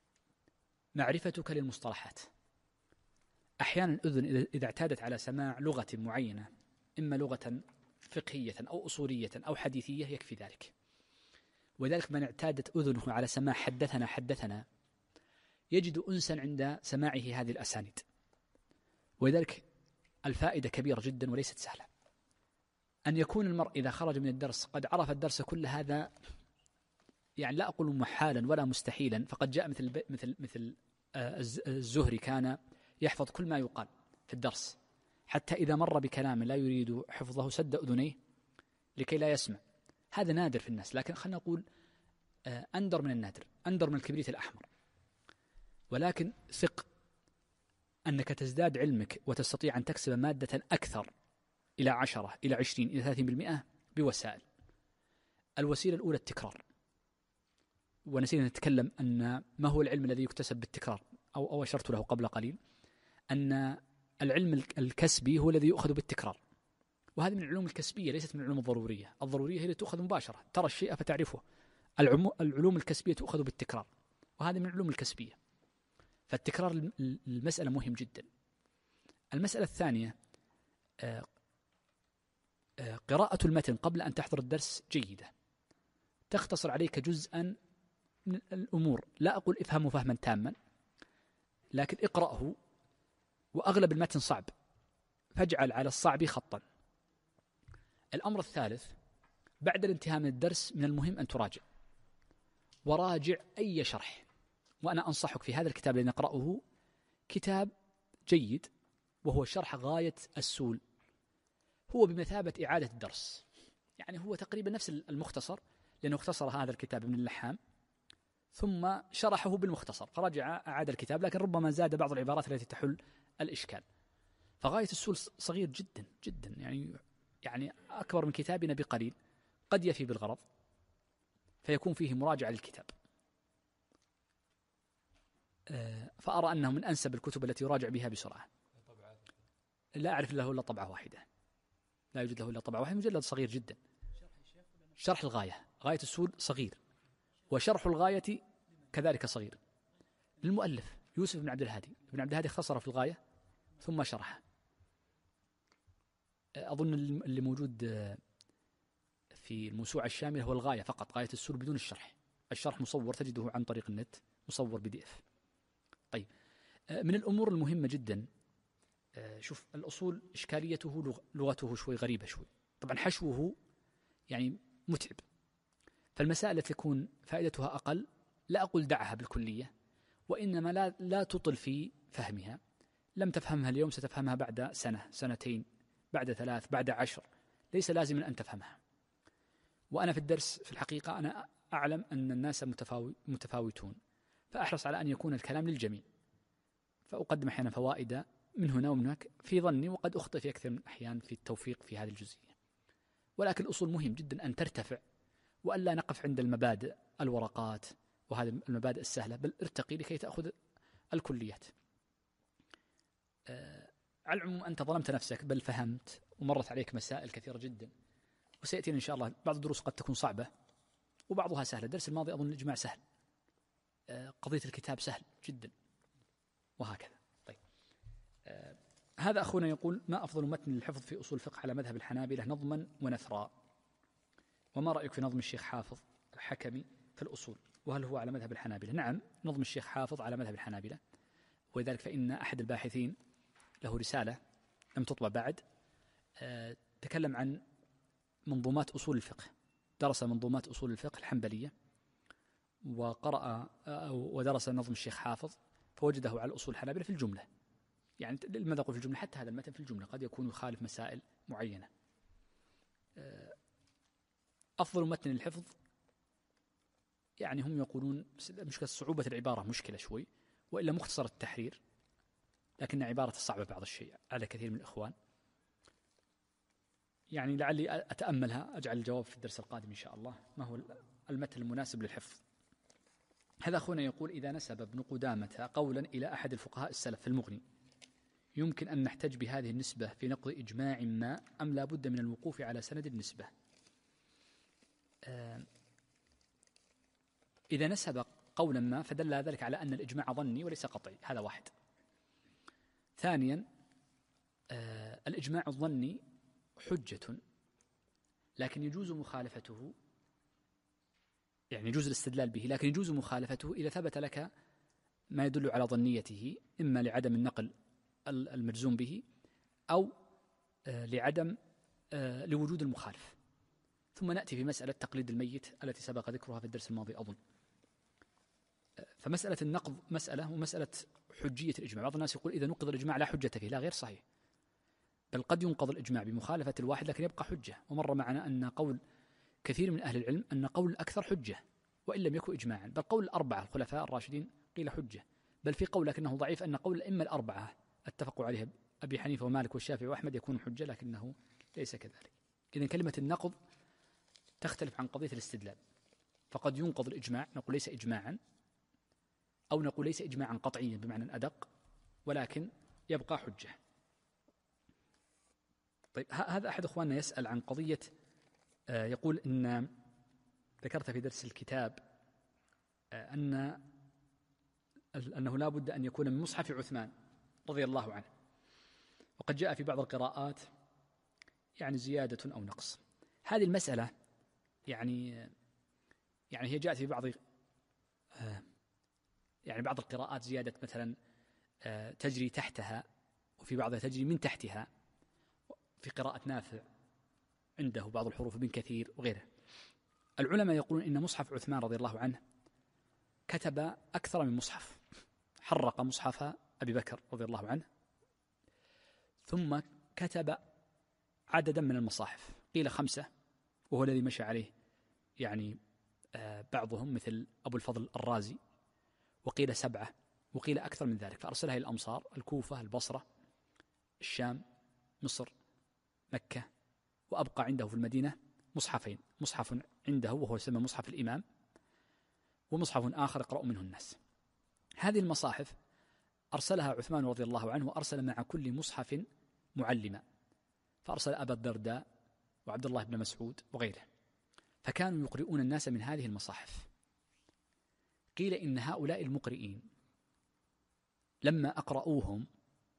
معرفتك للمصطلحات. أحيانا الأذن إذا اعتادت على سماع لغة معينة، إما لغة فقهية أو أصولية أو حديثية، يكفي ذلك. وذلك من اعتادت أذنه على سماع حدثنا يجد أنسا عند سماعه هذه الأسانيد، ولذلك الفائدة كبيرة جدا وليست سهلة. أن يكون المرء إذا خرج من الدرس قد عرف الدرس كل هذا، يعني لا أقول محالا ولا مستحيلا، فقد جاء مثل الزهري كان يحفظ كل ما يقال في الدرس، حتى إذا مر بكلام لا يريد حفظه سد أذنيه لكي لا يسمع. هذا نادر في الناس، لكن خلنا نقول أندر من النادر، أندر من الكبريت الأحمر. ولكن ثق أنك تزداد علمك وتستطيع أن تكسب مادة أكثر إلى 10 إلى 20 إلى 30% بوسائل. الوسيلة الأولى التكرار، ونسينا نتكلم أن ما هو العلم الذي يكتسب بالتكرار، أو أشرت له قبل قليل أن العلم الكسبي هو الذي يؤخذ بالتكرار، وهذه من العلوم الكسبية ليست من العلوم الضرورية. الضرورية هي التي تؤخذ مباشرة، ترى الشيء فتعرفه. العلوم الكسبية تؤخذ بالتكرار، وهذه من العلوم الكسبية. فالتكرار المسألة مهم جدا. المسألة الثانية قراءة المتن قبل أن تحضر الدرس جيدة، تختصر عليك جزءا من الأمور. لا أقول افهمه فهما تاما، لكن اقرأه، وأغلب المتن صعب، فاجعل على الصعب خطا. الأمر الثالث بعد الانتهاء من الدرس من المهم أن تراجع، وراجع أي شرح. وأنا أنصحك في هذا الكتاب الذي نقرأه، كتاب جيد وهو شرح غاية السول، هو بمثابة إعادة الدرس، يعني هو تقريبا نفس المختصر، لأنه اختصر هذا الكتاب ابن اللحام ثم شرحه بالمختصر، فرجع أعاد الكتاب، لكن ربما زاد بعض العبارات التي تحل الإشكال. فغاية السول صغير جدا جدا، يعني أكبر من كتابنا بقليل، قد يفي بالغرض، فيكون فيه مراجعة للكتاب. فأرى أنه من أنسب الكتب التي يراجع بها بسرعة. لا أعرف له إلا طبعة واحدة، لا يوجد له إلا طبعة واحدة، مجلد صغير جدا. شرح الغاية، غاية السول صغير، وشرح الغاية كذلك صغير، للمؤلف يوسف بن عبد الهادي. ابن عبد الهادي اختصر في الغاية ثم شرح. أظن اللي موجود في الموسوعة الشاملة هو الغاية فقط، غاية السول بدون الشرح. الشرح مصور، تجده عن طريق النت مصور PDF. طيب، من الأمور المهمة جدا، شوف الأصول إشكاليته لغته شوي غريبة شوي، طبعا حشوه يعني متعب، فالمسائل التي تكون فائدتها أقل لا أقول دعها بالكلية، وإنما لا تطل في فهمها. لم تفهمها اليوم ستفهمها بعد سنة، سنتين، بعد 3، بعد 10، ليس لازما أن تفهمها. وأنا في الدرس في الحقيقة أنا أعلم أن الناس متفاوتون، فأحرص على أن يكون الكلام للجميع، فأقدم أحيانا فوائد من هنا ومن هناك في ظني، وقد أخطئ في أكثر من الأحيان في التوفيق في هذه الجزئية. ولكن الأصول مهم جدا أن ترتفع، وألا نقف عند المبادئ الورقات وهذه المبادئ السهلة، بل ارتقي لكي تأخذ الكليات. على العموم أنت ظلمت نفسك، بل فهمت ومرت عليك مسائل كثيرة جدا، وسيأتينا إن شاء الله بعض الدروس قد تكون صعبة وبعضها سهلة. الدرس الماضي أظن الإجماع سهل، قضية الكتاب سهل جدا، وهكذا. طيب، هذا أخونا يقول: ما أفضل متن للحفظ في أصول الفقه على مذهب الحنابلة نظما ونثرا؟ وما رأيك في نظم الشيخ حافظ الحكمي في الأصول، وهل هو على مذهب الحنابلة؟ نعم، نظم الشيخ حافظ على مذهب الحنابلة، ولذلك فإن أحد الباحثين له رسالة لم تطبع بعد، تكلم عن منظومات أصول الفقه، درس منظومات أصول الفقه الحنبلية، وقرأ ودرس نظم الشيخ حافظ، فوجده على الأصول الحنابلة في الجملة. يعني لماذا أقول في الجملة؟ حتى هذا المتن في الجملة قد يكون يخالف مسائل معينة. أفضل متن للحفظ، يعني هم يقولون مشكلة صعوبة العبارة مشكلة شوي، وإلا مختصر التحرير، لكن عبارة صعبة بعض الشيء على كثير من الإخوان. يعني لعلي أتأملها، أجعل الجواب في الدرس القادم إن شاء الله، ما هو المتن المناسب للحفظ. هذا أخونا يقول: إذا نسب ابن قدامة قولا إلى أحد الفقهاء السلف في المغني، يمكن أن نحتج بهذه النسبة في نقض إجماع ما، أم لا بد من الوقوف على سند النسبة؟ إذا نسب قولا ما فدل ذلك على أن الإجماع ظني وليس قطعي، هذا واحد. ثانيا، الإجماع الظني حجة، لكن يجوز مخالفته، يعني يجوز الاستدلال به، لكن يجوز مخالفته إذا ثبت لك ما يدل على ظنيته، إما لعدم النقل المجزوم به، أو لوجود المخالف. ثم نأتي في مسألة تقليد الميت التي سبق ذكرها في الدرس الماضي أظن. فمسألة النقض مسألة، ومسألة حجية الإجماع، بعض الناس يقول إذا نقض الإجماع لا حجة فيه، لا، غير صحيح، بل قد ينقض الإجماع بمخالفة الواحد لكن يبقى حجة. ومر معنا أن قول كثير من أهل العلم أن قول الأكثر حجة وإن لم يكن إجماعا، بل قول الأربعة الخلفاء الراشدين قيل حجة، بل في قول لكنه ضعيف أن قول الأئمة الأربعة اتفقوا عليه أبي حنيفة ومالك والشافعي وأحمد يكون حجة، لكنه ليس كذلك. إذن كلمة النقض تختلف عن قضية الاستدلال، فقد ينقض الإجماع، نقول ليس إجماعا، أو نقول ليس إجماعا قطعيا بمعنى أدق، ولكن يبقى حجة. طيب، هذا أحد أخواننا يسأل عن قضية، يقول إن ذكرت في درس الكتاب أنه لا بد أن يكون من مصحف عثمان رضي الله عنه، وقد جاء في بعض القراءات يعني زيادة أو نقص. هذه المسألة يعني هي جاءت في بعض القراءات زيادة مثلا تجري تحتها، وفي بعضها تجري من تحتها، في قراءة نافع عنده بعض الحروف ابن كثير وغيره. العلماء يقولون إن مصحف عثمان رضي الله عنه كتب أكثر من مصحف، حرق مصحف أبي بكر رضي الله عنه، ثم كتب عددا من المصاحف، قيل 5 وهو الذي مشى عليه يعني بعضهم مثل أبو الفضل الرازي، وقيل 7 وقيل أكثر من ذلك، فأرسلها إلى الأمصار: الكوفة، البصرة، الشام، مصر، مكة، وأبقى عنده في المدينة مصحفين: مصحف عنده وهو يسمى مصحف الإمام، ومصحف آخر يقرأ منه الناس. هذه المصاحف أرسلها عثمان رضي الله عنه، وأرسل مع كل مصحف معلما، فأرسل أبا الدرداء وعبد الله بن مسعود وغيره، فكانوا يقرؤون الناس من هذه المصاحف. قيل إن هؤلاء المقرئين لما أقرؤوهم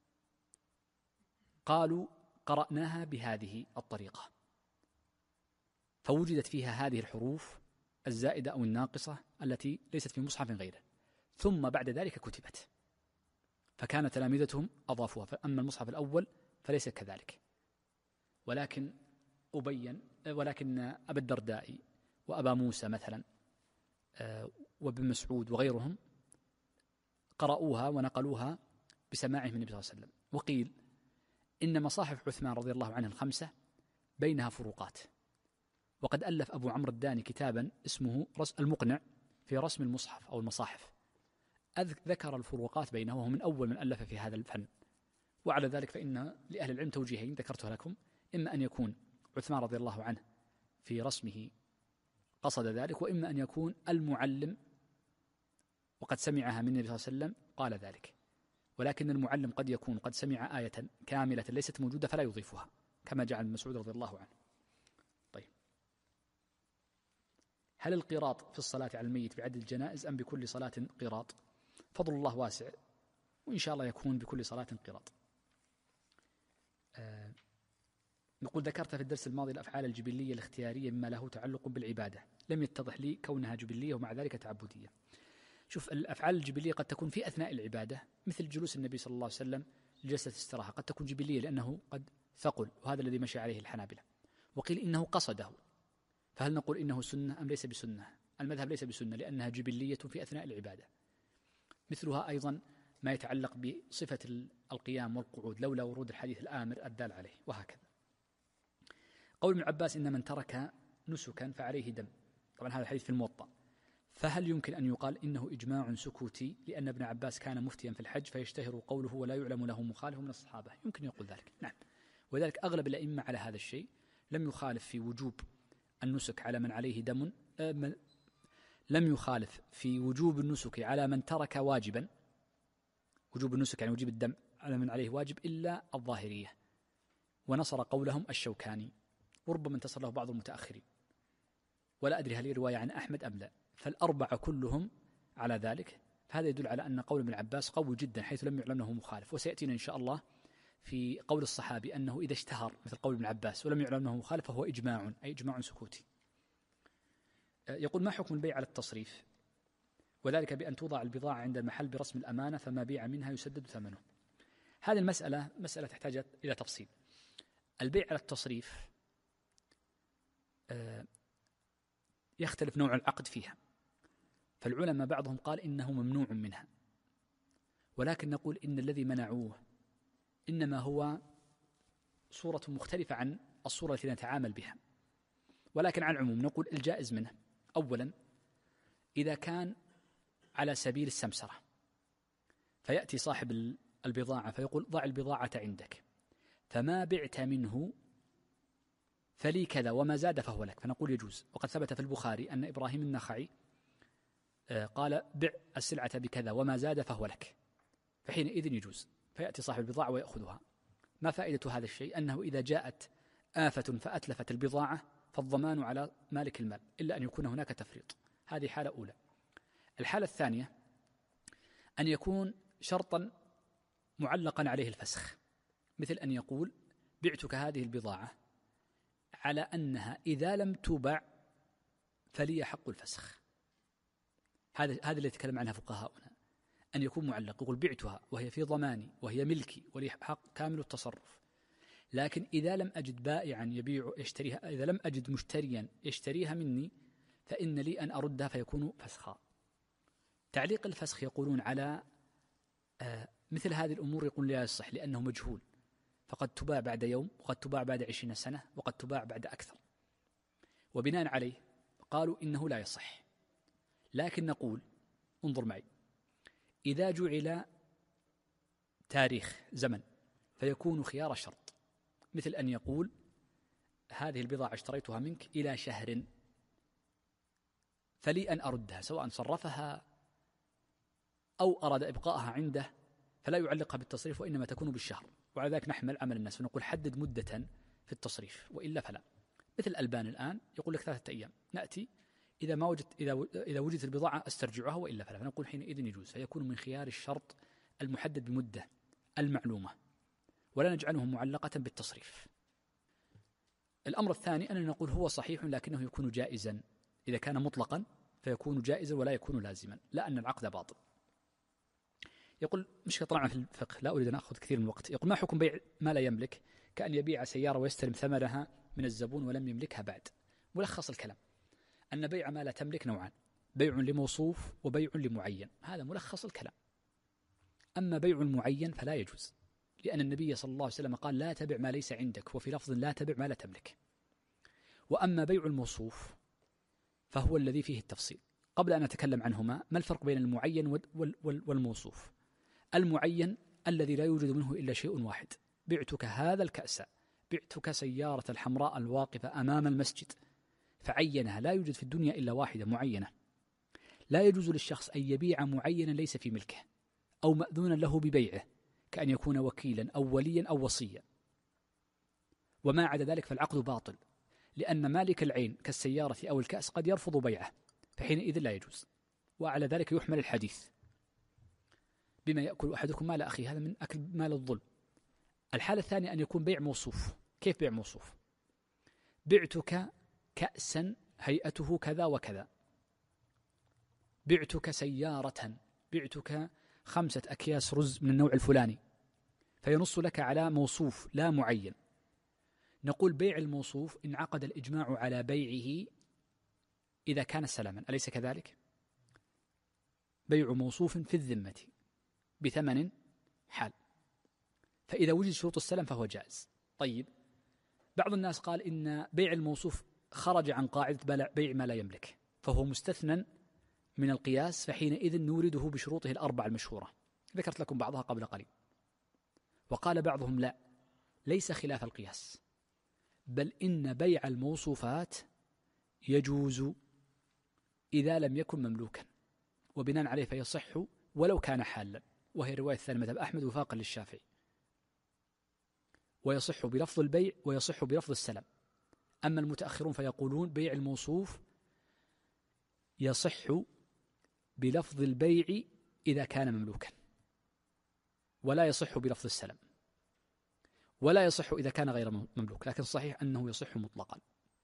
قالوا: قرأناها بهذه الطريقة، فوجدت فيها هذه الحروف الزائدة أو الناقصة التي ليست في مصحف غيره، ثم بعد ذلك كتبت، فكان تلامذتهم أضافوها. فأما المصحف الأول فليس كذلك، ولكن أبا الدرداء وأبا موسى مثلا وابن مسعود وغيرهم قرأوها ونقلوها بسماعه من النبي صلى الله عليه وسلم. وقيل إن مصاحف عثمان رضي الله عنه 5 بينها فروقات، وقد ألف أبو عمرو الداني كتابا اسمه المقنع في رسم المصحف أو المصاحف، ذكر الفروقات بينه، وهو من أول من ألف في هذا الفن. وعلى ذلك فإن لأهل العلم توجيهين ذكرتها لكم: إما أن يكون عثمان رضي الله عنه في رسمه قصد ذلك، وإما أن يكون المعلم وقد سمعها من النبي صلى الله عليه وسلم قال ذلك. ولكن المعلم قد يكون قد سمع آية كاملة ليست موجودة فلا يضيفها، كما جعل ابن مسعود رضي الله عنه. طيب، هل القيراط في الصلاة على الميت بعدد الجنائز أم بكل صلاة قيراط؟ فضل الله واسع، وإن شاء الله يكون بكل صلاة قيراط. نقول: ذكرت في الدرس الماضي الأفعال الجبلية الاختيارية مما له تعلق بالعبادة، لم يتضح لي كونها جبلية ومع ذلك تعبدية. شوف، الأفعال الجبلية قد تكون في أثناء العبادة، مثل جلوس النبي صلى الله عليه وسلم لجلسة استراحة، قد تكون جبلية لأنه قد ثقل، وهذا الذي مشى عليه الحنابلة. وقيل إنه قصده، فهل نقول إنه سنة أم ليس بسنة؟ المذهب ليس بسنة لأنها جبلية في أثناء العبادة. مثلها أيضا ما يتعلق بصفة القيام والقعود لولا ورود الحديث الآمر الدال عليه، وهكذا. قول ابن عباس: إن من ترك نسكا فعليه دم، طبعا هذا الحديث في الموطأ، فهل يمكن أن يقال إنه إجماع سكوتي لأن ابن عباس كان مفتيا في الحج فيشتهر قوله ولا يعلم له مخالف من الصحابة؟ يمكن يقول ذلك، نعم. وذلك أغلب الأئمة على هذا الشيء، لم يخالف في وجوب النسك على من عليه دم، لم يخالف في وجوب النسك على من ترك واجبا، وجوب النسك يعني وجوب الدم على من عليه واجب، إلا الظاهرية، ونصر قولهم الشوكاني، وربما انتصر له بعض المتأخرين، ولا أدري هل رواية عن أحمد أم لا، فالأربعة كلهم على ذلك. فهذا يدل على أن قول ابن عباس قوي جدا حيث لم يعلم له مخالف. وسيأتينا إن شاء الله في قول الصحابي أنه إذا اشتهر مثل قول ابن عباس ولم يعلم له مخالف فهو إجماع، أي إجماع سكوتي. يقول: ما حكم البيع على التصريف؟ وذلك بأن توضع البضاعة عند المحل برسم الأمانة، فما بيع منها يسدد ثمنه. هذه المسألة مسألة تحتاج إلى تفصيل. البيع على التصريف يختلف نوع العقد فيها، فالعلماء بعضهم قال إنه ممنوع منها، ولكن نقول إن الذي منعوه إنما هو صورة مختلفة عن الصورة التي نتعامل بها. ولكن على العموم نقول الجائز منه: أولا، إذا كان على سبيل السمسرة، فيأتي صاحب البضاعة فيقول: ضع البضاعة عندك، فما بعت منه فلي كذا وما زاد فهو لك، فنقول يجوز. وقد ثبت في البخاري أن إبراهيم النخعي قال: بع السلعة بكذا وما زاد فهو لك، فحينئذ يجوز، فيأتي صاحب البضاعة ويأخذها. ما فائدة هذا الشيء؟ أنه إذا جاءت آفة فأتلفت البضاعة فالضمان على مالك المال، إلا أن يكون هناك تفريط. هذه حالة أولى. الحالة الثانية أن يكون شرطا معلقا عليه الفسخ، مثل أن يقول: بعتك هذه البضاعة على أنها إذا لم تباع فلي حق الفسخ. هذا اللي يتكلم عنها فقهاؤنا، أن يكون معلق، يقول: بعتها وهي في ضماني وهي ملكي ولي حق كامل التصرف، لكن إذا لم أجد بائعا يشتريها، إذا لم أجد مشتريا يشتريها مني، فإن لي أن أردها فيكون فسخا. تعليق الفسخ يقولون على مثل هذه الأمور يقول لا يصح لأنه مجهول، فقد تباع بعد يوم وقد تباع بعد 20 سنة وقد تباع بعد أكثر، وبناء عليه قالوا إنه لا يصح. لكن نقول انظر معي، إذا جعل تاريخ زمن فيكون خيار شرط، مثل أن يقول هذه البضاعة اشتريتها منك إلى شهر فلي أن أردها، سواء صرفها أو أراد إبقاءها عنده فلا يعلقها بالتصريف وإنما تكون بالشهر، وعلى ذلك نحمل عمل الناس فنقول حدد مدة في التصريف وإلا فلا. مثل الألبان الآن يقول لك 3 أيام، نأتي إذا ما وجدت إذا وجدت البضاعة أسترجعها وإلا فلا، فنقول حينئذ يجوز، فيكون من خيار الشرط المحدد بمدة المعلومة ولا نجعله معلقة بالتصريف. الأمر الثاني أننا نقول هو صحيح لكنه يكون جائزا، إذا كان مطلقا فيكون جائزا ولا يكون لازما، لا أن العقد باطل. يقول مشكلة طبعا في الفقه لا أريد أن أخذ كثير من الوقت. يقول ما حكم بيع ما لا يملك كأن يبيع سيارة ويستلم ثمنها من الزبون ولم يملكها بعد؟ ملخص الكلام أن بيع ما لا تملك نوعان، بيع لموصوف وبيع لمعين، هذا ملخص الكلام. أما بيع المعين فلا يجوز، لأن النبي صلى الله عليه وسلم قال لا تبع ما ليس عندك، وفي لفظ لا تبع ما لا تملك. وأما بيع الموصوف فهو الذي فيه التفصيل. قبل أن أتكلم عنهما، ما الفرق بين المعين والموصوف؟ المعين الذي لا يوجد منه إلا شيء واحد، بعتك هذا الكأس، بعتك سيارة الحمراء الواقفة أمام المسجد، فعينها، لا يوجد في الدنيا إلا واحدة معينة. لا يجوز للشخص أن يبيع معينا ليس في ملكه أو مأذونا له ببيعه، كأن يكون وكيلا أو وليا أو وصيا، وما عدا ذلك فالعقد باطل، لأن مالك العين كالسيارة أو الكأس قد يرفض بيعه، فحينئذ لا يجوز. وعلى ذلك يحمل الحديث بما يأكل أحدكم مال أخيه، هذا من أكل مال الظلم. الحالة الثانية أن يكون بيع موصوف. كيف بيع موصوف؟ بعتك كأسا هيئته كذا وكذا، بعتك سيارة، بعتك 5 أكياس رز من النوع الفلاني، فينص لك على موصوف لا معين. نقول بيع الموصوف انعقد الإجماع على بيعه إذا كان سلاما، أليس كذلك؟ بيع موصوف في الذمة بثمن حال، فإذا وجد شروط السلم فهو جائز. طيب، بعض الناس قال إن بيع الموصوف خرج عن قاعدة بيع ما لا يملك، فهو مستثنى من القياس، فحينئذ نورده بشروطه ال4 المشهورة، ذكرت لكم بعضها قبل قليل. وقال بعضهم لا، ليس خلاف القياس، بل إن بيع الموصوفات يجوز إذا لم يكن مملوكا، وبناء عليه فيصح ولو كان حالا، وهي رواية ثانية مذهب أحمد وفاقا للشافعي، ويصح بلفظ البيع ويصح بلفظ السلم. أما المتأخرون فيقولون بيع الموصوف يصح بلفظ البيع إذا كان مملوكا، ولا يصح بلفظ السلم، ولا يصح إذا كان غير مملوك، لكن صحيح أنه يصح مطلقا.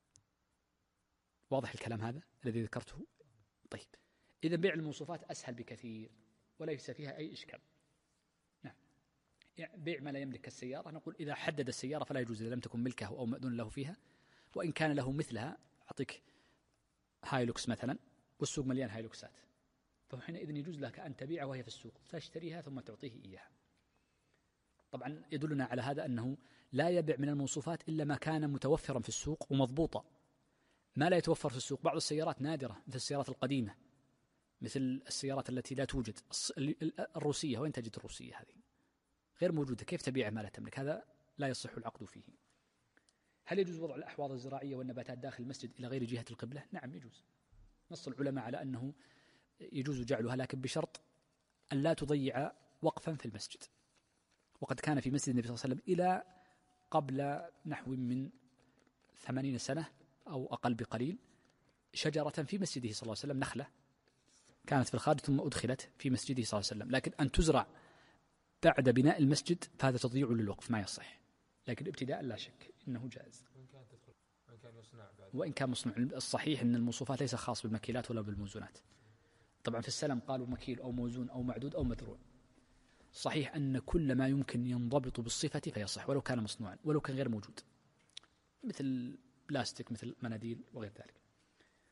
واضح الكلام هذا الذي ذكرته؟ طيب، إذا بيع الموصوفات أسهل بكثير وليس فيها أي إشكال. نعم، يعني بيع ما لا يملك السيارة، نقول إذا حدد السيارة فلا يجوز إذا لم تكن ملكه أو مأذون له فيها، وإن كان له مثلها، أعطيك هايلوكس مثلا والسوق مليان هايلوكسات، فحينئذ يجوز لك أن تبيع وهي في السوق، تشتريها ثم تعطيه إياها. طبعا يدلنا على هذا أنه لا يبيع من الموصوفات إلا ما كان متوفرا في السوق ومضبوطا. ما لا يتوفر في السوق، بعض السيارات نادرة مثل السيارات القديمة، مثل السيارات التي لا توجد، الروسية، وين تجد الروسية هذه؟ غير موجودة، كيف تبيع ما لا تملك؟ هذا لا يصح العقد فيه. هل يجوز وضع الأحواض الزراعية والنباتات داخل المسجد إلى غير جهة القبلة؟ نعم يجوز، نص العلماء على أنه يجوز جعلها، لكن بشرط أن لا تضيع وقفا في المسجد. وقد كان في مسجد النبي صلى الله عليه وسلم إلى قبل نحو من 80 سنة أو أقل بقليل شجرة في مسجده صلى الله عليه وسلم، نخلة كانت في الخارج ثم أدخلت في مسجده صلى الله عليه وسلم، لكن أن تزرع بعد بناء المسجد فهذا تضييع للوقف ما يصح، لكن ابتداء لا شك إنه جائز. وإن كان مصنوع. الصحيح أن الموصوفات ليس خاص بالمكيلات ولا بالموزونات. طبعا في السلم قالوا مكيل أو موزون أو معدود أو مذروع. صحيح أن كل ما يمكن ينضبط بالصفة فيصح ولو كان مصنوعا ولو كان غير موجود، مثل بلاستيك، مثل مناديل وغير ذلك.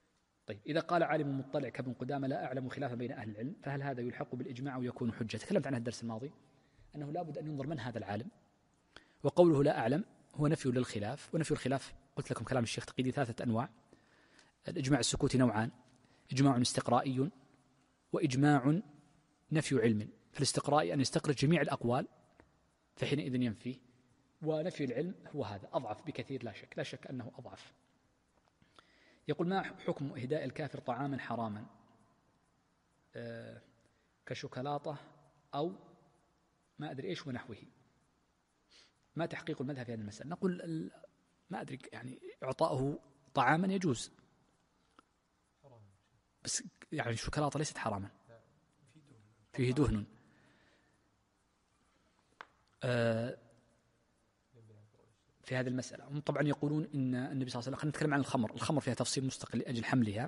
طيب إذا قال عالم مطلع كابن قدامة لا أعلم خلافا بين أهل العلم، فهل هذا يلحق بالإجماع أو يكون حجة؟ تكلمت عنها الدرس الماضي، أنه لا بد أن ينظر من هذا العالم، وقوله لا أعلم هو نفي للخلاف، ونفي الخلاف قلت لكم كلام الشيخ تقيدي 3 أنواع. الإجماع السكوتي نوعان: إجماع استقرائي وإجماع نفي علم. فالاستقرائي أن يستقرأ جميع الأقوال فحينئذ ينفيه، ونفي العلم هو هذا أضعف بكثير، لا شك أنه أضعف. يقول: ما حكم إهداء الكافر طعاما حراما كشوكولاتة أو ما أدري إيش ونحوه؟ ما تحقيق المذهب في هذه المسألة؟ نقول ما أدري، يعني إعطاؤه طعاما يجوز، بس يعني الشوكولاتة ليست حراما، فيه دهن. في هذه المسألة هم طبعا يقولون إن النبي صلى الله عليه وسلم، خلينا نتكلم عن الخمر فيها تفصيل مستقل لأجل حملها.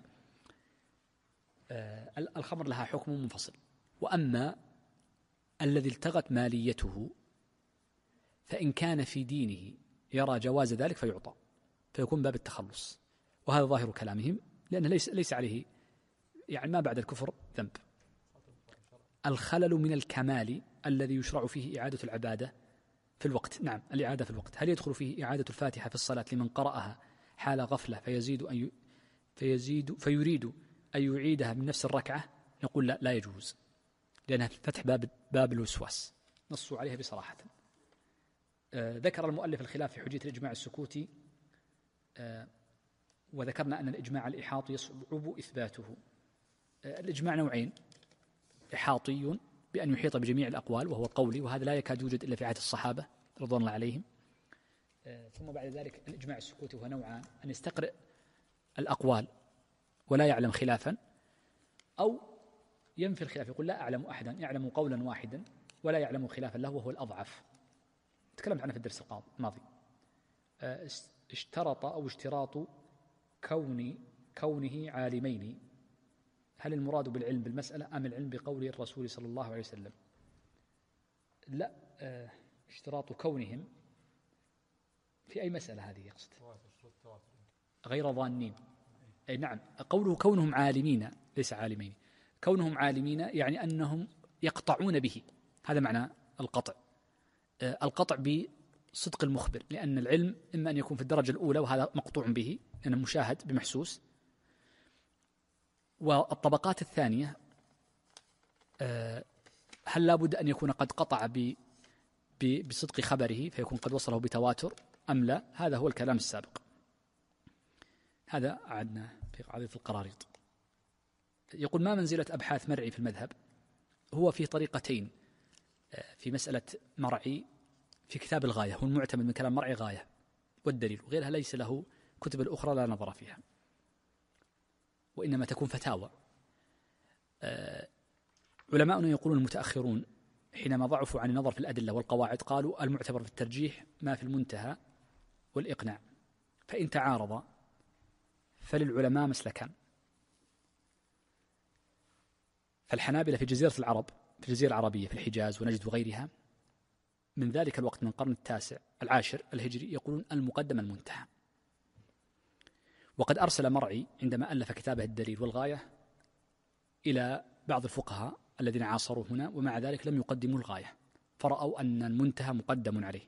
الخمر لها حكم منفصل، وأما الذي التغت ماليته فإن كان في دينه يرى جواز ذلك فيعطى، فيكون باب التخلص، وهذا ظاهر كلامهم، لأنه ليس عليه يعني ما بعد الكفر ذنب. الخلل من الكمال الذي يشرع فيه إعادة العبادة في الوقت. نعم، الإعادة في الوقت. هل يدخل فيه إعادة الفاتحة في الصلاة لمن قرأها حال غفلة فيريد أن يعيدها من نفس الركعة؟ نقول لا يجوز، لأنها فتح باب الوسواس، نصوا عليها بصراحة. ذكر المؤلف الخلاف في حجية الإجماع السكوتي، وذكرنا أن الإجماع الإحاطي يصعب إثباته. الإجماع نوعين: إحاطي بأن يحيط بجميع الأقوال وهو قولي، وهذا لا يكاد يوجد إلا في عهد الصحابة رضوان الله عليهم. ثم بعد ذلك الإجماع السكوتي وهو نوعان: أن يستقرئ الأقوال ولا يعلم خلافا، أو ينفي الخلاف، يقول لا أعلم أحدا يعلم قولا واحدا ولا يعلم خلافا له وهو الأضعف. تكلمت عنه في الدرس الماضي. اشتراط كونه عالمين، هل المراد بالعلم بالمسألة أم العلم بقول الرسول صلى الله عليه وسلم؟ لا، اشتراط كونهم في أي مسألة هذه يقصد؟ غير ظانين. أي نعم، قوله كونهم عالمين ليس عالمين، كونهم عالمين يعني أنهم يقطعون به، هذا معنى القطع. القطع بصدق المخبر، لأن العلم إما أن يكون في الدرجة الأولى وهذا مقطوع به لأنه مشاهد بمحسوس، والطبقات الثانية هل لا بد أن يكون قد قطع بصدق خبره فيكون قد وصله بتواتر أم لا؟ هذا هو الكلام السابق، هذا عدنا في قاعدة القراريط. يقول: ما منزلة أبحاث مرعي في المذهب؟ هو في طريقتين في مسألة مرعي. في كتاب الغاية، هو المعتمد من كلام مرعي غاية والدليل، وغيرها ليس له كتب الأخرى لا نظر فيها، وإنما تكون فتاوى. علماؤنا يقولون المتأخرون حينما ضعفوا عن النظر في الأدلة والقواعد قالوا المعتبر في الترجيح ما في المنتهى والإقناع، فإن تعارض فللعلماء مسلكان. فالحنابلة في جزيرة العرب، في الجزيرة العربية في الحجاز ونجد وغيرها من ذلك الوقت من القرن العاشر الهجري يقولون المقدم المنتهى. وقد أرسل مرعي عندما ألف كتابه الدليل والغاية إلى بعض الفقهاء الذين عاصروا هنا، ومع ذلك لم يقدموا الغاية، فرأوا أن المنتهى مقدم عليه.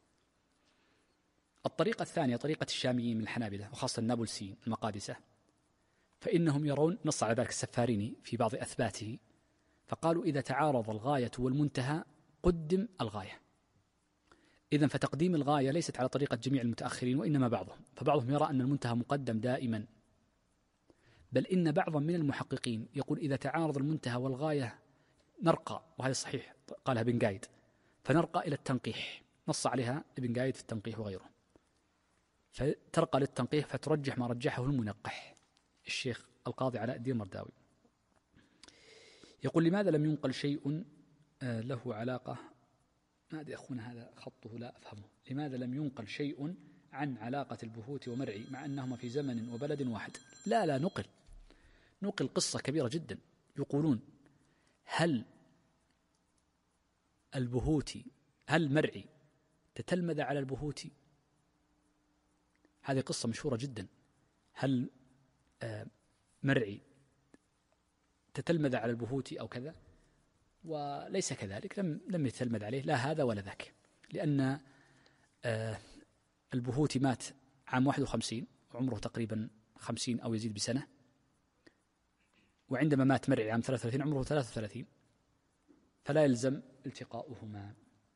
الطريقة الثانية طريقة الشاميين من الحنابلة وخاصة النابلسيين المقادسة، فإنهم يرون، نص على ذلك السفاريني في بعض أثباته، فقالوا إذا تعارض الغاية والمنتهى قدم الغاية. إذن فتقديم الغاية ليست على طريقة جميع المتأخرين وإنما بعضهم، فبعضهم يرى أن المنتهى مقدم دائما، بل إن بعضا من المحققين يقول إذا تعارض المنتهى والغاية نرقى، وهذا صحيح قالها ابن قايد، فنرقى إلى التنقيح، نص عليها ابن قايد في التنقيح وغيره، فترقى للتنقيح فترجح ما رجحه المنقح الشيخ القاضي علاء الدين المرداوي. يقول: لماذا لم ينقل شيء له علاقة، ما أدري أخونا هذا خطه لا أفهمه، لماذا لم ينقل شيء عن علاقة البهوت ومرعي مع أنهما في زمن وبلد واحد؟ لا نقل قصة كبيرة جدا. يقولون هل مرعي تتلمذ على البهوت؟ هذه قصة مشهورة جدا. هل مرعي تتلمذ على البهوتي أو كذا، وليس كذلك، لم يتلمذ عليه لا هذا ولا ذاك، لأن البهوتي مات عام 51 وعمره تقريبا 50 أو يزيد بسنة، وعندما مات مرعي عام 33 عمره 33، فلا يلزم التقاؤهما.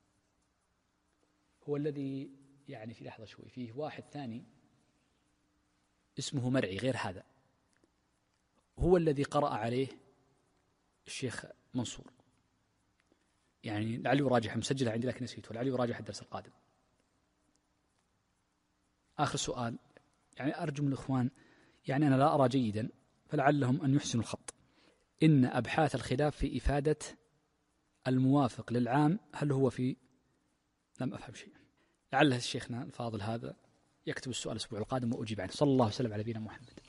هو الذي يعني في لحظة شوي فيه واحد ثاني اسمه مرعي غير هذا، هو الذي قرأ عليه الشيخ منصور، يعني لعلي يراجح، مسجلة عندي لكن نسيته، لعلي يراجح الدرس القادم. آخر سؤال، يعني أرجو من الإخوان، يعني أنا لا أرى جيدا فلعلهم أن يحسنوا الخط. إن أبحاث الخلاف في إفادة الموافق للعام هل هو في، لم أفهم شيء، لعل شيخنا الفاضل هذا يكتب السؤال الأسبوع القادم وأجيب عنه. صلى الله وسلم على نبينا محمد.